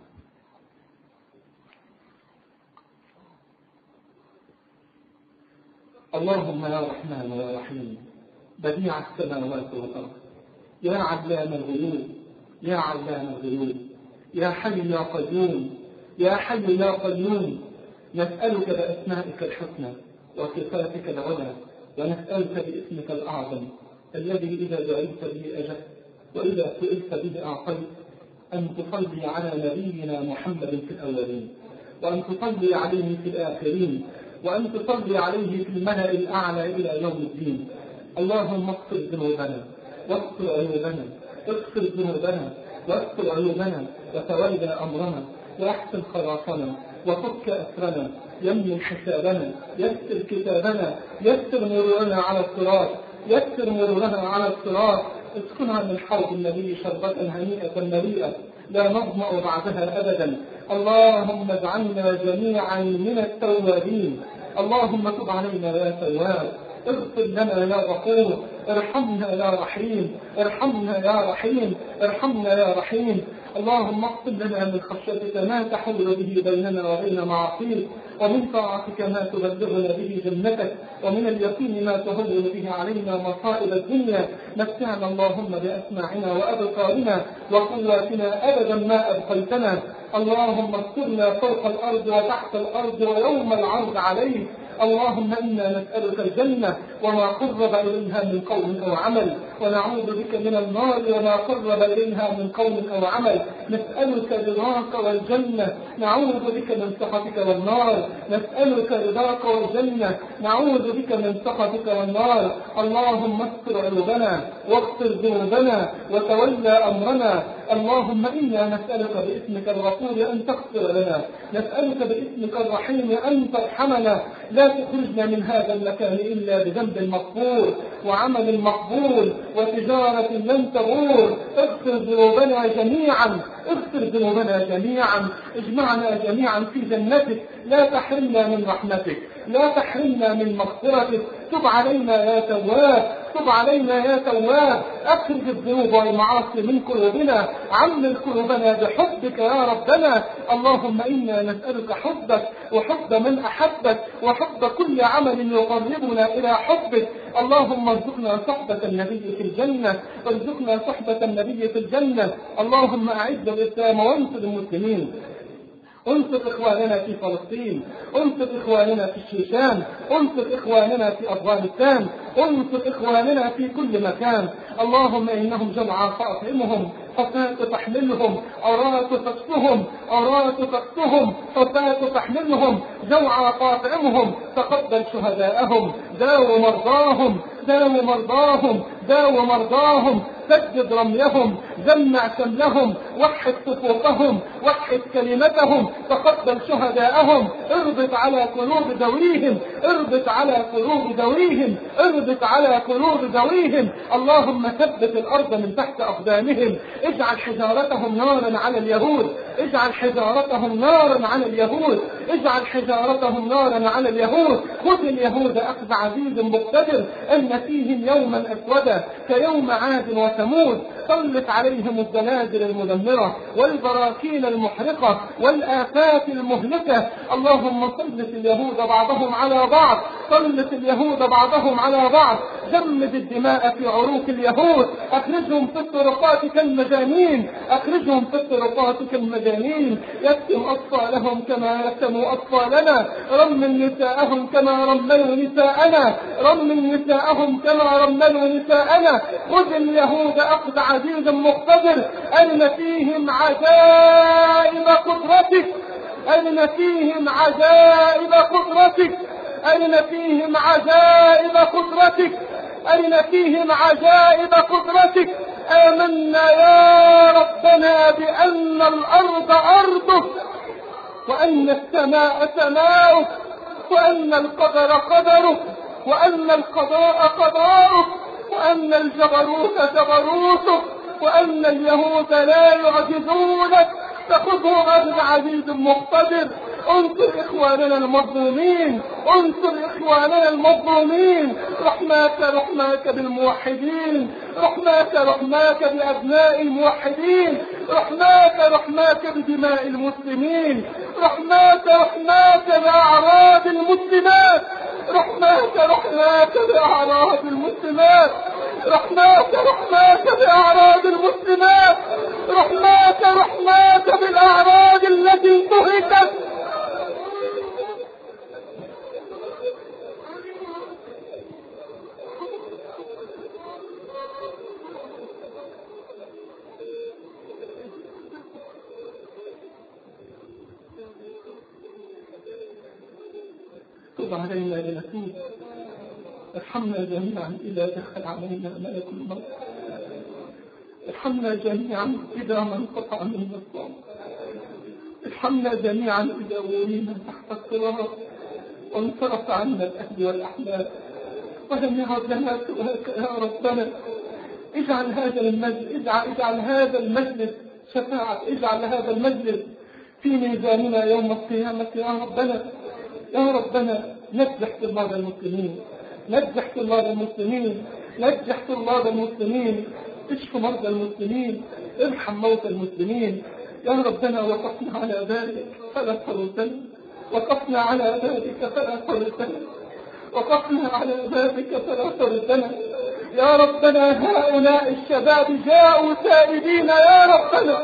اللهم يا رحمن يا رحيم بديع السماوات والأرض، يا علام الغيوب يا علام الغيوب، يا حي يا قيوم يا حي يا قيوم، نسألك بأسمائك الحسنى وصفاتك العلى، ونسألك باسمك الأعظم الذي إذا دعيت به أجبت وإذا سئلت به أعطيت، أن تصلي على نبينا محمد في الأولين، وأن تصلي عليه في الآخرين، وأن تصلي عليه في الملأ الأعلى إلى يوم الدين. اللهم اغفر ذنوبنا واغفر عيوبنا، اغفر ذنوبنا واغفر عيوبنا، وتولى أمرنا وأحسن خلاصنا، وفك أسرنا، يمن حسابنا، يسر كتابنا، يسر مرورنا على الصراط، يسر مرورنا على الصراط، اسكنها من حوض النبي شربة هنيئة مريئة لا نظمأ بعدها أبدا. اللهم اجعلنا جميعا من التوابين. اللهم تب علينا يا تواب، اغفر لنا يا غفور، ارحمنا يا رحيم، ارحمنا يا رحيم، ارحمنا يا رحيم. اللهم اغفر لنا من خشيتك ما تحول به بيننا وبين معاصيك، ومن طاعتك ما تبلغنا به جنتك، ومن اليقين ما تهون به علينا مصائب الدنيا. متعنا اللهم بأسماعنا وأبصارنا وقواتنا أبدا ما أبقيتنا. اللهم استرنا فوق الأرض وتحت الأرض ويوم العرض عليك. اللهم إنا نسألك الجنة وما قرب إليها من قول أو عمل، ونعوذ بك من النار وما قرب إليها من قول أو عمل. نسألك رضاك والجنة، نعوذ بك من سخطك والنار. نسألك رضاك والجنة، نعوذ بك من سخطك والنار. اللهم استر عيوبنا واغفر ذنوبنا وتولى أمرنا. اللهم إنا نسألك باسمك الغفور أن تغفر لنا، نسألك باسمك الرحيم أن ترحمنا. لا تخرجنا من هذا المكان إلا بذنب مغفور وعمل مقبول وتجارة لن تبور. اغفر ذنوبنا جميعا، اغفر ذنوبنا جميعا، اجمعنا جميعا في جنتك، لا تحرمنا من رحمتك، لا تحرمنا من مغفرتك. تب علينا يا تواب، تب علينا يا تواب. اخرج الذنوب والمعاصي من قلوبنا، عمل قلوبنا بحبك يا ربنا. اللهم إنا نسألك حبك وحب من أحبك وحب كل عمل يقربنا إلى حبك. اللهم ارزقنا صحبة النبي في الجنة، ارزقنا صحبة النبي في الجنة. اللهم أعز الإسلام وانصر المسلمين، انصر إخواننا في فلسطين، انصر إخواننا في الشيشان، انصر إخواننا في أفغانستان، انصر إخواننا في كل مكان. اللهم إنهم جمعا فأطعمهم، حفاة تحملهم، عراة تكسهم، عراة تكسهم، حفاة تحملهم، جوعا فاطعمهم. تقبل شهداءهم، داو مرضاهم، داو مرضاهم، داو مرضاهم. سدد رميهم، جمع شملهم، وحد صفوفهم، وحد كلمتهم. تقبل شهداءهم، اربط على قلوب ذويهم، اربط على قلوب ذويهم، اربط على قلوب ذويهم. اللهم ثبت الأرض من تحت أقدامهم. اجعل حجارتهم نارا على اليهود، اجعل حجارتهم نارا على اليهود، اجعل حجارتهم نارا على اليهود. خذ اليهود أخذ عزيز مقتدر، أن فيهم يوما أسودا كيوم عاد وثمود. سلط عليهم الزلازل المدمرة والبراكين المحرقة والآفات المهلكة. اللهم سلط اليهود بعضهم على بعض، سلط اليهود بعضهم على بعض. جمد الدماء في عروق اليهود، اخرجهم في الطرقات كالمجانين، اخرجهم في الطرقات كالمجانين. يكتم أطفالهم كما يكتموا أطفالنا، رمل نساءهم كما رملوا نساءنا، رمل نساءهم كما رملوا نساءنا. خذ اليهود أخذ عزيز مقتدر، أرن فيهم عجائب قدرتك، أرن فيهم عجائب قدرتك، أرن فيهم عجائب قدرتك، أرن فيهم عجائب قدرتك. آمنا يا ربنا بأن الأرض أرضك، وأن السماء سماؤك، وأن القدر قدرك، وأن القضاء قضاؤك، وأن الجبروت جبروتك، وأن اليهود لا يعجزونك. فخذهم أخذ عزيز مقتدر، انصر إخواننا المظلومين، انصر إخواننا المظلومين، رحماك رحماك بالموحدين، رحماك رحماك بأبناء الموحدين، رحماك رحماك بدماء المسلمين، رحماك رحماك بأعراض المسلمات، رحماك رحماك بأعراض المسلمات، رحماك رحماك بأعراض المسلمات، رحماك رحماك بالأعراض التي انتهكت. تب علينا لنتوب، ارحمنا جميعا إذا دخل علينا ملك الموت، ارحمنا جميعا إذا ما انقطع منا الصوم، ارحمنا جميعا إذا ولينا تحت الصراط وانصرف عنا الأهل والأحباب ولم يعد لنا سواك يا ربنا. اجعل هذا المجلس اجعل, اجعل هذا المجلس شفاعة، اجعل هذا المجلس في ميزاننا يوم القيامة يا ربنا. يا ربنا نجح طلاب المسلمين، نجح طلاب المسلمين، نجح طلاب المسلمين، اشف مرضى المسلمين، ارحم موتى المسلمين يا ربنا. وقفنا على ذلك فلا تردنا، وقفنا على ذلك فلا تردنا، وقفنا على ذلك فلا تردنا يا ربنا. هؤلاء الشباب جاءوا تائبين يا ربنا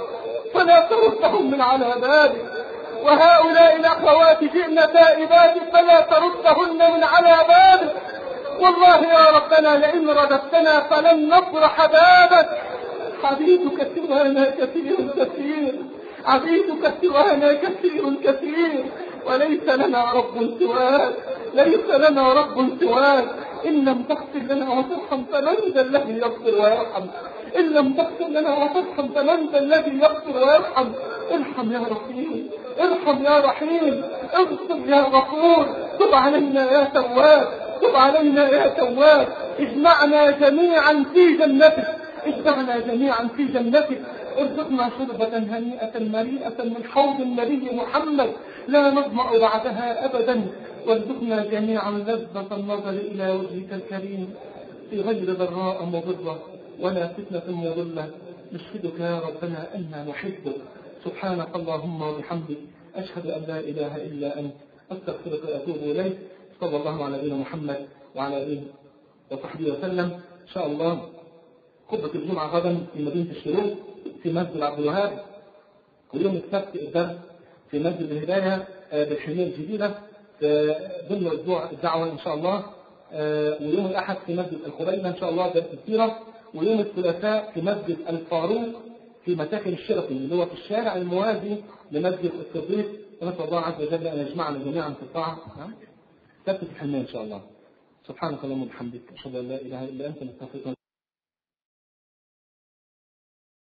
فلا تردهم من على ذلك، وهؤلاء الأخوات جئن تائبات فلا تردهن من على بابك. والله يا ربنا لئن رددتنا فلن نفرح بابك. عبيدك سوانا كثير كثير، عبيدك سوانا كثير كثير، وليس لنا رب سواك، ليس لنا رب سواك. إن لم تغفر لنا وترحم فمن ذا الذي يغفر ويرحم، إن لم تغفر لنا وترحم فمن ذا الذي يغفر ويرحم. ارحم يا رحيم، ارحم يا رحيم، اغفر يا غفور، تب علينا يا تواب، تب علينا يا تواب. اجمعنا جميعا في جنتك، اجمعنا جميعا في جنتك. ارزقنا شربة هنيئة مريئة من حوض النبي محمد لا نظمأ بعدها أبدا، وارزقنا جميعا لذة النظر إلى وجهك الكريم في غير ضراء مضرة ولا فتنة مضلة. نشهدك يا ربنا أننا نحبك. سبحانك اللهم وبحمدك، أشهد أن لا إله إلا أنت، أستغفرك وأتوب إليك. صلى الله على نبينا محمد وعلى آله وصحبه وسلم. إن شاء الله خطبة الجمعة غدا في مدينة الشروق في مسجد عبد الوهاب، ويوم السبت الدرس في مسجد الهداية بالحلية الجديدة ضمن أسبوع الدعوة إن شاء الله، ويوم الأحد في مسجد الخبيبة إن شاء الله درس السيرة، ويوم الثلاثاء في مسجد الفاروق في مساكن الشرقي اللي هو في الشارع الموازي لمسجد الصديق. ونسأل الله عز وجل أن يجمعنا جميعا في الطاعة سبت الحلية إن شاء الله. سبحانك اللهم وبحمدك، أشهد أن لا إله إلا أنت، نستغفرك.